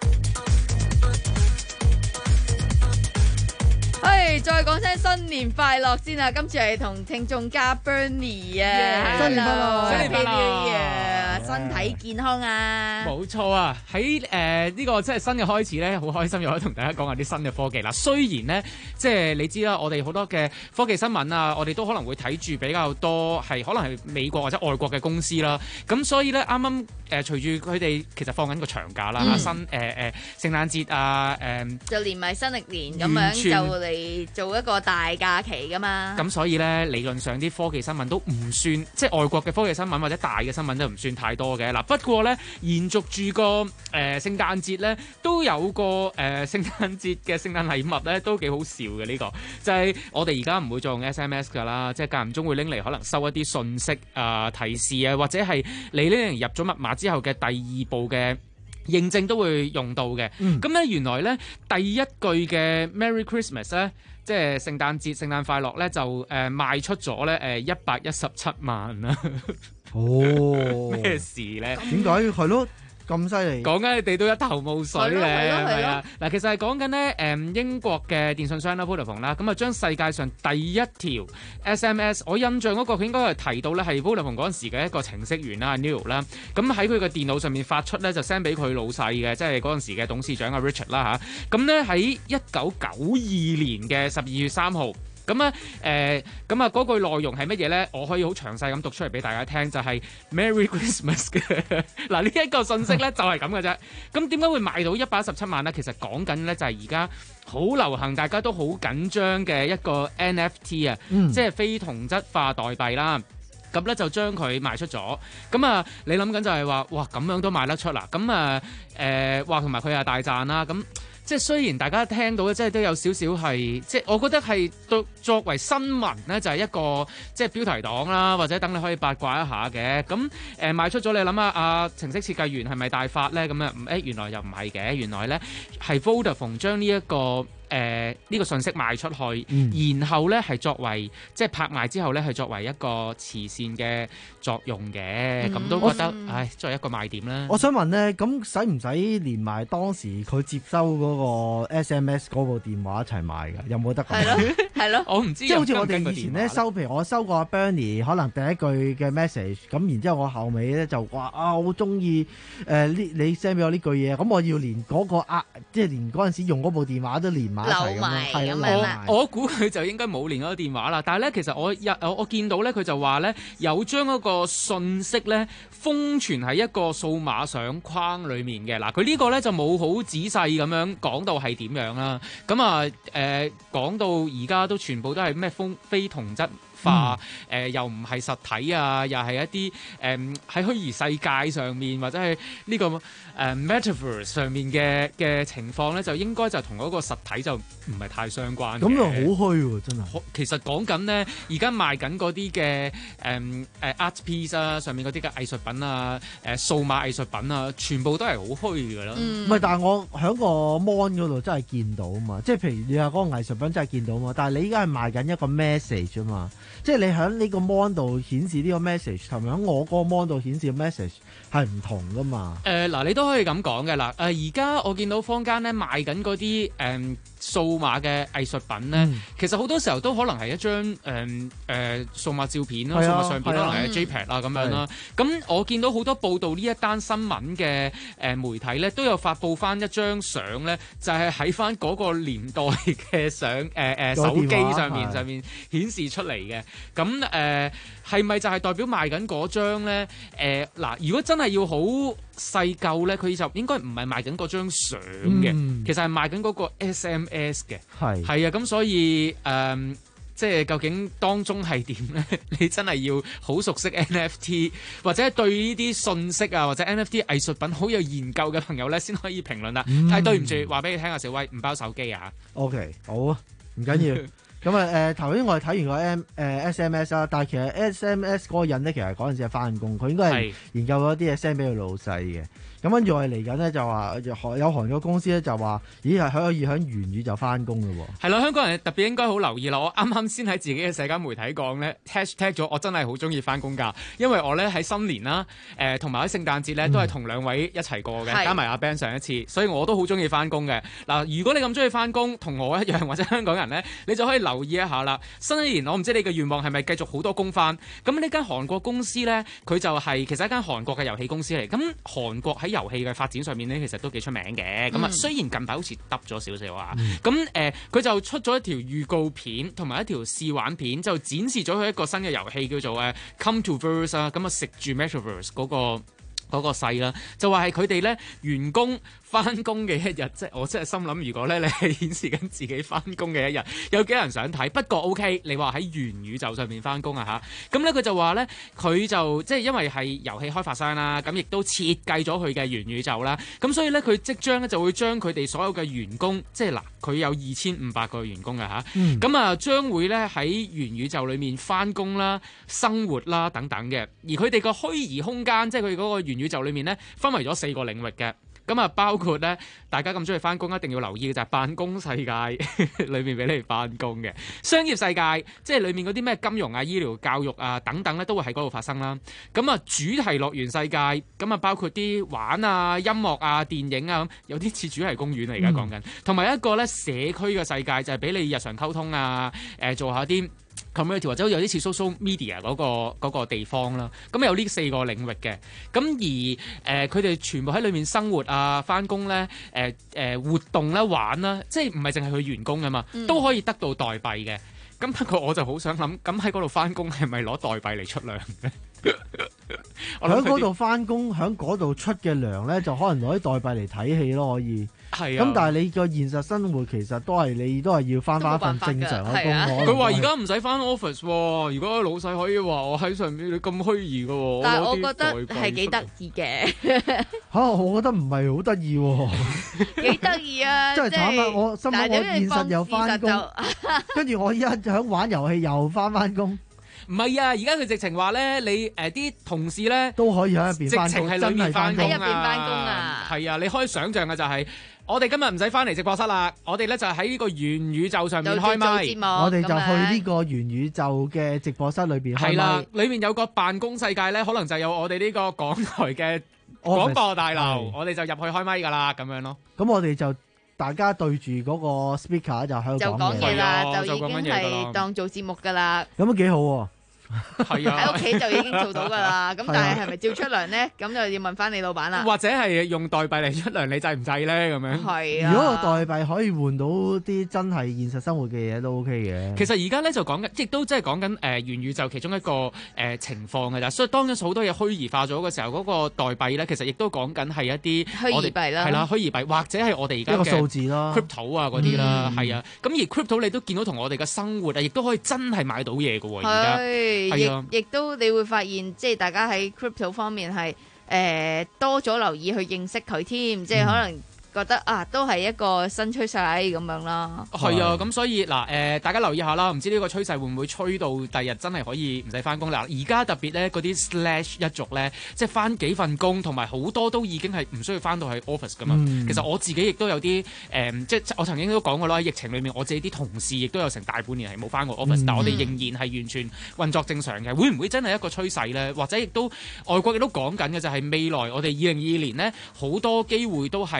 喂，再講聲新年快樂先啊！今次係同聽眾加 Bernie 啊， 新年快樂，新年快樂，身體健康啊！ 冇錯啊！喺誒呢個即係新嘅開始咧，好開心又可以同大家講下啲新嘅科技啦。雖然咧，即係你知啦，我哋好多嘅科技新聞啊，我哋都可能會睇住比較多係可能係美國或者外國嘅公司啦。咁所以咧，啱啱誒隨住佢哋其實放緊個長假啦，嗯、新誒誒、呃、聖誕節啊，誒、呃、 就連埋新歷年咁樣就嚟做一個大假期噶嘛。 咁所以咧，理論上啲科技新聞都唔算，即係外國嘅科技新聞或者大嘅新聞都唔算太多嘅。嗱，不過咧，延續住個誒、呃、聖誕節咧，都有個誒、呃、聖誕節嘅聖誕禮物咧，都幾好笑嘅呢、這個。就係、是、我哋而家唔會再用 S M S 㗎啦，即係間唔中會拎嚟可能收一啲信息啊、呃、提示啊，或者係你拎嚟入咗密碼之後嘅第二步嘅認證都會用到嘅。咁咧、嗯、原來咧第一句嘅 Merry Christmas 咧，即係聖誕節聖誕快樂咧，就誒、呃、賣出咗咧誒一百一十七萬啦。 哦， 咩事咧？ 點解係咯？咁犀利， 講緊你哋都一頭霧水咧，係咪啊？嗱，其實係講緊咧，誒英國嘅電信商啦，Vodafone 啦，咁啊將世界上第一條 S M S， 我印象嗰個佢應該係提到咧係 Vodafone 嗰陣時嘅一個程式員啦 ，Neil 啦，咁喺佢嘅電腦上面發出咧就 send 俾佢老細嘅，即係嗰陣時嘅董事長阿 Richard 啦嚇，咁咧喺一九九二年嘅十二月三號。咁咧，誒，咁啊，嗰句內容係乜嘢咧？我可以好詳細咁讀出嚟俾大家聽，就係、是、Merry Christmas 嘅。嗱，呢一個信息咧就係咁嘅啫。咁點解會賣到一百一十七萬咧？其實講緊咧就係而家好流行，大家都好緊張嘅一個 N F T 啊、嗯，即係非同質化代幣啦。咁咧就將佢賣出咗。咁啊，你諗緊就係話，哇，咁樣都賣得出啦。咁啊，誒，哇，同埋佢又大賺啦。咁即係雖然大家聽到咧，即係都有少少係，即係我覺得係作作為新聞咧，就係一個即係標題黨啦，或者等你可以八卦一下嘅。咁誒、呃、賣出咗，你諗下啊，程式設計員係咪大發咧？咁啊，誒原來又唔係嘅，原來咧係 Vodafone 將呢一個。誒呢、呃這個信息賣出去，嗯、然後咧係作為即係拍賣之後咧係作為一個慈善嘅作用嘅，咁、嗯、都覺得我唉作為一個賣點啦。 我想問咧，咁使唔使連埋當時佢接收嗰個 S M S 嗰部電話一齊賣㗎？有冇得講？ 係咯，係咯， 我唔知。 即係好似我哋以前咧收，譬如我收過 Bernie 可能第一句嘅 message，咁然之後我後尾咧就話啊，我好中意誒呢你 send 俾我呢句嘢，咁我要連嗰、那個啊，即係連嗰陣時用嗰部電話都連。 留埋咁樣， 我估佢就應該冇連嗰個電話啦。但係咧，其實我有我我見到咧，佢就話咧有將嗰個信息咧封存喺一個數碼相框裡面嘅。嗱，佢呢個咧就冇好仔細咁樣講到係點樣啦。咁啊誒講到而家都全部都係咩非非同質化，誒、嗯呃、又唔係實體啊，又係一啲誒喺虛擬世界上面或者係呢、這個誒、呃、Metaverse 上面嘅嘅情況咧，就應該就同嗰個實體就唔係太相關。 咁又好虛喎，真係。 其實講緊咧，而家賣緊嗰啲嘅誒誒 art piece 啊，上面嗰啲嘅藝術品啊，誒、呃、數碼藝術品啊，全部都係好虛㗎啦。唔係、 嗯，但係我喺個 mon 嗰度真係見到啊嘛，即係譬如你話嗰個藝術品真係見到啊嘛，但係你依家係賣緊一個 message 啊嘛。即係你喺呢個 mon 度顯示呢個 message，同埋喺我嗰個 mon 度顯示嘅 message 係唔同噶嘛？ 誒嗱、呃，你都可以咁講嘅啦。誒而家我見到坊間咧賣緊嗰啲誒數碼嘅藝術品咧，嗯、其實好多時候都可能係一張誒誒數碼照片啦，數碼相片可能係 JPEG 啦咁樣啦。咁我見到好多報道呢一單新聞嘅誒媒體咧，都有發布翻一張相咧，就係喺翻嗰個年代嘅相誒誒手機上面上面顯示出嚟嘅。咁誒係咪就係代表賣緊嗰張咧？誒、呃、嗱，如果真係要好細舊咧，佢就應該唔係賣緊嗰張相嘅，嗯、其實係賣緊嗰個 S M S 嘅，係係啊，咁所以誒、呃，即係究竟當中係點咧？你真係要好熟悉 N F T 或者對呢啲信息啊，或者 N F T 藝術品好有研究嘅朋友咧，先可以評論啦。嗯、但係對唔住，話俾你聽啊，小威唔包手機啊。OK， 好啊，唔緊要。咁啊誒，頭先我哋睇完個 M 誒 S M S 啦，但係其實 S M S 嗰個人咧，其實嗰陣時係翻工，佢應該係研究咗啲嘢 send 俾佢老細嘅。咁跟住我哋嚟緊咧就話有韓國公司咧就話，咦係可以喺元宇宙翻工嘅喎。係啦，香港人特別應該好留意啦。我啱啱先喺自己嘅社交媒體講咧 hashtag 咗，我真係好中意翻工㗎，因為我咧喺新年啦，誒同埋喺聖誕節咧都係同兩位一齊過嘅，嗯、加埋阿 Ben 上一次，所以我都好中意翻工嘅。嗱，如果你咁中意翻工，同我一樣或者香港人咧，你就可以留意一下啦。新一年我唔知你嘅願望係咪繼續好多工翻？咁呢間韓國公司咧，佢就係、是、其實一間韓國嘅遊戲公司嚟。咁韓國喺遊戲嘅發展上面咧，其實都幾出名嘅。咁啊、嗯，雖然近排好似耷咗少少啊，咁誒、嗯，佢、呃、就出咗一條預告片同埋一條試玩片，就展示咗佢一個新嘅遊戲叫做誒 Come to Verse 啊，咁啊食住 Metaverse 嗰個。嗰個勢啦，就話係佢哋咧員工翻工嘅一日，即係我真係心諗，如果咧你係顯示緊自己翻工嘅一日，有幾人想睇？不過 OK， 你話喺元宇宙上面翻工啊嚇，咁咧佢就話咧，佢就即係因為係遊戲開發商啦，咁亦都設計咗佢嘅元宇宙啦，咁所以咧佢即將咧就會將佢哋所有嘅員工，即係嗱，佢有二千五百個員工嘅嚇，咁啊、嗯、將會咧喺元宇宙裏面翻工啦、生活啦等等嘅，而佢哋個虛擬空間，即係佢嗰個元宇宙裏面咧分為咗四個領域嘅，咁啊包括咧大家咁中意翻工一定要留意嘅就係辦公世界裏面俾你哋翻工嘅，商業世界即係裏面嗰啲咩金融啊、醫療、教育啊等等咧都會喺嗰度發生啦。咁啊主題樂園世界咁啊包括啲玩啊、音樂啊、電影啊，有啲似主題公園嚟㗎講緊，同埋、嗯、一個咧社區嘅世界就係俾你日常溝通啊，誒、呃、做下啲。community 或者有啲似 social media 嗰、嗰個嗰個地方啦，咁有呢四個領域嘅，咁而誒佢哋全部喺裏面生活啊、翻工咧、誒、呃、誒活動咧、玩啦，即係唔係淨係佢員工㗎嘛，嗯、都可以得到代幣嘅。咁不過我就好想諗，咁喺嗰度翻工係咪攞代幣嚟出糧嘅？喺嗰度翻工，喺嗰度出嘅糧咧，就可能攞啲代幣嚟睇戲咯，可以。係啊。咁但係你個現實生活其實都係你都係要翻翻一份正常嘅工。佢話而家唔使翻 office 喎，如果老細可以話我喺上面，你咁虛擬嘅喎。但係我覺得係幾得意嘅。嚇！我覺得唔係好得意喎。幾得意啊！真係慘啊！我心諗我現實又翻工，跟住我依家喺玩遊戲又翻翻工。唔係啊！而家佢直情話咧，你誒啲、呃、同事咧都可以喺入邊翻工，直情係裏面翻工啊！喺入邊翻工啊！係啊！你可以想象嘅就係、是，我哋今日唔使翻嚟直播室啦，我哋咧就喺呢個元宇宙上面開咪，我哋就去呢個元宇宙嘅直播室裏邊開咪。係啦，裏面有個辦公世界咧，可能就有我哋呢個港台嘅廣播大樓，我哋就入去開咪噶啦，咁樣咯。咁我哋就。大家對住嗰個 speaker 就喺度講嘢啦，就已經係當做節目噶啦。咁都幾好喎。係啊，喺屋企就已經做到噶啦。咁但係係咪照出糧咧？咁就要問翻你老闆啦。或者係用代幣嚟出糧，你制唔制咧？咁樣。係啊。如果個代幣可以換到啲真係現實生活嘅嘢，都 OK 嘅。其實而家咧就講緊，亦都即係講緊誒元宇宙其中一個誒、呃、情況㗎咋。所以當咗好多嘢虛擬化咗嘅時候，嗰、那個代幣咧，其實亦都講緊係一啲虛擬幣啦，係啦，虛擬幣或者係我哋而家嘅一個數字啦 crypto 啊嗰啲啦，係啊。咁而 crypto 你都見到同我哋嘅生活啊，亦都可以真係買到嘢㗎喎。而家係啊，亦都你會發現，即係大家喺 crypto 方面係誒、呃、多咗留意去認識佢添，即係可能。覺得啊，都係一個新趨勢咁樣啦。係啊，咁所以嗱，誒、呃，大家留意下啦，唔知呢個趨勢會唔會吹到第日真係可以唔使翻工啦？而家特別咧，嗰啲 slash 一族咧，即係翻幾份工，同埋好多都已經係唔需要翻到去 office 噶嘛。嗯、其實我自己亦都有啲誒、呃，即係我曾經都講過啦，喺疫情裏面，我自己啲同事亦都有成大半年係冇翻過 office，、嗯、但我哋仍然係完全運作正常嘅。會唔會真係一個趨勢咧？或者亦都外國亦都講緊嘅就係未來我哋二零二二年呢，好多機會都係 hybrid。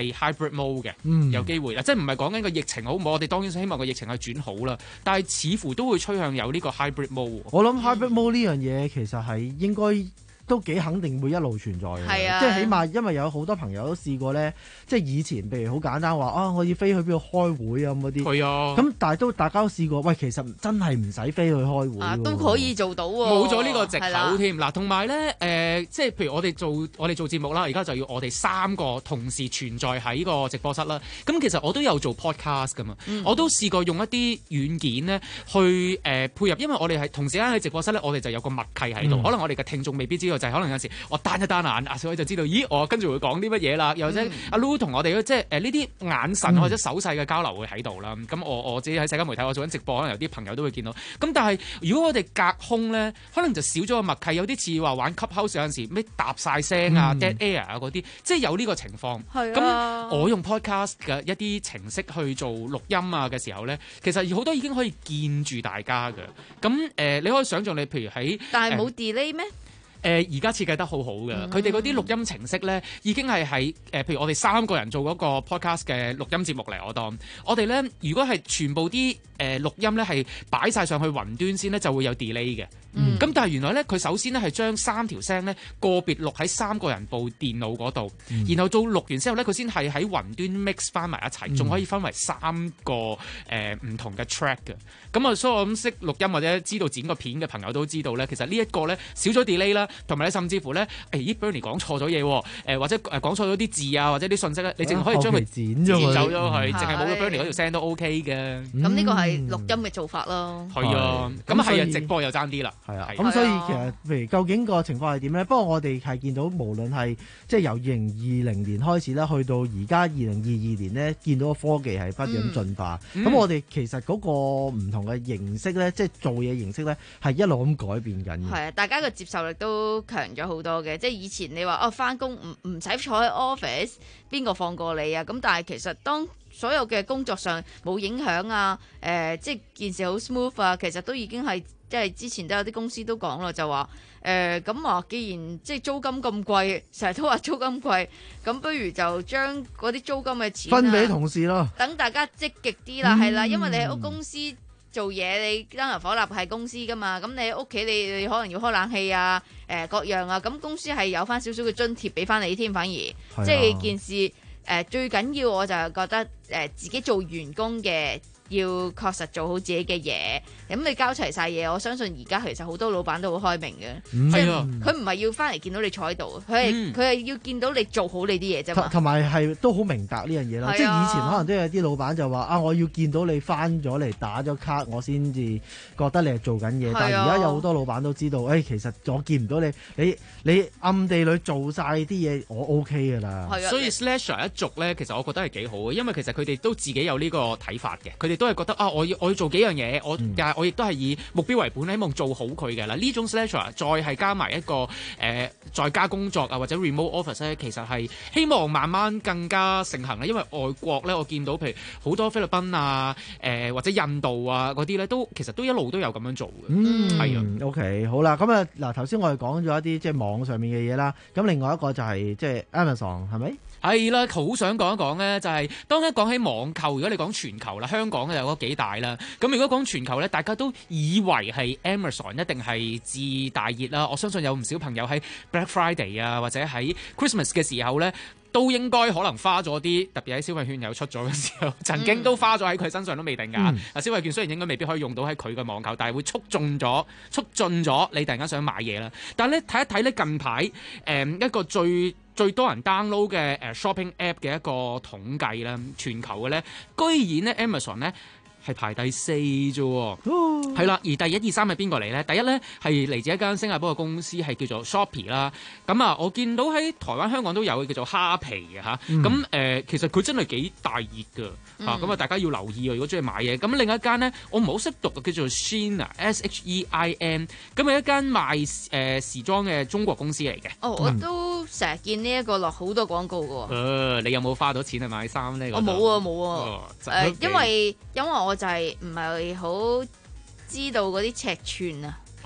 hybrid mode 嘅， 嗯、 有機會啦。即係唔係講緊個疫情好唔好？我哋當然希望個疫情係轉好啦，但係似乎都會趨向有呢個 hybrid mode。 我諗 hybrid mode 呢樣嘢其實係應該都幾肯定會一路存在嘅， 啊、 即係起碼因為有好多朋友都試過咧，即係以前譬如好簡單話啊，我要飛去邊度開會啊咁嗰啲， 係啊， 咁但係都大家都試過，喂，其實真係唔使飛去開會、啊， 都可以做到喎、啊， 冇咗呢個藉口添。嗱，同埋咧誒，即係譬如我哋做我哋做節目啦，而家就要我哋三個同時存在喺個直播室啦。咁其實我都有做 podcast 噶嘛，嗯、我都試過用一啲軟件咧去誒、呃、配合，因為我哋係同時間喺直播室咧，我哋就有個默契喺度，嗯、可能我哋嘅聽眾未必知道。就係可能有時我單一單眼，阿小偉就知道，咦，我跟住會講啲乜嘢啦。又或者阿 Lu 同我哋即係誒呢啲眼神或者手勢嘅交流會喺度啦。咁、嗯、我我自己喺社交媒體我做緊直播，可能有啲朋友都會見到。咁但係如果我哋隔空咧，可能就少咗個默契，有啲似話玩 Clubhouse 有陣時咩搭晒聲啊、嗯、dead air 啊嗰啲，即係有呢個情況。咁、啊、我用 podcast 嘅一啲程式去做錄音啊嘅時候咧，其實好多已經可以見住大家嘅。咁誒、呃，你可以想象你譬如喺， 但係冇 delay 咩？ 誒而家設計得好好嘅，佢哋嗰啲錄音程式咧已經係喺誒，譬如我哋三個人做嗰個 podcast 嘅錄音節目嚟，我當我哋咧如果係全部啲誒、呃、錄音咧係擺晒上去雲端先咧，就會有 delay 嘅。咁、嗯、但係原來咧，佢首先咧係將三條聲咧個別錄喺三個人部電腦嗰度，嗯、然後到錄完之後咧，佢先係喺雲端 mix 翻埋一齊，仲、嗯、可以分為三個誒唔、呃、同嘅 track 嘅。咁啊，所以我諗識錄音或者知道剪個片嘅朋友都知道咧，其實呢一個咧少咗 delay 啦，同埋咧甚至乎咧，誒、哎、咦 Bernie 講錯咗嘢喎，誒或者誒講錯咗啲字啊，或者啲信息咧，你淨係可以將佢剪走咗佢，淨係冇咗 Bernie 嗰條聲都 OK 嘅。 咁呢個係錄音嘅做法咯。 係啊，咁係啊，直播又爭啲啦。 係啊，咁所以其實譬如究竟個情況係點咧？不過我哋係見到無論係即係由二零二零年開始啦，去到而家二零二二年咧，見到個科技係不斷進化。咁、嗯、我哋其實嗰個唔同嘅形式咧，即係做嘢形式咧，係一路咁改變緊嘅。 係啊，大家嘅接受力都強咗好多嘅。即係以前你話哦，返工唔唔使坐喺 office，邊個放過你啊？咁但係其實當所有嘅工作上冇影響啊，誒、呃，即係件事好 smooth 啊，其實都已經係。即係之前都有啲公司都講咯，就話誒咁話，既然即係租金咁貴，成日都話租金貴，咁不如就將嗰啲租金嘅錢、啊、 分俾同事咯。 等大家積極啲啦，係、嗯、啦，因為你喺屋公司做嘢，你燈油火蠟係公司噶嘛，咁你喺屋企你你可能要開冷氣啊，誒、呃、各樣啊，咁公司係有翻少少嘅津貼俾翻你添，反而即係件事誒、呃、最緊要我就係覺得誒、呃、自己做員工嘅。要確實做好自己嘅嘢，咁你交齊晒嘢，我相信而家其實好多老闆都好開明嘅， 嗯、 即係佢唔係要翻嚟見到你坐喺度，佢係佢係要見到你做好你啲嘢啫嘛。 同埋係都好明白呢樣嘢咯，即係以前可能都有啲老闆就話啊，我要見到你翻咗嚟打咗卡，我先至覺得你係做緊嘢。但係而家有好多老闆都知道，誒、哎、其實我見唔到你，你你暗地裏做晒啲嘢，我 OK 㗎啦。 所以 Slasher 一族咧，其實我覺得係幾好嘅，因為其實佢哋都自己有呢個睇法嘅，佢哋都係覺得啊，我要我要做幾樣嘢，我但係、嗯、我亦都係以目標為本，希望做好佢嘅啦。呢種 Slasher 再係加埋一個誒、呃、在家工作啊，或者 remote office 咧，其實係希望慢慢更加盛行咧。因為外國咧，我見到譬如好多菲律賓啊、誒、呃、或者印度啊嗰啲咧，都其實都一路都有咁樣做嘅。 嗯， 係啊。 OK， 好啦，咁啊嗱，頭先我哋講咗一啲即係網上面嘅嘢啦，咁另外一個就係即係 Amazon 係咪？ 係啦，好想講一講咧，就係、是、當一講起網購，如果你講全球啦，香港就有嗰幾大啦。咁如果講全球咧，大家都以為係 Amazon 一定係至大熱啦。我相信有唔少朋友喺 Black Friday 啊，或者喺 Christmas 嘅時候咧，都應該可能花咗啲，特別喺消費券有出咗嘅時候，曾經都花咗喺佢身上都未定㗎。啊、嗯，消費券雖然應該未必可以用到喺佢嘅網購，但係會促進咗、促進咗你突然間想買嘢啦。但係咧睇一睇咧近排誒、嗯、一個最最多人 download 嘅誒 shopping app 嘅一個統計啦，全球嘅咧，居然咧 Amazon 咧係排第四啫，係啦、哦。而第一、二、三係邊個嚟咧？第一咧係嚟自一間新加坡嘅公司，係叫做 Shopee 啦。咁啊，我見到喺台灣、香港都有叫做蝦皮嘅嚇。咁誒、嗯呃，其實佢真係幾大熱㗎嚇。咁啊，大家要留意啊！如果中意買嘢，咁另一間咧，我唔好識讀，叫做 Shein 啊 ，S H E I N。咁係一間賣誒、呃、時裝嘅中國公司嚟嘅。 哦，我都成日見呢一個落好多廣告㗎喎、 呃。你有冇花到錢去買衫咧？ 我冇啊，冇啊。誒、哦呃，因為因為我就係唔係好知道嗰啲尺寸啊。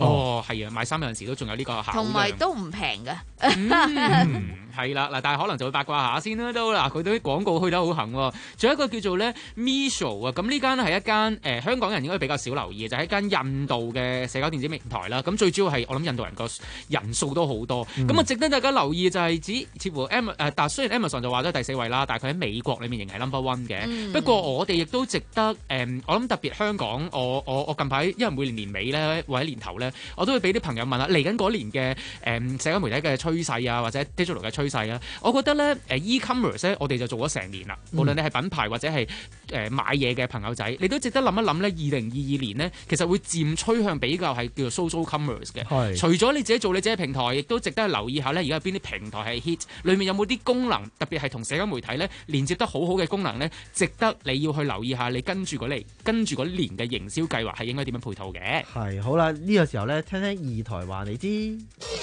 哦，係啊，買衫有陣時都仲有呢個考量， 同埋都唔平嘅。 嗯，係啦，嗱，但係可能就會八卦下先啦，都嗱，佢啲廣告去得好行喎。仲有一個叫做咧 Meesho 啊，咁呢間係一間誒、呃、香港人應該比較少留意嘅，就係、是、一間印度嘅社交電子平台啦。咁最主要係我諗印度人個人數都好多，咁啊、嗯、值得大家留意就係指似乎 Am 誒、呃，但雖然 Amazon 就話咗第四位啦，但係佢喺美國裡面仍係 number one 嘅。嗯、不過我哋亦都值得誒、呃，我諗特別香港，我我我近排因為每年年尾咧或者年頭咧，我都會俾啲朋友問下嚟緊嗰年嘅誒、呃、社交媒體嘅趨勢啊，或者 digital 嘅趨勢啊。我覺得咧誒 e-commerce 咧，我哋就做咗成年啦。無論你係品牌或者係誒、呃、買嘢嘅朋友仔，你都值得諗一諗咧。二零二二年呢，其實會漸趨向比較係叫做 social commerce 嘅。是除咗你自己做你自己平台，亦都值得去留意下咧。而家有邊啲平台係 hit，裡面有冇啲功能，特別係同社交媒體咧連接得好好嘅功能咧，值得你要去留意下。你跟住嗰嚟跟住嗰年嘅營銷計劃係應該點樣配套嘅？ 係好啦，呢、呢個時候咧，聽聽二台話你知。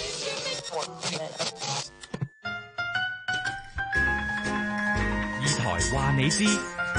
二台話你知。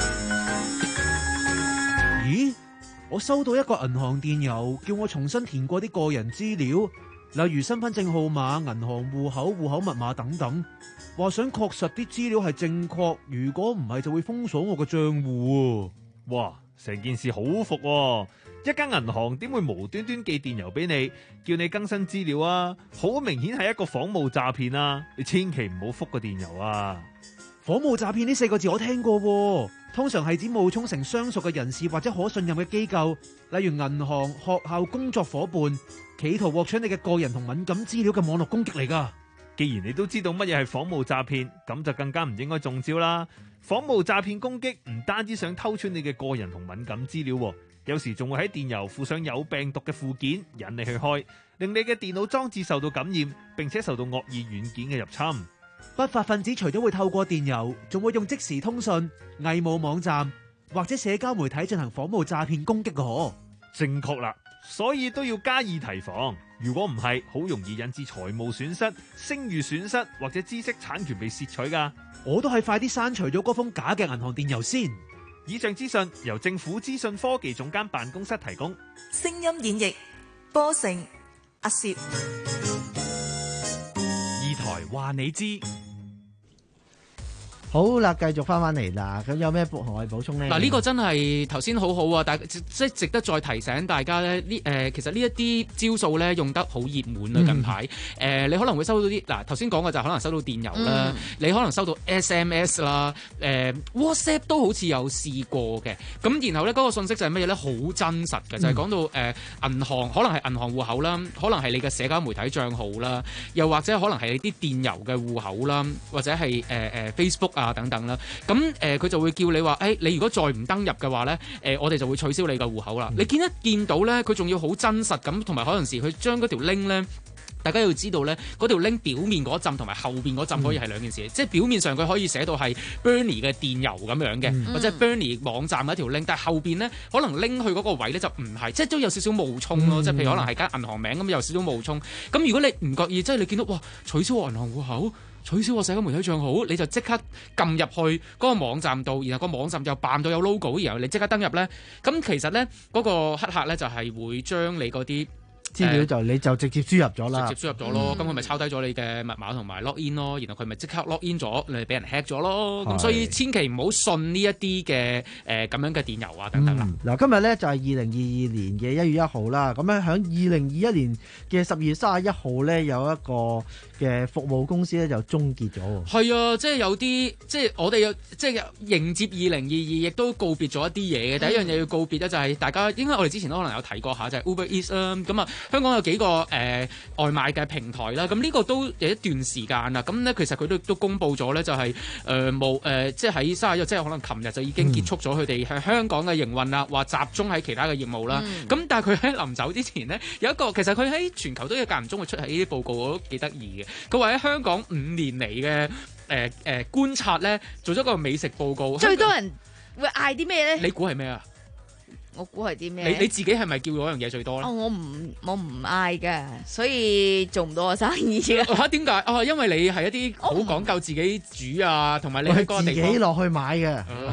咦？我收到一個銀行電郵，叫我重新填過啲個人資料，例如身份證號碼、銀行戶口、戶口密碼等等，話想確實啲資料係正確，如果唔係就會封鎖我個賬戶。 哇！成件事好複喎，一間銀行點會無端端寄電郵俾你，叫你更新資料啊？好明顯係一個仿冒詐騙啊！你千祈唔好覆個電郵啊！ 仿冒詐騙呢四個字我聽過喎，通常係指冒充成相熟嘅人士或者可信任嘅機構，例如銀行、學校、工作夥伴，企圖獲取你嘅個人同敏感資料嘅網絡攻擊嚟㗎。 既然你都知道乜嘢係仿冒詐騙，咁就更加唔應該中招啦。仿冒詐騙攻擊唔單止想偷取你嘅個人同敏感資料，有時仲會喺電郵附上有病毒嘅附件，引你去開，令你嘅電腦裝置受到感染，並且受到惡意軟件嘅入侵。 不法分子除咗會透過電郵，仲會用即時通訊、偽冒網站或者社交媒體進行仿冒詐騙攻擊嘅。 正確啦，所以都要加以提防。如果唔係，好容易引致財務損失、聲譽損失或者知識產權被竊取噶。 我都係快啲刪除咗嗰封假嘅銀行電郵先。 以上資訊由政府資訊科技總監辦公室提供。 聲音演繹波成阿攝。 二台話你知。 好啦，繼續翻翻嚟啦。咁有咩同我哋補充呢？ 嗱，呢個真係頭先好好啊，但即係值得再提醒大家咧。呢誒、呃，其實呢一啲招數咧用得好熱門啊！近排誒、嗯呃，你可能會收到啲嗱，頭先講嘅就可能收到電郵啦，嗯、你可能收到 S M S 啦，誒、呃、WhatsApp 都好似有試過嘅。咁然後咧嗰、那個信息就係乜嘢咧？好真實嘅，就係、是、講到誒、呃、銀行，可能係銀行戶口啦，可能係你嘅社交媒體帳號啦，又或者可能係你啲電郵嘅戶口啦，或者係誒誒 Facebook 啊等等啦，咁誒佢就會叫你話，誒、欸、你如果再唔登入嘅話咧，誒、呃、我哋就會取消你個戶口啦。嗯、你見一見到咧，佢仲要好真實咁，同埋可能時佢將嗰條 link 咧，大家要知道咧，嗰條 link 表面嗰陣同埋後邊嗰陣可以係兩件事，嗯、即係表面上佢可以寫到係 Bernie 嘅電郵咁樣嘅，嗯、或者 Bernie 網站嘅一條 link，但係後邊咧可能拎去嗰個位咧就唔係，即係都有少少冒充咯，即係、嗯、譬如可能係間銀行名咁有少少冒充。咁如果你唔覺意，即係你見到哇取消我銀行戶口，取消我社交媒體帳號，你就即刻撳入去嗰個網站度，然後個網站就扮到有 logo，然後你即刻登入咧，咁其實咧嗰、嗰個黑客咧就係會將你嗰啲資料就、呃、你就直接輸入咗啦， 直接輸入咗咯，咁佢咪抄低咗你嘅密碼同埋 log in 咯，然後佢咪即刻 log in 咗，你俾人 hack 咗咯，咁是所以千祈唔好信呢一啲嘅誒咁樣嘅電郵啊等等啦。 嗱、嗯，今日咧就係二零二二年嘅一月一號啦，咁咧喺二零二一年嘅十二月三十一號咧有一個嘅服務公司咧就終結咗。係啊，即係有啲即係我哋有即係迎接二零二二，亦都告別咗一啲嘢嘅。第一樣嘢要告別咧就係大家應該我哋之前都可能有提過下，就係、是、Uber Eats 啦，咁啊。香港有幾個誒、呃、外賣嘅平台啦，咁呢個都有一段時間啦。咁咧其實佢都都公布咗咧，就係誒冇誒，即係喺三十一，即係可能琴日就已經結束咗佢哋喺香港嘅營運啦，話集中喺其他嘅業務啦。咁、嗯、但係佢喺臨走之前呢，有一個其實佢喺全球都有間唔中會出喺呢啲報告，我都幾得意嘅。佢話喺香港五年嚟嘅誒誒觀察咧，做咗個美食報告。 最多人會嗌啲咩咧？ 你估係咩啊？ 我估係啲咩？ 你你自己係咪叫嗰樣嘢最多咧？ 哦，我唔我唔嗌㗎，所以做唔到我生意嘅。 嚇點解？哦，因為你係一啲好講究自己煮啊，同埋你喺嗰個地方自己落去買嘅。 哦，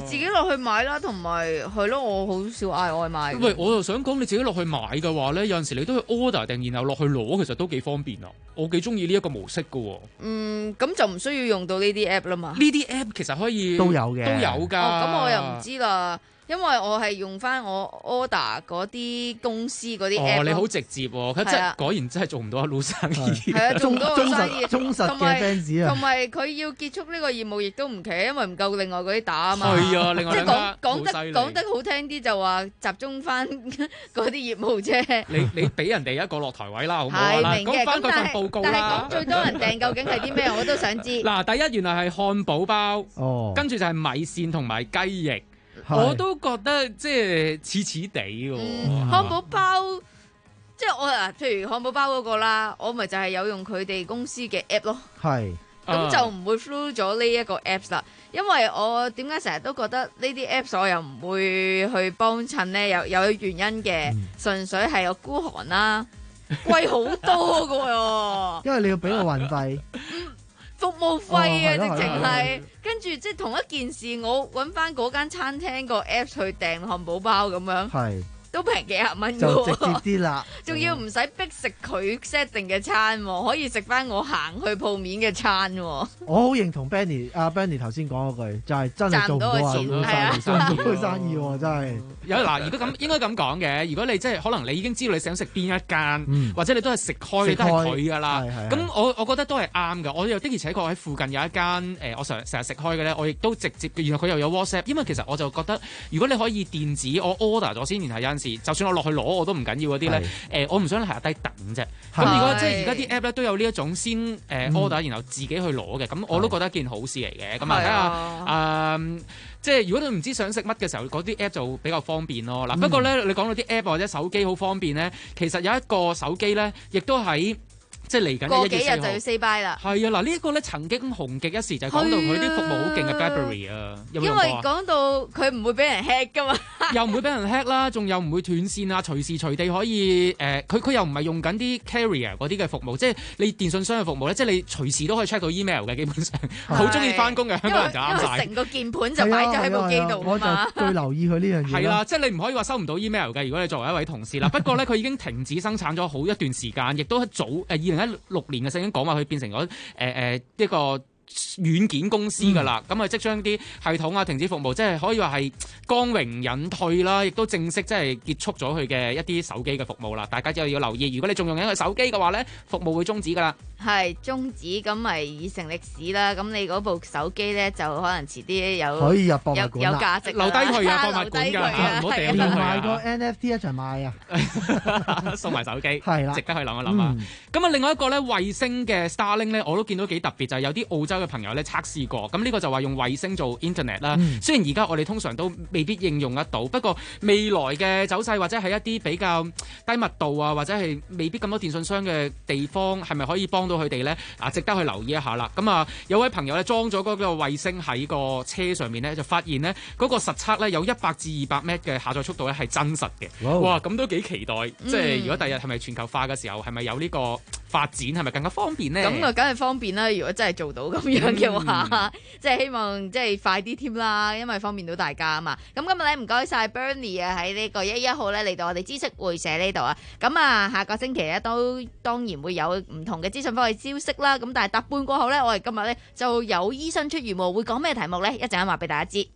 自己落去買啦，同埋係咯，我好少嗌外賣。 喂，我就想講你自己落去買嘅話咧，有陣時你都要 order 定，然後落去攞，其實都幾方便啊！我幾中意呢一個模式嘅喎。 嗯，咁就唔需要用到呢啲 app 啦嘛。 呢啲 app 其實可以都有嘅， 都有㗎。 哦，咁我又唔知啦。因為我係用翻我 order 嗰啲公司嗰啲 app。 哦，你好直接喎，佢真係果然真係做唔到一路生意。 係啊，做唔到個生意， 忠實嘅 fans 啊。 同埋佢要結束呢個業務，亦都唔奇，因為唔夠另外嗰啲打啊嘛。 係啊，另外兩家即係講講得講得好聽啲，就話集中翻嗰啲業務啫。 你你俾人哋一個落台位啦，好唔好啊？ 係明嘅。 講翻嗰份報告啦。 但係講最多人訂究竟係啲咩，我都想知。 嗱，第一原來係漢堡包， 哦， 跟住就係米線同埋雞翼。我都覺得即係似似地喎。 嗯、漢堡包即係我啊，譬如漢堡包嗰個啦，我咪就係有用佢哋公司嘅 app 咯。 係， 咁就唔會 through 咗呢一個 apps 啦。因為我點解成日都覺得呢啲 apps 我又唔會去幫襯咧？有有原因嘅，純、嗯、粹係我孤寒啦，貴好多㗎喎。 因為你要俾個運費。 服務費啊， 哦、 直情係跟住即係同一件事，我揾翻嗰間餐廳個 app 去訂漢堡包咁樣。係。都平幾廿蚊嘅喎， 就直接啲啦， 仲要唔使逼食佢 set 定嘅餐，可以食翻我行去鋪面嘅餐。我好認同 Benny 阿 Benny 頭先講嗰句，就係真係做唔到啊，做唔到生意，做唔到生意喎，真係。有嗱，如果咁應該咁講嘅，如果你即係可能你已經知道你想食邊一間，或者你都係食開，你都係佢㗎啦。咁我我覺得都係啱㗎。我又的而且確喺附近有一間誒，我成成日食開嘅咧，我亦都直接，原來佢又有 WhatsApp，因為其實我就覺得如果你可以電子，我 order 咗先，然後有陣時就算我落去攞我都唔緊要嗰啲咧，誒我唔想喺下低等啫。咁如果即係而家啲 app 咧都有呢一種先誒 order，然後自己去攞嘅，咁我都覺得一件好事嚟嘅。咁啊睇下誒，即係如果你唔知想食乜嘅時候，嗰啲 app 就比較方便咯。嗱，不過咧你講到啲 app 或者手機好方便咧，其實有一個手機咧，亦都喺。即係嚟緊過幾日就要 say bye 啦。 係啊，嗱呢一個咧曾經紅極一時，就係講到佢啲服務好勁嘅 BlackBerry 啊。有冇用過啊？ 因為講到佢唔會俾人 hack 噶嘛， 又唔會俾人 hack 啦，仲又唔會斷線啊，隨時隨地可以誒，佢、呃、佢又唔係用緊啲 carrier 嗰啲嘅服務，即係你電信商嘅服務咧，即係你隨時都可以 check 到 email 嘅，基本上好中意翻工嘅香港人就啱晒。 成個鍵盤就擺咗喺部機度啊嘛。 我就最留意佢呢樣嘢。 係啦，即係你唔可以話收唔到 email 嘅，如果你作為一位同事啦。不過咧，佢已經停止生產咗好一段時間，亦都早誒二零一六年嘅時候已經講話佢變成咗誒誒一個軟件公司㗎啦，咁啊、嗯、即將啲系統啊停止服務，即係可以話係光榮隱退啦，亦都正式即係結束咗佢嘅一啲手機嘅服務啦。大家就要留意，如果你仲用緊個手機嘅話咧，服務會終止㗎啦。 係終止，咁咪已成歷史啦。咁你嗰部手機咧就可能遲啲有可以入博物館有有價值， 留低佢啊，博物館㗎，唔好掉咗佢啊。 賣個 N F T 一齊賣啊， 送埋手機， 係啦， 值得去諗一諗啊。咁啊、嗯，另外一個咧衛星嘅 Starlink 咧，我都見到幾特別，就係、是、有啲澳洲嘅朋友咧測試過。咁呢個就話用衛星做 Internet 啦。嗯、雖然而家我哋通常都未必應用得到，不過未來嘅走勢或者係一啲比較低密度啊，或者係未必咁多電信商嘅地方，係咪可以幫到佢哋咧？啊，值得去留意一下啦。咁啊，有位朋友咧裝咗嗰個衛星喺個車上面咧，就發現咧嗰個實測咧有一百至二百 M 嘅下載速度咧係真實嘅。哇，咁都幾期待。嗯、即係如果第日係咪全球化嘅時候，係咪有呢個發展，係咪更加方便咧？ 咁啊，梗係方便啦。如果真係做到咁樣嘅話，嗯、即係希望即係快啲添啦，因為方便到大家啊嘛。咁今日咧唔該晒 Bernie 啊，喺呢個一月一號咧嚟到我哋知識會社呢度啊。咁啊，下個星期咧都當然會有唔同嘅資訊科技消息啦。咁但係搭半過後咧，我哋今日咧就有醫生出現喎，會講咩題目咧？一陣間話俾大家知。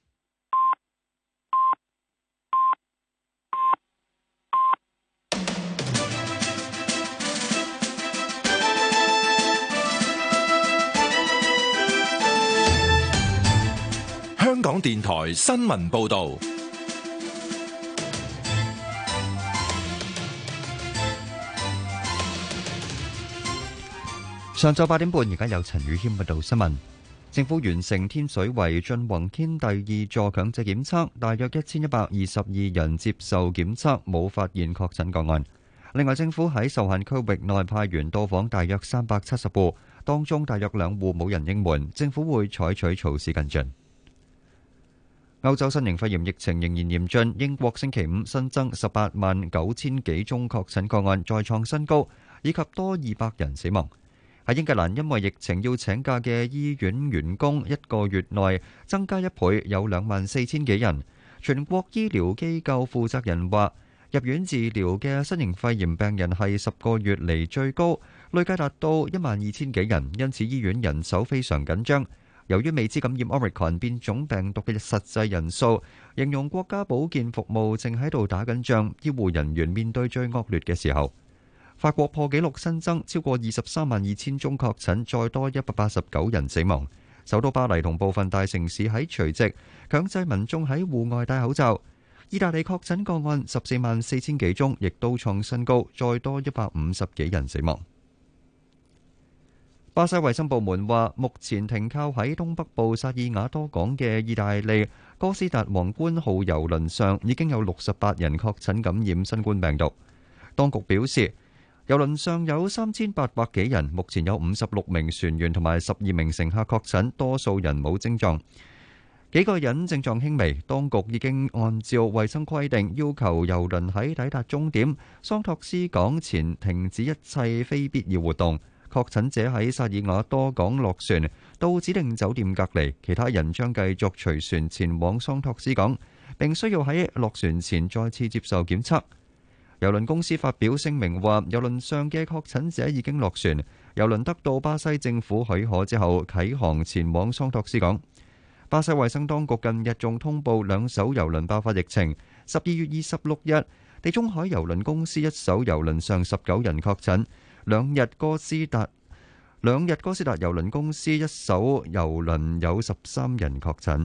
香港電台新聞報道。 上晝八點半，而家有陳宇謙報道新聞。政府完成天水圍俊宏軒第二座強制檢測，大約一千一百二十二人接受檢測，冇發現確診個案。另外，政府喺受限區域內派員到訪大約三百七十戶，當中大約兩戶冇人應門，政府會採取措施跟進。歐洲新型肺炎疫情仍然嚴峻，英國星期五新增十八萬九千幾宗確診個案，再創新高，以及多二百人死亡。 喺英格蘭，因為疫情要請假嘅醫院員工一個月內增加一倍，有兩萬四千幾人。全國醫療機構負責人話，入院治療嘅新型肺炎病人係十個月嚟最高，累計達到一萬二千幾人，因此醫院人手非常緊張。由於未知感染 Omicron 變種病毒嘅實際人數，形容國家保健服務正喺度打緊仗，醫護人員面對最惡劣嘅時候。法國破紀錄新增超過二十三萬二千宗確診，再多一百八十九人死亡。首都巴黎同部分大城市喺除夕強制民眾喺戶外戴口罩。意大利確診個案十四萬四千幾宗，亦都創新高，再多一百五十幾人死亡。巴西衛生部門話，目前停靠喺東北部薩爾瓦多港嘅意大利哥斯達皇冠號郵輪上已經有六十八人確診感染新冠病毒。當局表示，郵輪上有三千八百幾人，目前有五十六名船員同埋十二名乘客確診，多數人冇症狀，幾個人症狀輕微。當局已經按照衛生規定要求郵輪喺抵達終點桑托斯港前停止一切非必要活動。確診者喺薩爾瓦多港落船到指定酒店隔離，其他人將繼續隨船前往桑托斯港，並需要喺落船前再次接受檢測。郵輪公司發表聲明話，郵輪上嘅確診者已經落船，郵輪得到巴西政府許可之後啟航前往桑托斯港。巴西衛生當局近日仲通報兩艘郵輪爆發疫情。十二月二十六日，地中海郵輪公司一艘郵輪上十九人確診，兩日哥斯達兩日哥斯達郵輪公司一艘郵輪有十三人確診。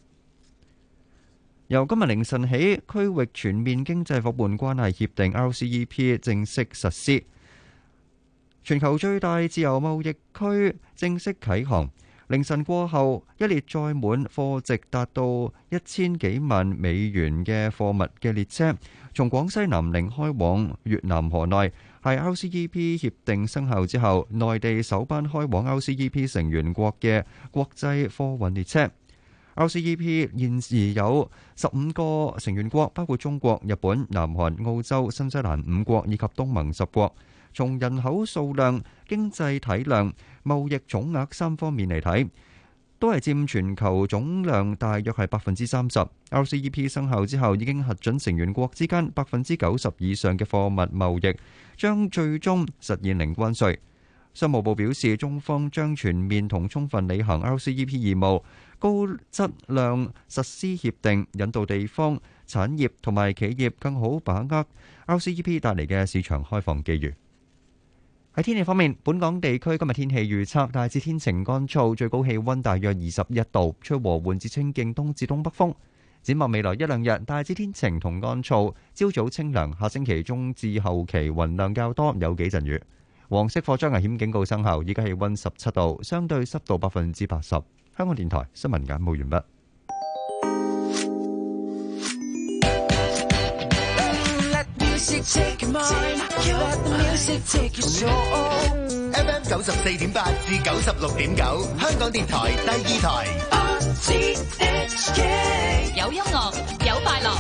由今日凌晨起，區域全面經濟夥伴關係協定 R C E P 正式實施，全球最大自由貿易區正式啟航。凌晨過後，一列載滿貨值達到一千幾萬美元嘅貨物嘅列車，從廣西南寧開往越南河內，係 R C E P 協定生效之後，內地首班開往 R C E P 成員國嘅國際貨運列車。R C E P 現時有十五個成員國，包括中國、日本、南韓、澳洲、新西蘭五國以及東盟十國。從人口數量、經濟體量、貿易總額三方面嚟睇，都係佔全球總量大約係百分之三十。R C E P 生效之後，已經核准成員國之間百分之九十以上嘅貨物貿易將最終實現零關稅。商務部表示，中方將全面同充分履行 R C E P 義務，高質量實施協定，引導地方產業同埋企業更好把握 R C E P 帶嚟嘅市場開放機遇。喺天氣方面，本港地區今日天氣預測大致天晴乾燥，最高氣溫大約二十一度，吹和緩至清勁東至東北風。展望未來一兩日，大致天晴同乾燥，朝早清涼。下星期中至後期雲量較多，有幾陣雨。黃色火災危險警告生效，而家氣溫十七度，相對濕度百分之八十。香港電台新聞簡報完畢。 F M 九十四點八至九十六點九，香港電台第二台。 有音樂，有快樂。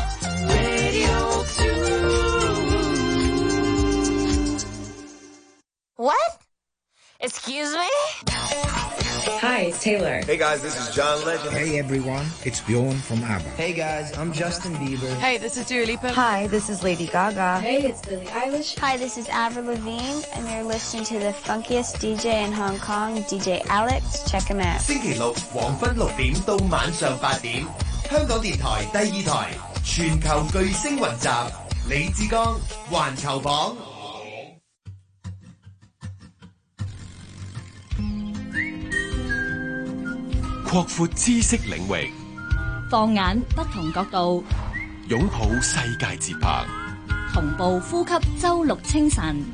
What? Excuse me? Hi, it's Taylor. Hey guys, this is John Legend. Hey everyone, it's Bjorn from ABBA. Hey guys, I'm Justin Bieber. Hey, this is Dua Lipa. Hi, this is Lady Gaga. Hey, it's Billie Eilish. Hi, this is Avril Lavigne, and you're listening to the funkiest D J in Hong Kong, D J Alex. Check him out. 星期六黃昏六點到晚上八點，香港電台第二台全球巨星雲集，李志剛環球榜。 擴闊知識領域， 放眼不同角度， 擁抱世界節拍， 同步呼吸周六清晨。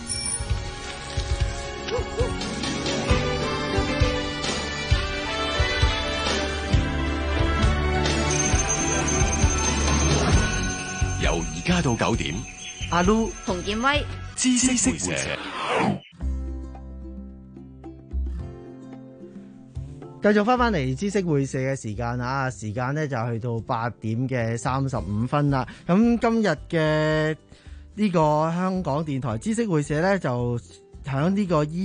由而家到九點， 阿 Lu 洪建威， 知識識社。 繼續翻翻嚟知識會社嘅時間啊，時間呢就去到八點嘅三十五分啦。咁今日嘅呢個香港電台知識會社呢，就響呢個醫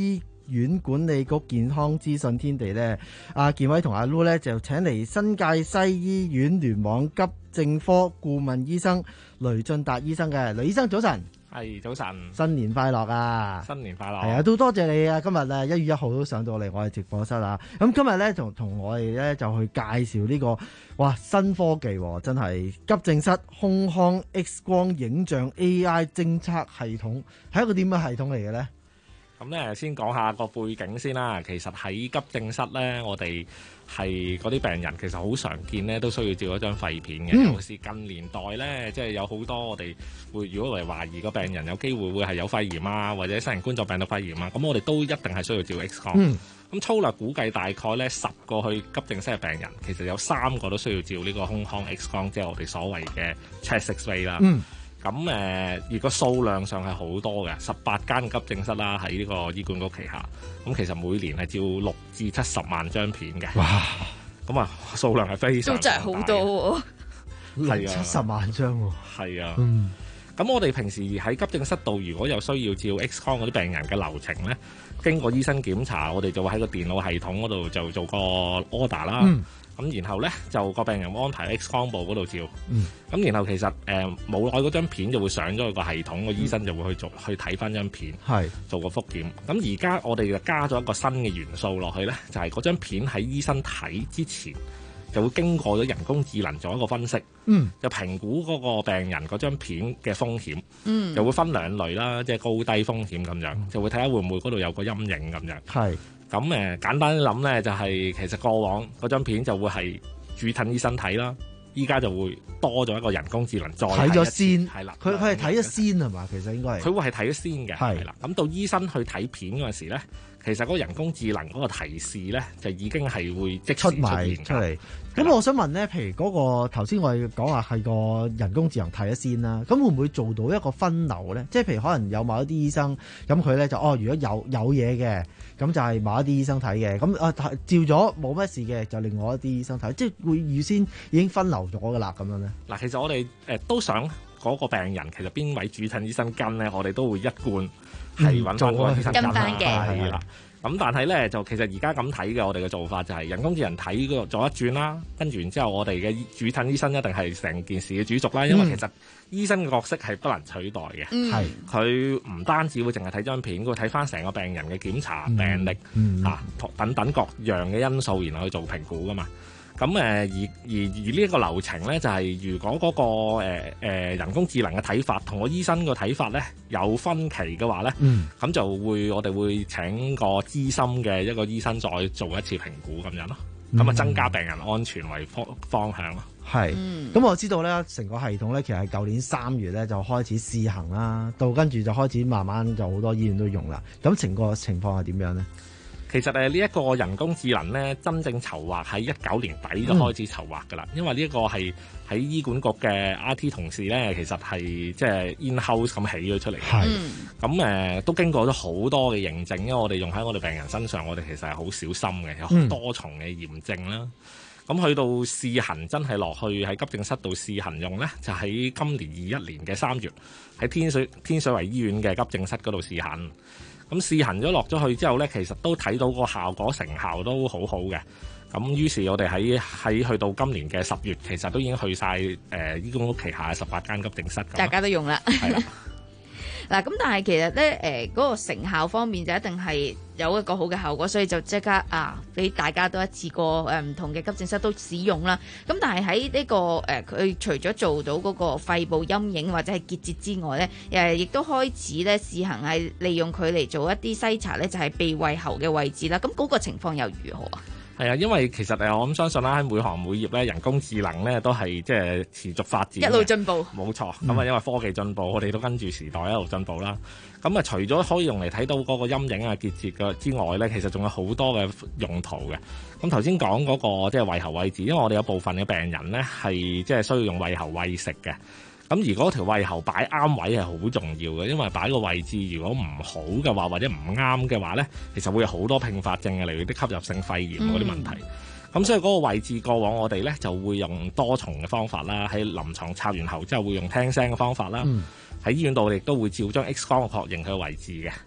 院管理局健康資訊天地咧，阿健偉同阿 Lu 咧就請嚟新界西醫院聯網急症科顧問醫生雷進達醫生嘅。雷醫生早晨。 係早晨， 新年快樂啊！ 新年快樂， 係啊，都多謝你啊！今日咧一月一號都上到嚟我哋直播室啊！咁今日咧同同我哋咧就去介紹呢個哇新科技，真係急症室胸腔 X 光影像 A I 偵測系統，係一個點嘅系統嚟嘅咧？ 咁咧先講下個背景先啦。其實喺急症室咧，我哋係嗰啲病人其實好常見咧，都需要照一張肺片嘅。嗯、尤其是近年代咧，即係有好多我哋會，如果我哋懷疑個病人有機會會係有肺炎啊，或者新型冠狀病毒肺炎啊，咁我哋都一定係需要照 X 光。咁、嗯、粗略估計大概咧十個去急症室嘅病人，其實有三個都需要照呢個胸腔 X 光，即係我哋所謂嘅 chest X-ray 啦。嗯咁誒，而、呃、個數量上係好多嘅，十八間急症室啦，喺呢個醫管局旗下。咁其實每年係照六至七十萬張片嘅。哇！咁啊，數量係非常大，都真係好多喎、哦。係啊，七十萬張喎。係啊。嗯。咁我哋平時喺急症室度，如果有需要照 X 光嗰啲病人嘅流程咧，經過醫生檢查，我哋就會喺個電腦系統嗰度就做個 order 啦。嗯。咁然後咧就個病人安排 X 光部嗰度照，咁、嗯、然後其實誒冇耐嗰張片就會上咗去個系統，個、嗯、醫生就會去做去睇翻張片，係做個復檢。咁而家我哋就加咗一個新嘅元素落去咧，就係嗰張片喺醫生睇之前，就會經過咗人工智能做一個分析，嗯，就評估嗰個病人嗰張片嘅風險，嗯，就會分兩類啦，即係高低風險咁樣，就會睇下會唔會嗰度有個陰影咁樣，係。咁誒簡單諗咧，就係其實過往嗰張片就會係主診醫生睇啦，依家就會多咗一個人工智能再睇咗先，係啦，佢佢係睇咗先係嘛？其實應該係佢會係睇咗先嘅，係啦。咁到醫生去睇片嗰陣時咧，其實嗰個人工智能嗰個提示咧，就已經係會即時出埋出嚟。咁我想問咧，譬如嗰、嗰個頭先我哋講話係個人工智能睇咗先啦，咁會唔會做到一個分流咧？即係譬如可能有某一啲醫生，咁佢咧就哦，如果有有嘢嘅，咁就係某一啲醫生睇嘅，咁啊照咗冇乜事嘅，就另外一啲醫生睇，即係會預先已經分流咗㗎啦，咁樣咧。嗱，其實我哋誒都想嗰個病人其實邊位主診醫生跟咧，我哋都會一貫係揾翻嗰個醫生跟翻嘅，係啦。咁但係咧就其實而家咁睇嘅，我哋嘅做法就係人工智能睇嗰個做一轉啦，跟住然之後我哋嘅主診醫生一定係成件事嘅主軸啦，因為其實醫生嘅角色係不能取代嘅，係佢唔單止會淨係睇張片，佢會睇翻成個病人嘅檢查、嗯、病歷、嗯、啊等等各樣嘅因素，然後去做評估噶嘛。咁誒而而而呢一個流程咧，就係、是、如果嗰、那個誒、呃呃、人工智能嘅睇法同我醫生個睇法咧有分歧嘅話咧，咁、嗯、就會我哋會請個資深嘅一個醫生再做一次評估咁樣咯。咁、嗯、啊增加病人安全為方方向咯。係，咁、嗯、我知道咧，成個系統咧其實係舊年三月咧就開始試行啦，到跟住就開始慢慢就好多醫院都用啦。咁成個情況係點樣咧？其實誒呢一個人工智能咧，真正籌劃喺一九年底就開始籌劃㗎啦、嗯，因為呢一個係喺醫管局嘅 I T 同事咧，其實係即係 in house 咁起咗出嚟嘅。係，咁誒、呃、都經過咗好多嘅認證，因為我哋用喺我哋病人身上，我哋其實係好小心嘅，有好多重嘅驗證啦。咁、嗯、去到試行真係落去喺急症室度試行用咧，就喺今年二一年嘅三月喺天水天水圍醫院嘅急症室嗰度試行。咁試行咗落咗去之後咧，其實都睇到個效果成效都好好嘅。咁於是我哋喺喺去到今年嘅十月，其實都已經去晒誒、呃、醫管局旗下嘅十八間急症室。大家都用啦。係啦。嗱，咁但係其實咧，誒、呃、嗰、那個成效方面就一定係有一個好嘅效果，所以就即刻啊，俾大家都一次過誒唔同嘅急症室都使用啦。咁但係喺呢個誒，佢、呃、除咗做到嗰個肺部陰影或者係結節之外咧，誒亦都開始咧試行係利用佢嚟做一啲篩查咧，就係鼻胃喉嘅位置啦。咁嗰個情況又如何啊？係啊，因為其實誒，我諗相信啦，喺每行每業咧，人工智能咧都係即係持續發展，一路進步。冇錯，咁、嗯、啊，因為科技進步，我哋都跟住時代一路進步啦。咁啊，除咗可以用嚟睇到嗰個陰影啊、結節嘅之外咧，其實仲有好多嘅用途嘅。咁頭先講嗰個即係胃喉位置，因為我哋有部分嘅病人咧係即係需要用胃喉餵食嘅。咁而嗰條胃喉擺啱位係好重要嘅，因為擺個位置如果唔好嘅話，或者唔啱嘅話咧，其實會有好多併發症嘅，例如啲吸入性肺炎嗰啲問題。咁、嗯、所以嗰個位置過往我哋咧就會用多重嘅方法啦，喺臨床插完喉之後會用聽聲嘅方法啦，喺、嗯、醫院度我哋亦都會照張 X 光確認佢嘅位置嘅。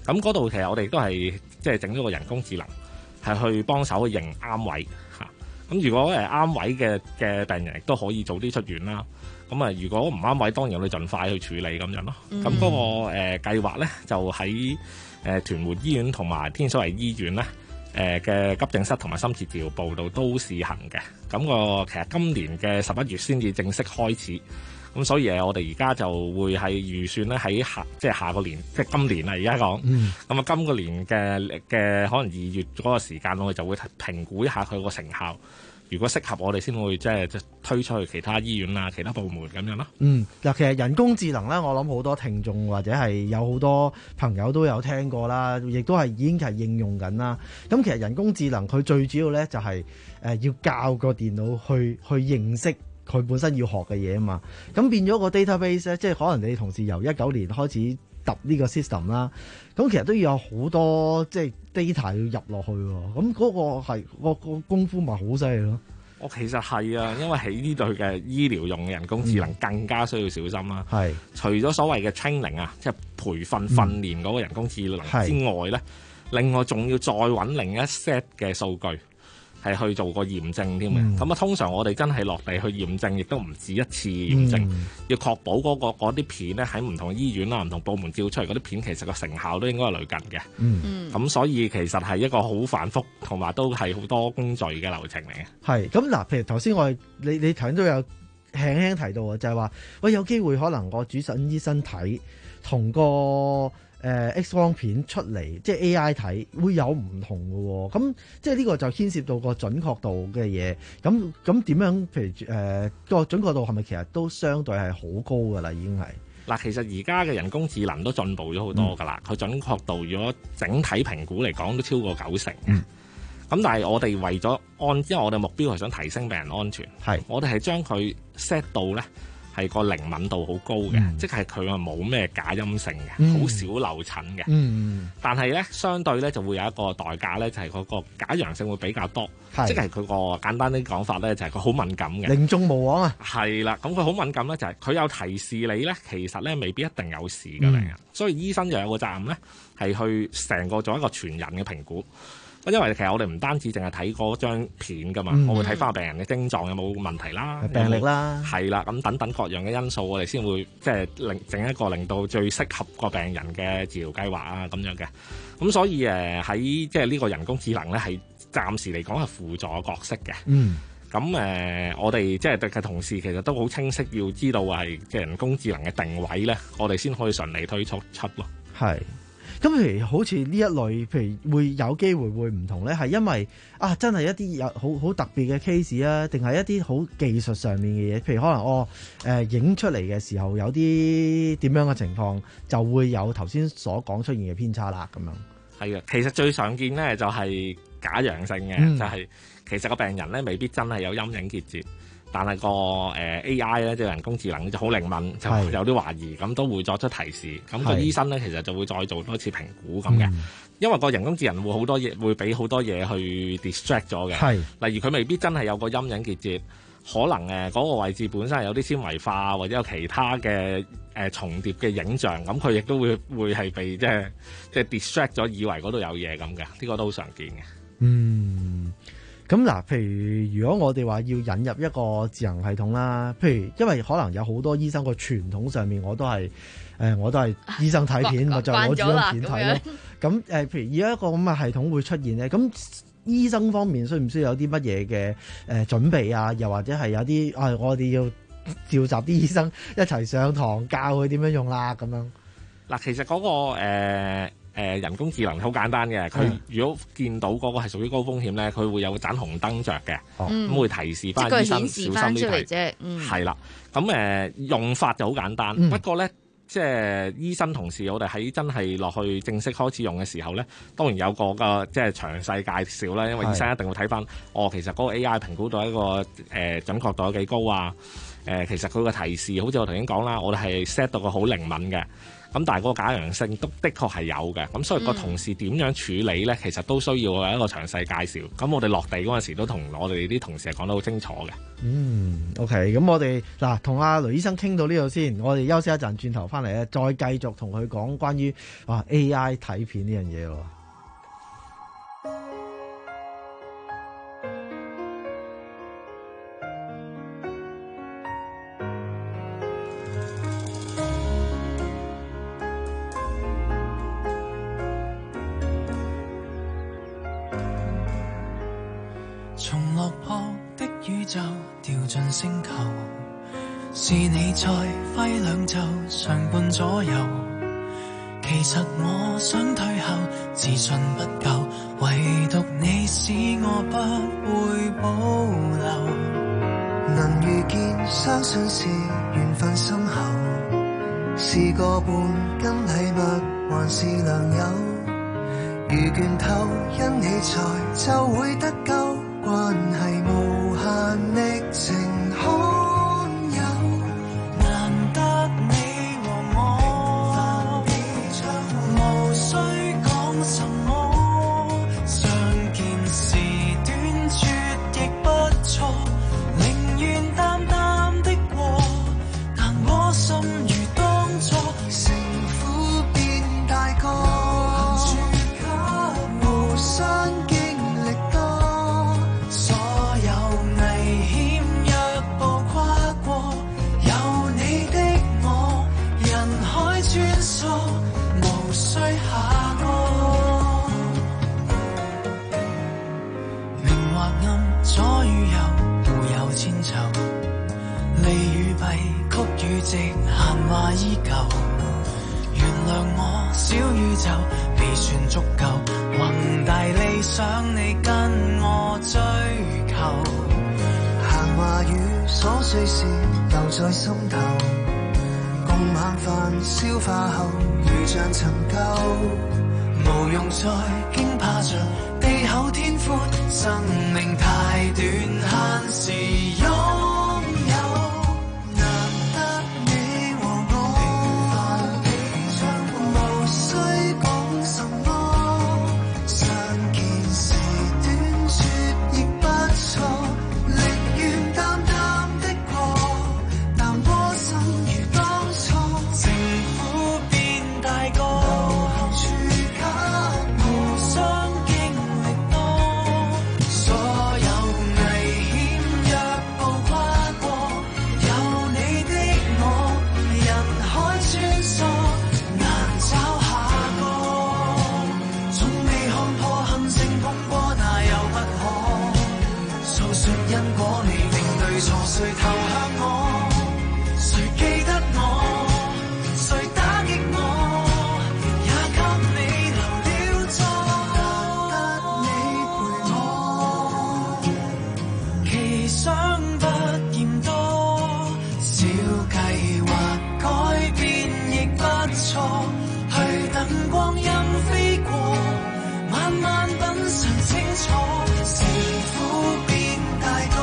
咁嗰度其實我哋都係即係整咗個人工智能，係去幫手去認啱位嚇。咁如果誒啱位嘅嘅病人亦都可以早啲出院啦。咁啊，如果唔啱位，當然我哋盡快去處理咁樣咯。咁嗰、嗯、個誒、呃、計劃咧，就喺誒、呃、屯門醫院同埋天水圍醫院咧誒嘅急症室同埋深切治療部度都試行嘅。咁、那個其實今年嘅十一月先至正式開始。咁所以誒，我哋而家就會係預算咧喺下即係下個年，即係今年啦。而家講，咁啊、嗯，今個年嘅嘅可能二月嗰個時間，我哋就會評估一下佢個成效。如果適合我哋，先會即係推出去其他醫院啊、其他部門咁樣咯。 嗯，嗱，其實人工智能咧，我諗好多聽眾或者係有好多朋友都有聽過啦，亦都係已經係應用緊啦。咁其實人工智能佢最主要咧就係誒要教個電腦去去認識佢本身要學嘅嘢啊嘛。咁變咗個 database 咧，即係可能你同事由一九年開始揼呢個 system 啦，咁其實都要有好多即係 data 要入落去喎，咁嗰個係、嗰個功夫咪好犀利咯。 我其實係啊，因為喺呢類嘅醫療用嘅人工智能更加需要小心啦。係、嗯，除咗所謂嘅 training 啊，即係培訓訓練嗰個人工智能之外咧，另外仲要再揾另一 set 嘅數據。係去做個驗證添嘅，咁啊、嗯、通常我哋真係落地去驗證，亦都唔止一次驗證，嗯、要確保嗰、嗰個嗰啲片咧喺唔同醫院啊、唔同部門照出嚟嗰啲片，其實個成效都應該係類近嘅。嗯，咁所以其實係一個好繁複同埋都係好多工序嘅流程嚟嘅。係， 咁嗱，譬如頭先我哋你你頭先都有輕輕提到啊，就係話喂有機會可能個主診醫生睇同個。誒、呃、X 光片出嚟，即係 A I 睇會有唔同嘅喎，咁即係呢個就牽涉到個準確度嘅嘢。咁咁點樣？譬如誒個、呃、準確度係咪其實都相對係好高㗎啦？已經係嗱，其實而家嘅人工智能都進步咗好多㗎啦。佢、嗯、準確度如果整體評估嚟講都超過九成。嗯。咁但係我哋為咗按，因為我哋目標係想提升病人安全，係我哋係將佢 set 到咧。係個靈敏度好高嘅，嗯、即係佢係冇咩假陰性嘅，好、嗯、少漏診嘅。嗯、但係咧，相對咧就會有一個代價咧，就係、是、嗰個假陽性會比較多。是即係佢個簡單啲講法咧，就係佢好敏感嘅。 寧縱無枉啊！ 係啦，咁佢好敏感咧，就係、是、佢有提示你咧，其實咧未必一定有事嘅病人。嗯、所以醫生就有個責任咧，係去成個做一個全人嘅評估。因為其實我哋唔單止淨係睇嗰張片噶嘛，嗯、我會睇翻病人嘅症狀有冇問題啦， 病歷啦， 係啦，咁等等各樣嘅因素，我哋先會即係令整一個令到最適合個病人嘅治療計劃啊咁樣嘅。咁所以誒喺即係呢個人工智能咧，係暫時嚟講係輔助角色嘅。嗯。咁誒、呃，我哋即係嘅同事其實都好清晰，要知道係即係人工智能嘅定位咧，我哋先可以順利推出出咯。係。 咁譬如好似呢一類，譬如會有機會會唔同咧，係因為啊，真係一啲有好好特別嘅 case 啊，定係一啲好技術上面嘅嘢？譬如可能我誒影出嚟嘅時候有啲點樣嘅情況，就會有頭先所講出現嘅偏差啦，咁樣。 係啊，其實最常見咧就係假陽性嘅，嗯、就係其實個病人咧未必真係有陰影結節。但係個誒 A I 咧，即係人工智能就好靈敏，就有啲懷疑，咁都會作出提示。咁個醫生咧，其實就會再做多次評估咁嘅。嗯、因為個人工智能會好多嘢，會俾好多嘢去 distract 咗嘅。係，例如佢未必真係有個陰影結節，可能誒嗰個位置本身係有啲纖維化，或者有其他嘅誒、呃、重疊嘅影像，咁佢亦都會會係被即係即係 distract 咗，以為嗰度有嘢咁嘅。呢、呢個都好常見嘅。 嗯。咁嗱，譬如如果我哋話要引入一個智能系統啦，譬如因為可能有好多醫生個傳統上面我都係誒、呃，我都係醫生睇片，我就攞住張片睇咯。咁誒，譬如而家一個咁嘅系統會出現咧，咁醫生方面需唔需要有啲乜嘢嘅誒準備啊？又或者係有啲啊，我哋要召集啲醫生一齊上堂教佢點樣用啦咁樣。 嗱，其實嗰、嗰個誒。呃誒、呃、人工智能好簡單嘅，佢如果見到嗰個係屬於高風險咧，佢會有盞紅燈着嘅，咁、嗯、會提示翻醫生小心啲睇。係啦，咁誒、呃、用法就好簡單，嗯、不過咧，即係醫生同事，我哋喺真係落去正式開始用嘅時候咧，當然有個個即係詳細介紹啦，因為醫生一定會睇翻，哦，其實嗰個 A I 評估到一個誒、呃、準確度有幾高啊。誒、 呃，其實佢個提示，好似我頭先講啦，我哋係 set 到個好靈敏嘅。咁但係嗰個假陽性都的確係有嘅，咁所以個同事點樣處理呢？其實都需要有一個詳細介紹。咁我哋落地嗰陣時都同我哋啲同事係講得好清楚嘅。 嗯 ，OK，咁我哋嗱同阿雷醫生傾到呢度先，我哋休息一陣，轉頭翻嚟咧，再繼續同佢講關於啊 A I 睇片呢樣嘢咯。 從落魄的宇宙掉進星球，是你在揮兩袖上半左右。其實我想退後，自信不夠，唯獨你使我不會保留。 能遇見，相信是緣分深厚，是個伴跟禮物，還是良友。如倦透，因你在就會得救。關係無限歷程罕有， 難得你和我，無需講什麼，相見時短絕亦不錯，寧願淡淡的過，但我心如當初， 城府變大個，行住給無山經歷多。 無需下個，明或暗，左與右，互有千秋。利與弊，曲與直，閒話依舊。原諒我，小宇宙，未算足夠。宏大理想，你跟我追求。 閒話與瑣碎事，留在心頭。晚飯消化後，如像陳舊， 無用再驚怕着地厚天闊，生命太短，限時擁有。 難得你和我，無需講什麼，相見時短絕亦不錯，寧願淡淡的過，但窩心如當。 城府變大個， 後處給互相經歷多，所有危險若步跨過，有你的我，人海穿梭，難找下個。從未看破恨性碰過，那又不可訴說因果，未定對錯，誰投向我，誰記得我？去等光陰飛過，慢慢品嘗清楚，城府變大個，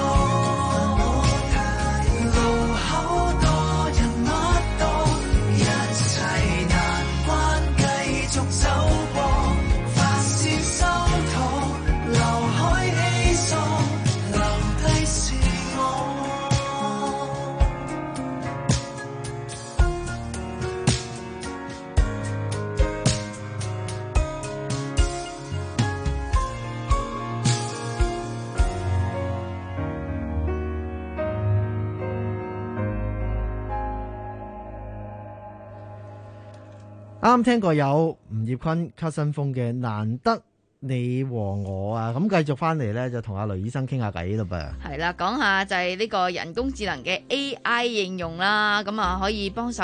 路口多人物多，一切難關繼續走過，發洩收妥，劉海稀疏，留低是我。 啱聽過有吳業坤、卡新風嘅難得你和我啊，咁繼續翻嚟咧就同阿雷醫生傾下偈咯噃。 係啦，講下就係呢個人工智能嘅 A I 應用啦，咁啊可以幫手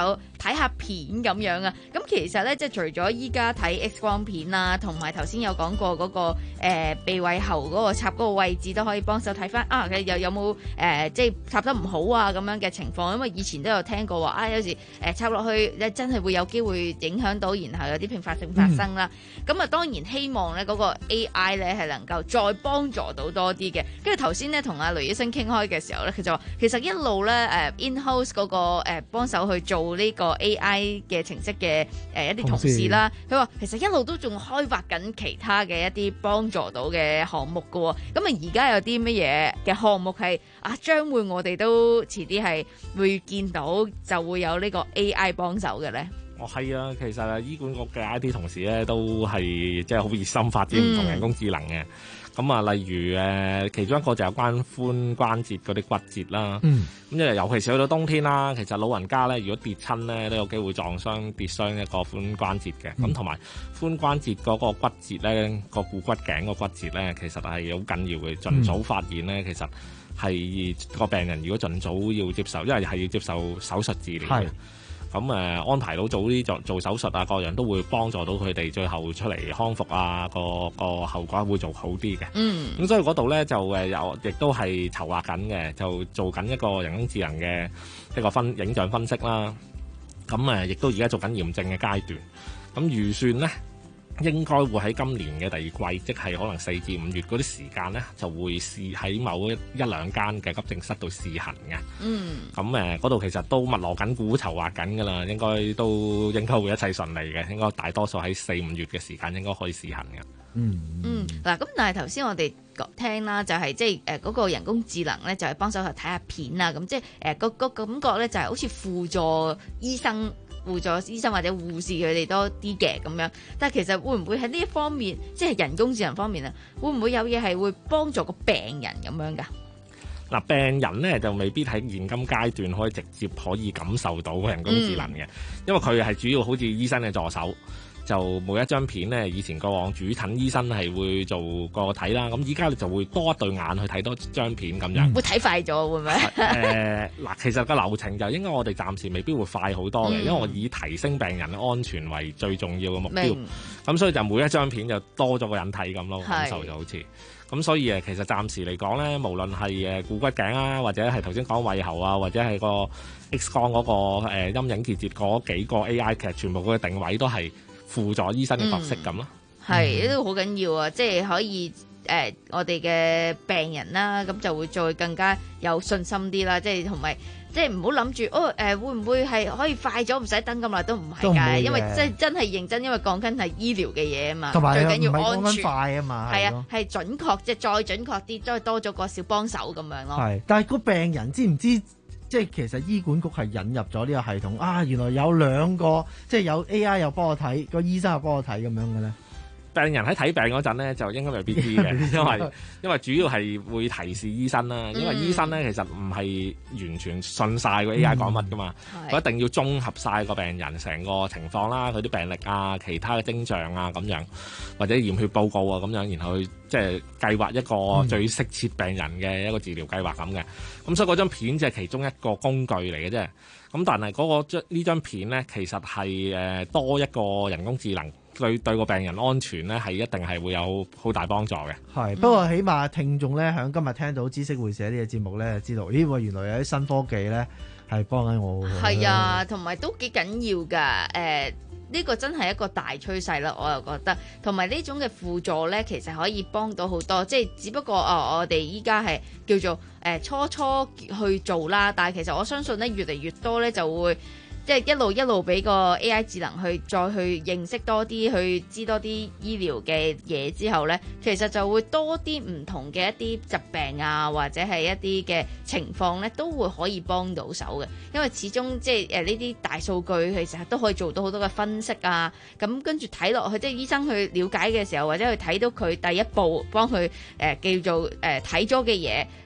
睇下片咁樣啊。咁其實咧，即係除咗依家睇 X 光片啦，同埋頭先有講過嗰、嗰個誒、呃、鼻胃喉嗰個插嗰個位置都可以幫手睇翻啊，佢又有冇誒、呃、即係插得唔好啊咁樣嘅情況，因為以前都有聽過話啊，有時誒、呃、插落去咧真係會有機會影響到，然後有啲併發症發生啦。咁啊、嗯、當然希望咧嗰個 A I 咧係能夠再幫助到多啲嘅。跟住頭先咧同阿雷醫生傾開嘅時候咧，佢就話其實一路咧誒 in-house 嗰個誒幫手去做呢個 A I 嘅程式嘅誒一啲同事啦，佢話其實一路都仲開發緊其他嘅一啲幫助到嘅項目㗎喎。咁啊而家有啲乜嘢嘅項目係啊將會我哋都遲啲係會見到就會有呢個 A I 幫手嘅咧？ 哦，係啊，其實啊，醫管局嘅 I T 同事咧都係即係好熱心發展唔同人工智能嘅。咁啊、嗯，例如誒，其中一個就有關髖關節嗰啲骨折啦。嗯。咁因為尤其是去到冬天啦，其實老人家咧，如果跌親咧，都有機會撞傷跌傷一個髖關節嘅。咁同埋髖關節嗰個骨折咧，個股骨頸個骨折咧，其實係好緊要嘅。盡早發現咧，其實係個病人如果盡早要接受，因為係要接受手術治療嘅。咁誒、呃、安排到早啲做做手術啊，各樣都會幫助到佢哋最後出嚟康復啊，個個後果會做好啲嘅。嗯，咁所以嗰度咧就誒有，亦都係籌劃緊嘅，就做緊一個人工智能嘅一個分影像分析啦。咁誒亦都而家做緊驗證嘅階段。咁預算咧，應該會喺今年嘅第二季，即係可能四至五月嗰啲時間咧，就會試喺某一一兩間嘅急症室度試行嘅。嗯。咁誒，嗰度其實都密鑼緊鼓籌劃緊㗎啦，應該都應該會一切順利嘅，應該大多數喺四五月嘅時間應該可以試行嘅。嗯。嗯。嗱，咁但係頭先我哋聽啦，就係即係誒嗰個人工智能咧，就係幫手去睇下片啊，咁即係誒個個感覺咧，就係好似輔助醫生。輔助醫生或者護士佢哋多啲嘅咁樣，但係其實會唔會喺呢一方面，即係人工智能方面啊，會唔會有嘢係會幫助個病人咁樣㗎？ 嗱，病人咧就未必喺現今階段可以直接可以感受到人工智能嘅，嗯、因為佢係主要好似醫生嘅助手。就每一張片咧，以前過往主診醫生係會做個睇啦，咁依家你就會多一對眼去睇多張片咁樣。 會睇快咗會唔會？誒嗱、呃，其實個流程就應該我哋暫時未必會快好多嘅，嗯、因為我以提升病人嘅安全為最重要嘅目標。咁明所以就每一張片就多咗個人睇咁咯，感受就好似。咁所以誒，其實暫時嚟講咧，無論係誒股骨頸啊，或者係頭先講胃喉啊，或者係個 X 光嗰、那個誒、呃、陰影結節嗰幾個 A I 劇，全部嘅定位都係輔助醫生嘅角色咁咯， 係呢個好緊要啊！即係可以誒、呃，我哋嘅病人啦，咁就會再更加有信心啲啦。即係同埋，即係唔好諗住哦誒、呃，會唔會係可以快咗，唔使等咁耐都唔係㗎，因為即係真係認真，因為講緊係醫療嘅嘢啊嘛， 同埋最緊要安全快啊嘛， 係啊，係準確，即係再準確啲，再多咗個小幫手咁樣咯。 係，但係個病人知唔知？即係其實醫管局係引入咗呢個系統啊，原來有兩個，即係有 A I 又幫我睇，個醫生又幫我睇咁樣嘅咧。 病人喺睇病嗰陣咧，就應該未必知嘅，因為因為主要係會提示醫生啦。因為醫生咧其實唔係完全信晒個 A I 講乜噶嘛，佢、嗯、一定要綜合晒個病人成個情況啦，佢啲病歷啊、其他嘅徵象啊咁樣，或者驗血報告啊咁樣，然後去即係計劃一個最適切病人嘅一個治療計劃咁嘅。咁、嗯、所以嗰張片只係其中一個工具嚟嘅啫。咁但係嗰、嗰個張呢張片咧，其實係誒多一個人工智能。對對個病人安全咧，係一定係會有好大幫助嘅。 係，不過起碼聽眾咧，響今日聽到知識會社呢個節目咧，知道咦，原來有啲新科技咧係幫緊我。 係啊，同埋都幾緊要㗎。誒、呃，呢、呢個真係一個大趨勢啦，我又覺得。同埋呢種嘅輔助咧，其實可以幫到好多。即係只不過哦，我哋依家係叫做誒、呃、初初去做啦，但係其實我相信咧，越嚟越多咧就會。即係一路一路俾個 A I 智能去再去認識多啲，去知多啲醫療嘅嘢之後呢，其實就會多啲唔同嘅一啲疾病啊，或者係一啲嘅情況呢，都會可以幫到手嘅。因為始終即係誒呢啲大數據其實都可以做到好多嘅分析啊。咁跟住睇落去，即係醫生去了解嘅時候，或者去睇到佢第一步幫佢誒、呃、叫做誒睇咗嘅嘢。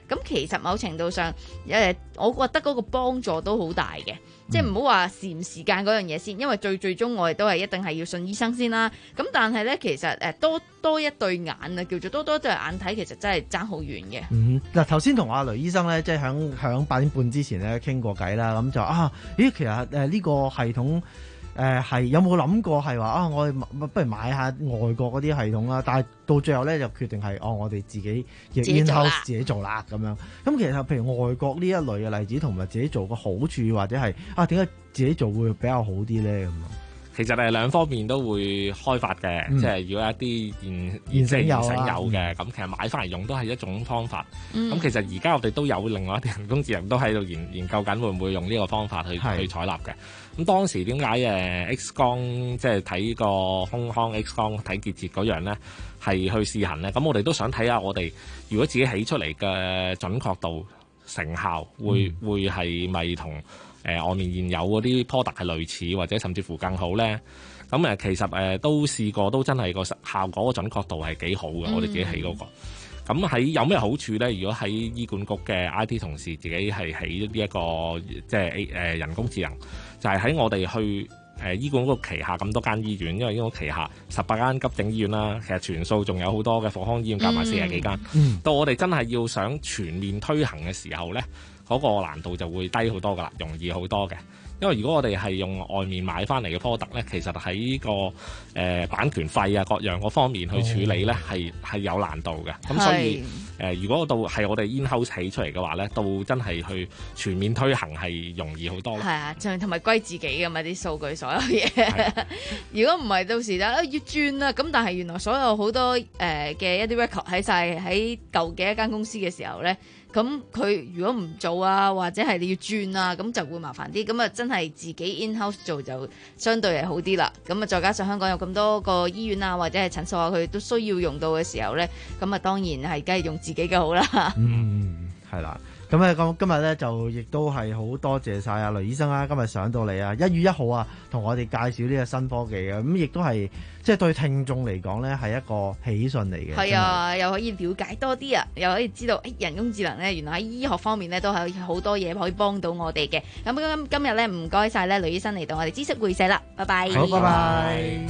咁其實某程度上，誒，我覺得嗰個幫助都好大嘅。即係唔好話時唔時間嗰樣嘢先，因為最最終我哋都係一定係要信醫生先啦。咁但係咧，其實誒多多一對眼啊，叫做多多對眼睇，其實真係爭好遠嘅。 嗯，嗱頭先同阿雷醫生咧，即係響響八點半之前咧傾過偈啦，咁就啊，咦，其實誒呢個系統。誒係、呃、有冇諗過係話啊？我哋不如買下外國嗰啲系統啦，但係到最後咧就決定係哦，我哋自己亦 in-house 自己做啦咁樣。咁其實譬如外國呢一類嘅例子同埋自己做個好處或者係啊點解自己做會比較好啲咧咁啊？ 其實誒兩方面都會開發嘅，嗯、即係如果一啲現現成有嘅，咁、嗯、其實買翻嚟用都係一種方法。咁、 嗯、 其實而家我哋都有另外一啲人工智能都喺度研研究緊，會唔會用呢個方法去是去採納嘅。咁當時點解誒 X 光即係睇個胸腔 X 光睇結節嗰樣咧，係去試行咧？咁我哋都想睇下我哋如果自己起出嚟嘅準確度成效會、嗯、會係咪同誒外面現有嗰啲 product 係類似，或者甚至乎更好咧？咁誒其實誒都試過，都真係個效果個準確度係幾好嘅。嗯、我哋自己起嗰、嗰個。咁喺有咩好處咧？如果喺醫管局嘅 I T 同事自己係起呢一個即係 A 誒人工智能，就係、是、喺我哋去誒、呃、醫管局旗下咁多間醫院，因為醫管局旗下十八間急症醫院啦，其實全數仲有好多嘅復康醫院夾埋四十幾間。 嗯、 到我哋真係要想全面推行嘅時候咧，嗰、那個難度就會低好多噶啦，容易好多嘅。因為如果我哋係用外面買翻嚟嘅 product 咧，其實喺個誒、呃、版權費啊各樣嗰方面去處理咧，係係、哦、有難度嘅。咁所以誒、呃，如果到係我哋 in-house 起出嚟嘅話咧，到真係去全面推行係容易好多咯。 係啊，仲同埋歸自己噶嘛啲數據所有嘢。的如果唔係到時咧要轉啦，咁但係原來所有好多誒嘅、呃、一啲 record 喺晒喺舊嘅一間公司嘅時候咧。咁佢如果唔做啊，或者係你要轉啊，咁就會麻煩啲。咁啊，真係自己 in-house 做就相對係好啲啦。咁啊，再加上香港有咁多個醫院啊，或者係診所啊，佢都需要用到嘅時候咧，咁啊，當然係梗係用自己嘅好啦。 嗯，係啦。咁咧，咁今日咧就亦都係好多謝晒阿雷醫生啦！今日上到嚟啊，一月一號啊，同我哋介紹呢個新科技嘅，咁亦都係即係對聽眾嚟講咧係一個喜訊嚟嘅。 係啊，又可以了解多啲啊，又可以知道誒人工智能咧，原來喺醫學方面咧都係好多嘢可以幫到我哋嘅。咁今今日咧唔該晒咧雷醫生嚟到我哋知識會社啦，拜拜。 好，拜拜。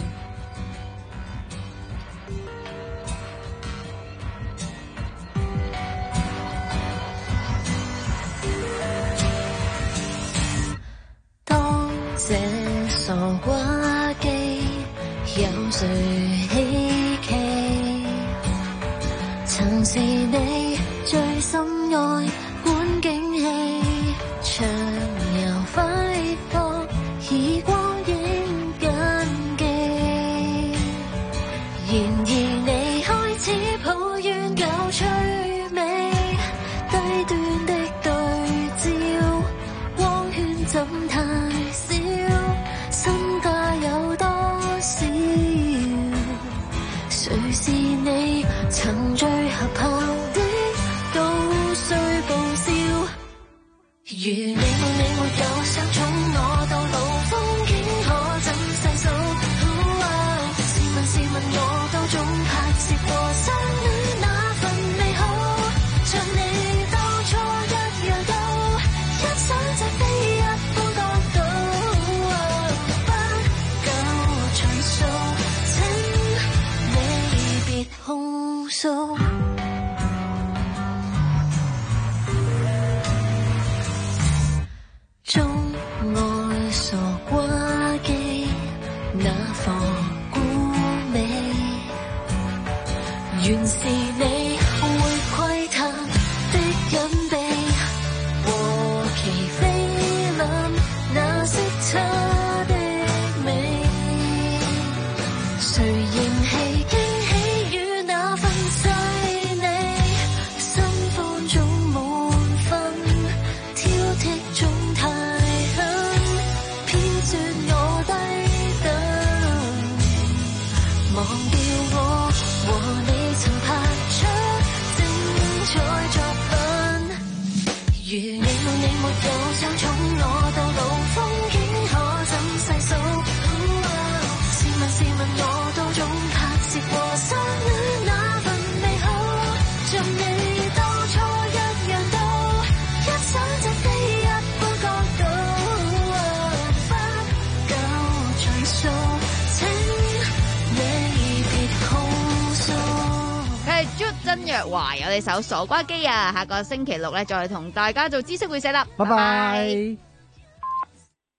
這傻瓜機有誰希冀？曾是你最深愛管景氣，長遊揮霍以光影緊記。然而你開始抱怨舊趣味，低端的對焦，光圈怎太身價有多少？誰是你曾最合拍的都需報銷？如你沒你沒有想寵我到老，風景可怎細數？試問試問我都總拍攝過相戀那份美好，像你當初一樣高，一想隻飛一般角度。控訴鍾愛傻瓜機，那防孤美，原是你會窺探的隱秘，和其菲林那色差的美，誰嫌棄驚喜與那份細膩，心慌總滿分，挑剔總太狠，偏說我低等，忘掉我和你曾拍出精彩作品。如你沒你沒有想寵我到老，風景可怎細數？試問試問我都總拍攝過相戀那份美好，像你當初一樣華有你首傻瓜機啊，下個星期六咧再同大家做知識會社啦， 拜拜。